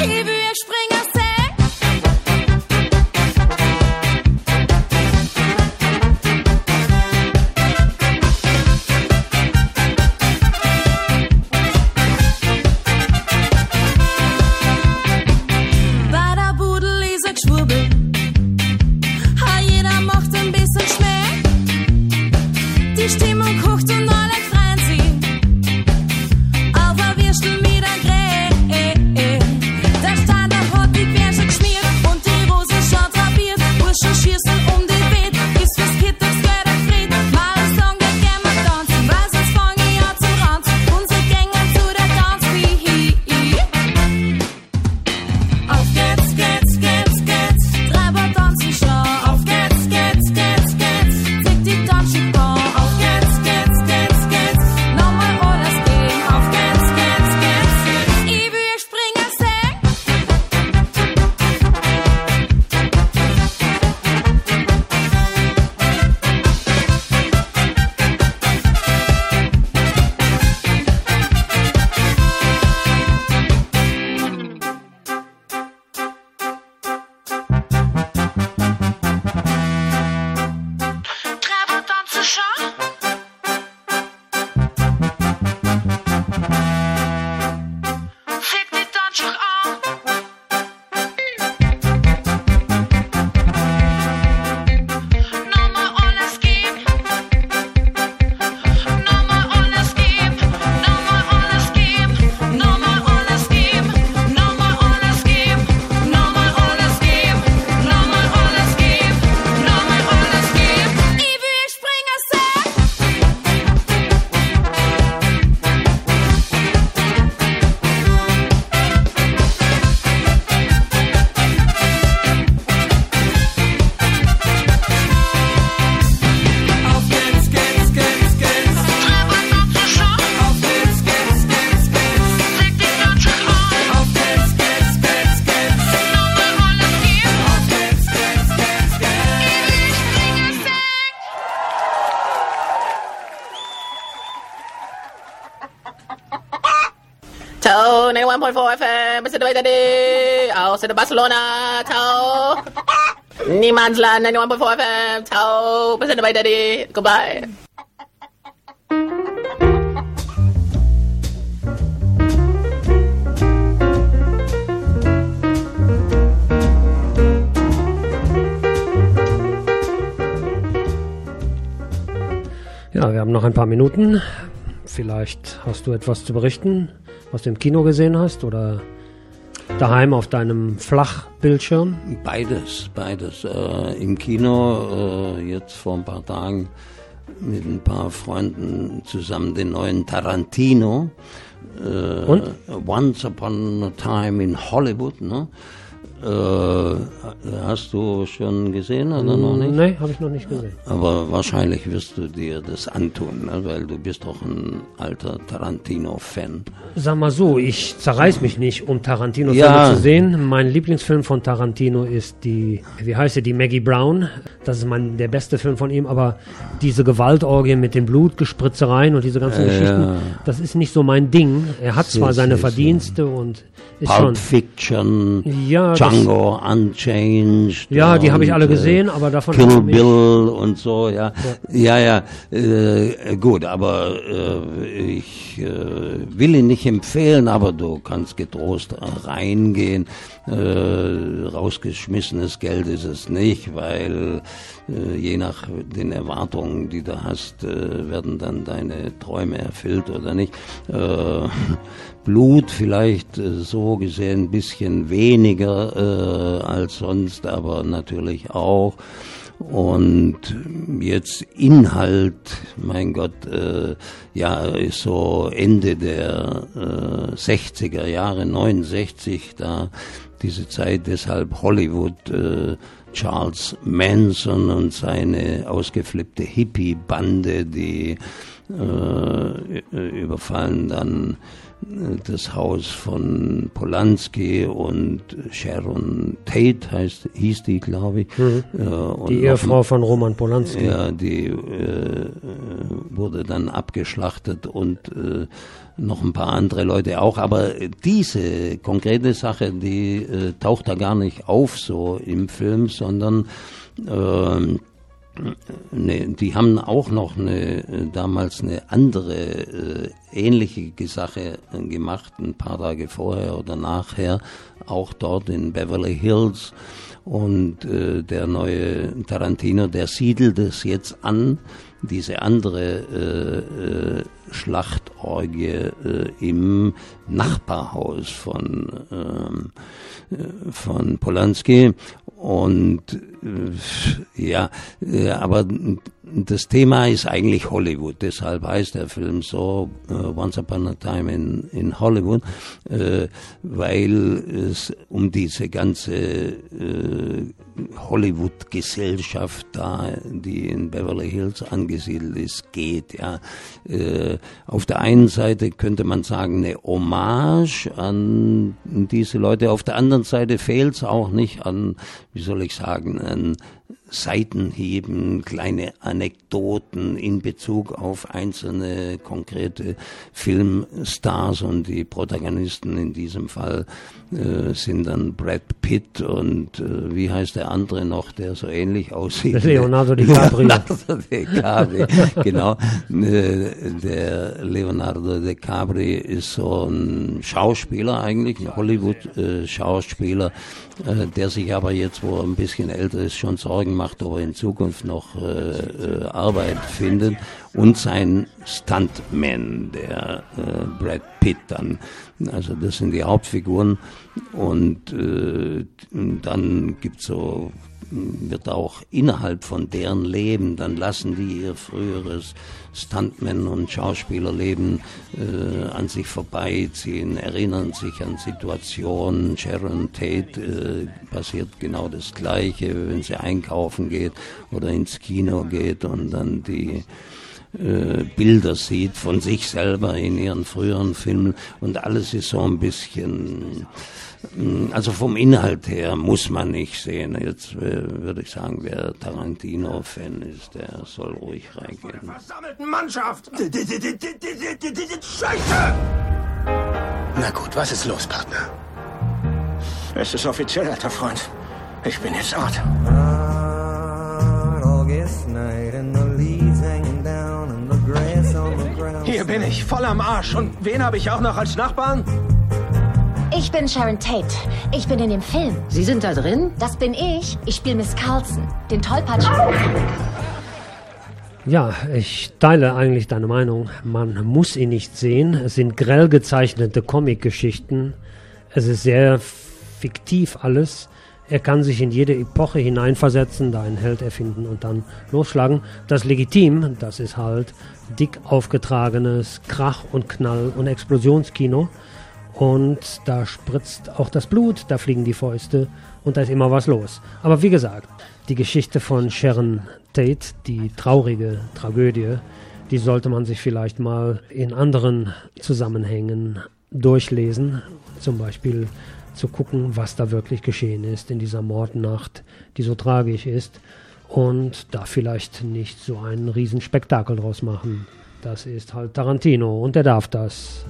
91.4 FM, bis aus Barcelona, ciao. Niemandsland, 91.4 FM, ciao, bis goodbye. Ja, wir haben noch ein paar Minuten. Vielleicht hast du etwas zu berichten, was du im Kino gesehen hast oder daheim auf deinem Flachbildschirm? Beides. Im Kino jetzt vor ein paar Tagen mit ein paar Freunden zusammen den neuen Tarantino. Und? Once Upon a Time in Hollywood, ne? Hast du schon gesehen oder noch nicht? Nein, habe ich noch nicht gesehen. Aber wahrscheinlich wirst du dir das antun, ne? Weil du bist doch ein alter Tarantino-Fan. Sag mal so, ich zerreiß mich nicht, um Tarantino-Filme zu sehen. Mein Lieblingsfilm von Tarantino ist die Maggie Brown. Das ist der beste Film von ihm, aber diese Gewaltorgie mit den Blutgespritzereien und diese ganzen Geschichten, das ist nicht so mein Ding. Er hat zwar seine Verdienste und ist Pulp schon... Fiction, Django Unchanged. Ja, die habe ich alle gesehen, aber davon... Kill Bill und so, ja. Gut, aber ich will ihn nicht empfehlen, aber du kannst getrost reingehen. Rausgeschmissenes Geld ist es nicht, weil je nach den Erwartungen, die du hast, werden dann deine Träume erfüllt oder nicht. Blut vielleicht so gesehen ein bisschen weniger als sonst, aber natürlich auch. Und jetzt Inhalt, mein Gott, ist so Ende der 60er Jahre, 69, da diese Zeit, deshalb Hollywood, Charles Manson und seine ausgeflippte Hippie-Bande, die überfallen dann das Haus von Polanski und Sharon Tate hieß die, glaube ich. Und die Ehefrau von Roman Polanski. Ja, die wurde dann abgeschlachtet und noch ein paar andere Leute auch. Aber diese konkrete Sache, die taucht da gar nicht auf so im Film, sondern die haben auch noch damals eine andere ähnliche Sache gemacht, ein paar Tage vorher oder nachher, auch dort in Beverly Hills. Und der neue Tarantino, der siedelt es jetzt an, diese andere Schlachtorgie im Nachbarhaus von Polanski. Und aber das Thema ist eigentlich Hollywood, deshalb heißt der Film so, Once Upon a Time in Hollywood, weil es um diese ganze Hollywood-Gesellschaft da, die in Beverly Hills angesiedelt ist, geht. Ja. Auf der einen Seite könnte man sagen, eine Hommage an diese Leute, auf der anderen Seite fehlt es auch nicht an, wie soll ich sagen, an Seitenhieben, kleine Anekdoten in Bezug auf einzelne konkrete Filmstars, und die Protagonisten in diesem Fall sind dann Brad Pitt und wie heißt der andere noch, der so ähnlich aussieht? Leonardo DiCaprio. Leonardo DiCaprio, genau. Der Leonardo DiCaprio ist so ein Schauspieler eigentlich, ein Hollywood-Schauspieler, der sich aber jetzt, wo er ein bisschen älter ist, schon Sorgen macht, ob er in Zukunft noch Arbeit findet. Und sein Stuntman, der Brad Pitt dann. Also das sind die Hauptfiguren. Und dann wird auch innerhalb von deren Leben, dann lassen die ihr früheres Stuntman- und Schauspielerleben an sich vorbeiziehen, erinnern sich an Situationen. Sharon Tate passiert genau das Gleiche, wenn sie einkaufen geht oder ins Kino geht und dann die Bilder sieht von sich selber in ihren früheren Filmen, und alles ist so ein bisschen, also vom Inhalt her muss man nicht sehen. Jetzt würde ich sagen, wer Tarantino-Fan ist, der soll ruhig reingehen. Versammelten Mannschaft! Scheiße! Na gut, was ist los, Partner? Es ist offiziell, alter Freund. Ich bin jetzt Art. Hier bin ich, voll am Arsch. Und wen habe ich auch noch als Nachbarn? Ich bin Sharon Tate. Ich bin in dem Film. Sie sind da drin? Das bin ich. Ich spiele Miss Carlson, den Tollpatsch. Ja, ich teile eigentlich deine Meinung. Man muss ihn nicht sehen. Es sind grell gezeichnete Comic-Geschichten. Es ist sehr fiktiv alles. Er kann sich in jede Epoche hineinversetzen, da einen Held erfinden und dann losschlagen. Das ist legitim. Das ist halt dick aufgetragenes Krach- und Knall- und Explosionskino. Und da spritzt auch das Blut, da fliegen die Fäuste und da ist immer was los. Aber wie gesagt, die Geschichte von Sharon Tate, die traurige Tragödie, die sollte man sich vielleicht mal in anderen Zusammenhängen durchlesen. Zum Beispiel zu gucken, was da wirklich geschehen ist in dieser Mordnacht, die so tragisch ist. Und da vielleicht nicht so einen Riesenspektakel draus machen. Das ist halt Tarantino und er darf das.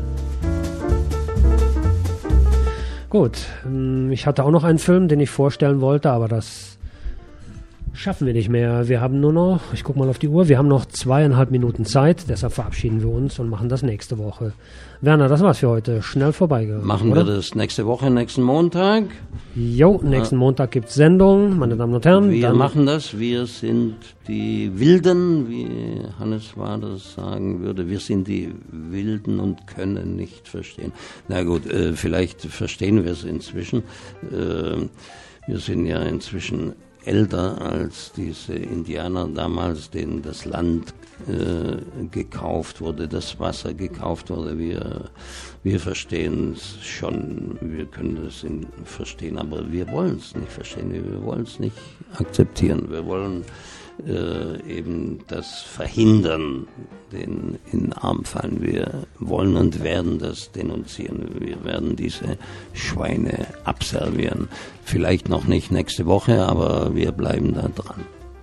Gut, ich hatte auch noch einen Film, den ich vorstellen wollte, aber das schaffen wir nicht mehr. Wir haben nur noch, ich gucke mal auf die Uhr, wir haben noch 2,5 Minuten Zeit, deshalb verabschieden wir uns und machen das nächste Woche. Werner, das war's für heute. Schnell vorbeigegangen. Machen wir das nächste Woche, nächsten Montag? Jo, nächsten Montag gibt's Sendung, meine Damen und Herren. Wir machen das, wir sind die Wilden, wie Hannes Waders sagen würde. Wir sind die Wilden und können nicht verstehen. Na gut, vielleicht verstehen wir es inzwischen. Wir sind ja inzwischen älter als diese Indianer damals, denen das Land gekauft wurde, das Wasser gekauft wurde. Wir verstehen es schon, wir können es verstehen, aber wir wollen es nicht verstehen, wir wollen es nicht akzeptieren. Wir wollen eben das verhindern, den in den Arm fallen. Wir wollen und werden das denunzieren. Wir werden diese Schweine abservieren. Vielleicht noch nicht nächste Woche, aber wir bleiben da dran.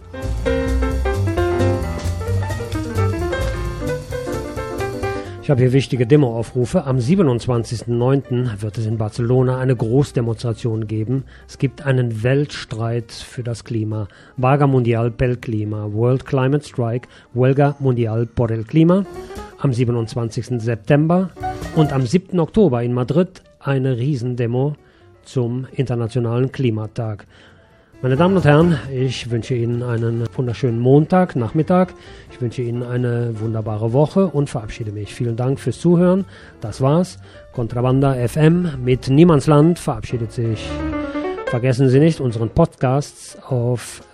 Ich habe hier wichtige Demoaufrufe. Am 27.09. wird es in Barcelona eine Großdemonstration geben. Es gibt einen Weltstreit für das Klima. Vaga Mundial pel Clima. World Climate Strike. Huelga Mundial por el Clima. Am 27. September. Und am 7. Oktober in Madrid eine Riesendemo zum Internationalen Klimatag. Meine Damen und Herren, ich wünsche Ihnen einen wunderschönen Montag, Nachmittag. Ich wünsche Ihnen eine wunderbare Woche und verabschiede mich. Vielen Dank fürs Zuhören. Das war's. Contrabanda FM mit Niemandsland verabschiedet sich. Vergessen Sie nicht unseren Podcasts auf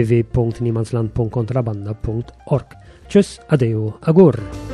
www.niemandsland.contrabanda.org. Tschüss, adeu, agur.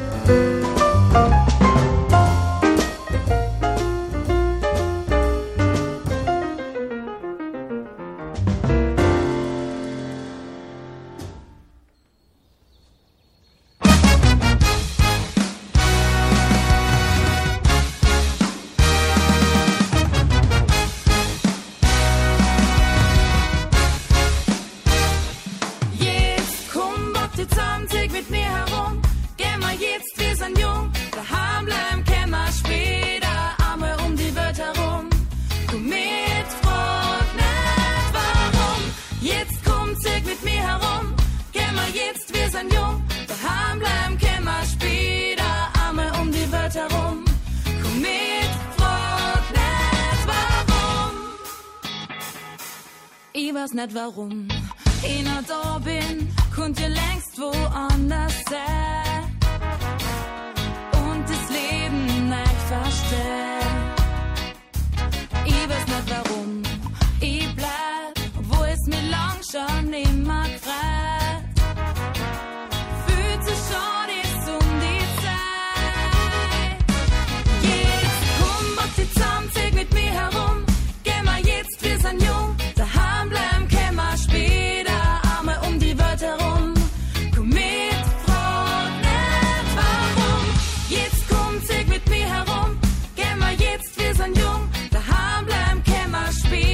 Ich weiß nicht warum ich noch da bin, könnt ihr längst woanders sein und das Leben nicht verstehen. Ich weiß nicht warum ich bleib, wo es mir lang schon immer gefreut. Fühlt sich schon jetzt um die Zeit. Jetzt komm, mach die zusammen, zeig mit mir herum. Geh mal jetzt, wir sind jung. Daheim bleiben können wir später einmal um die Welt herum. Komm mit, frag nicht warum. Jetzt komm, zeig mit mir herum. Geh mal jetzt, wir sind jung. Daheim bleiben können wir später.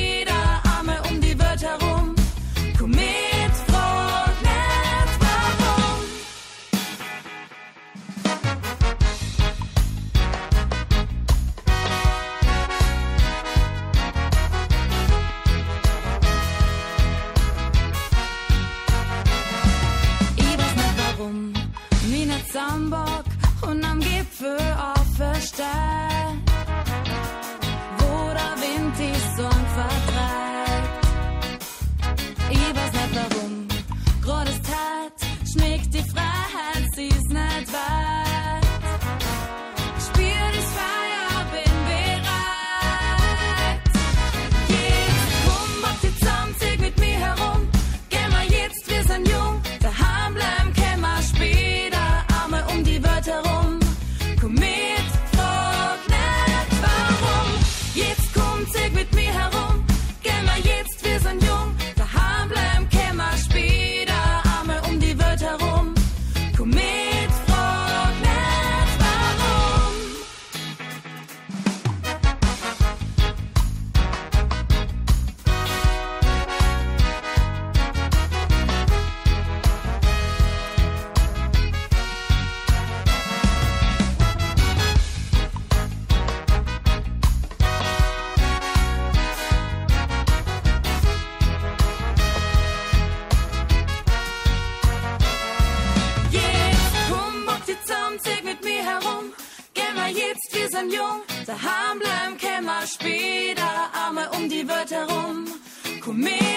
herum. Komet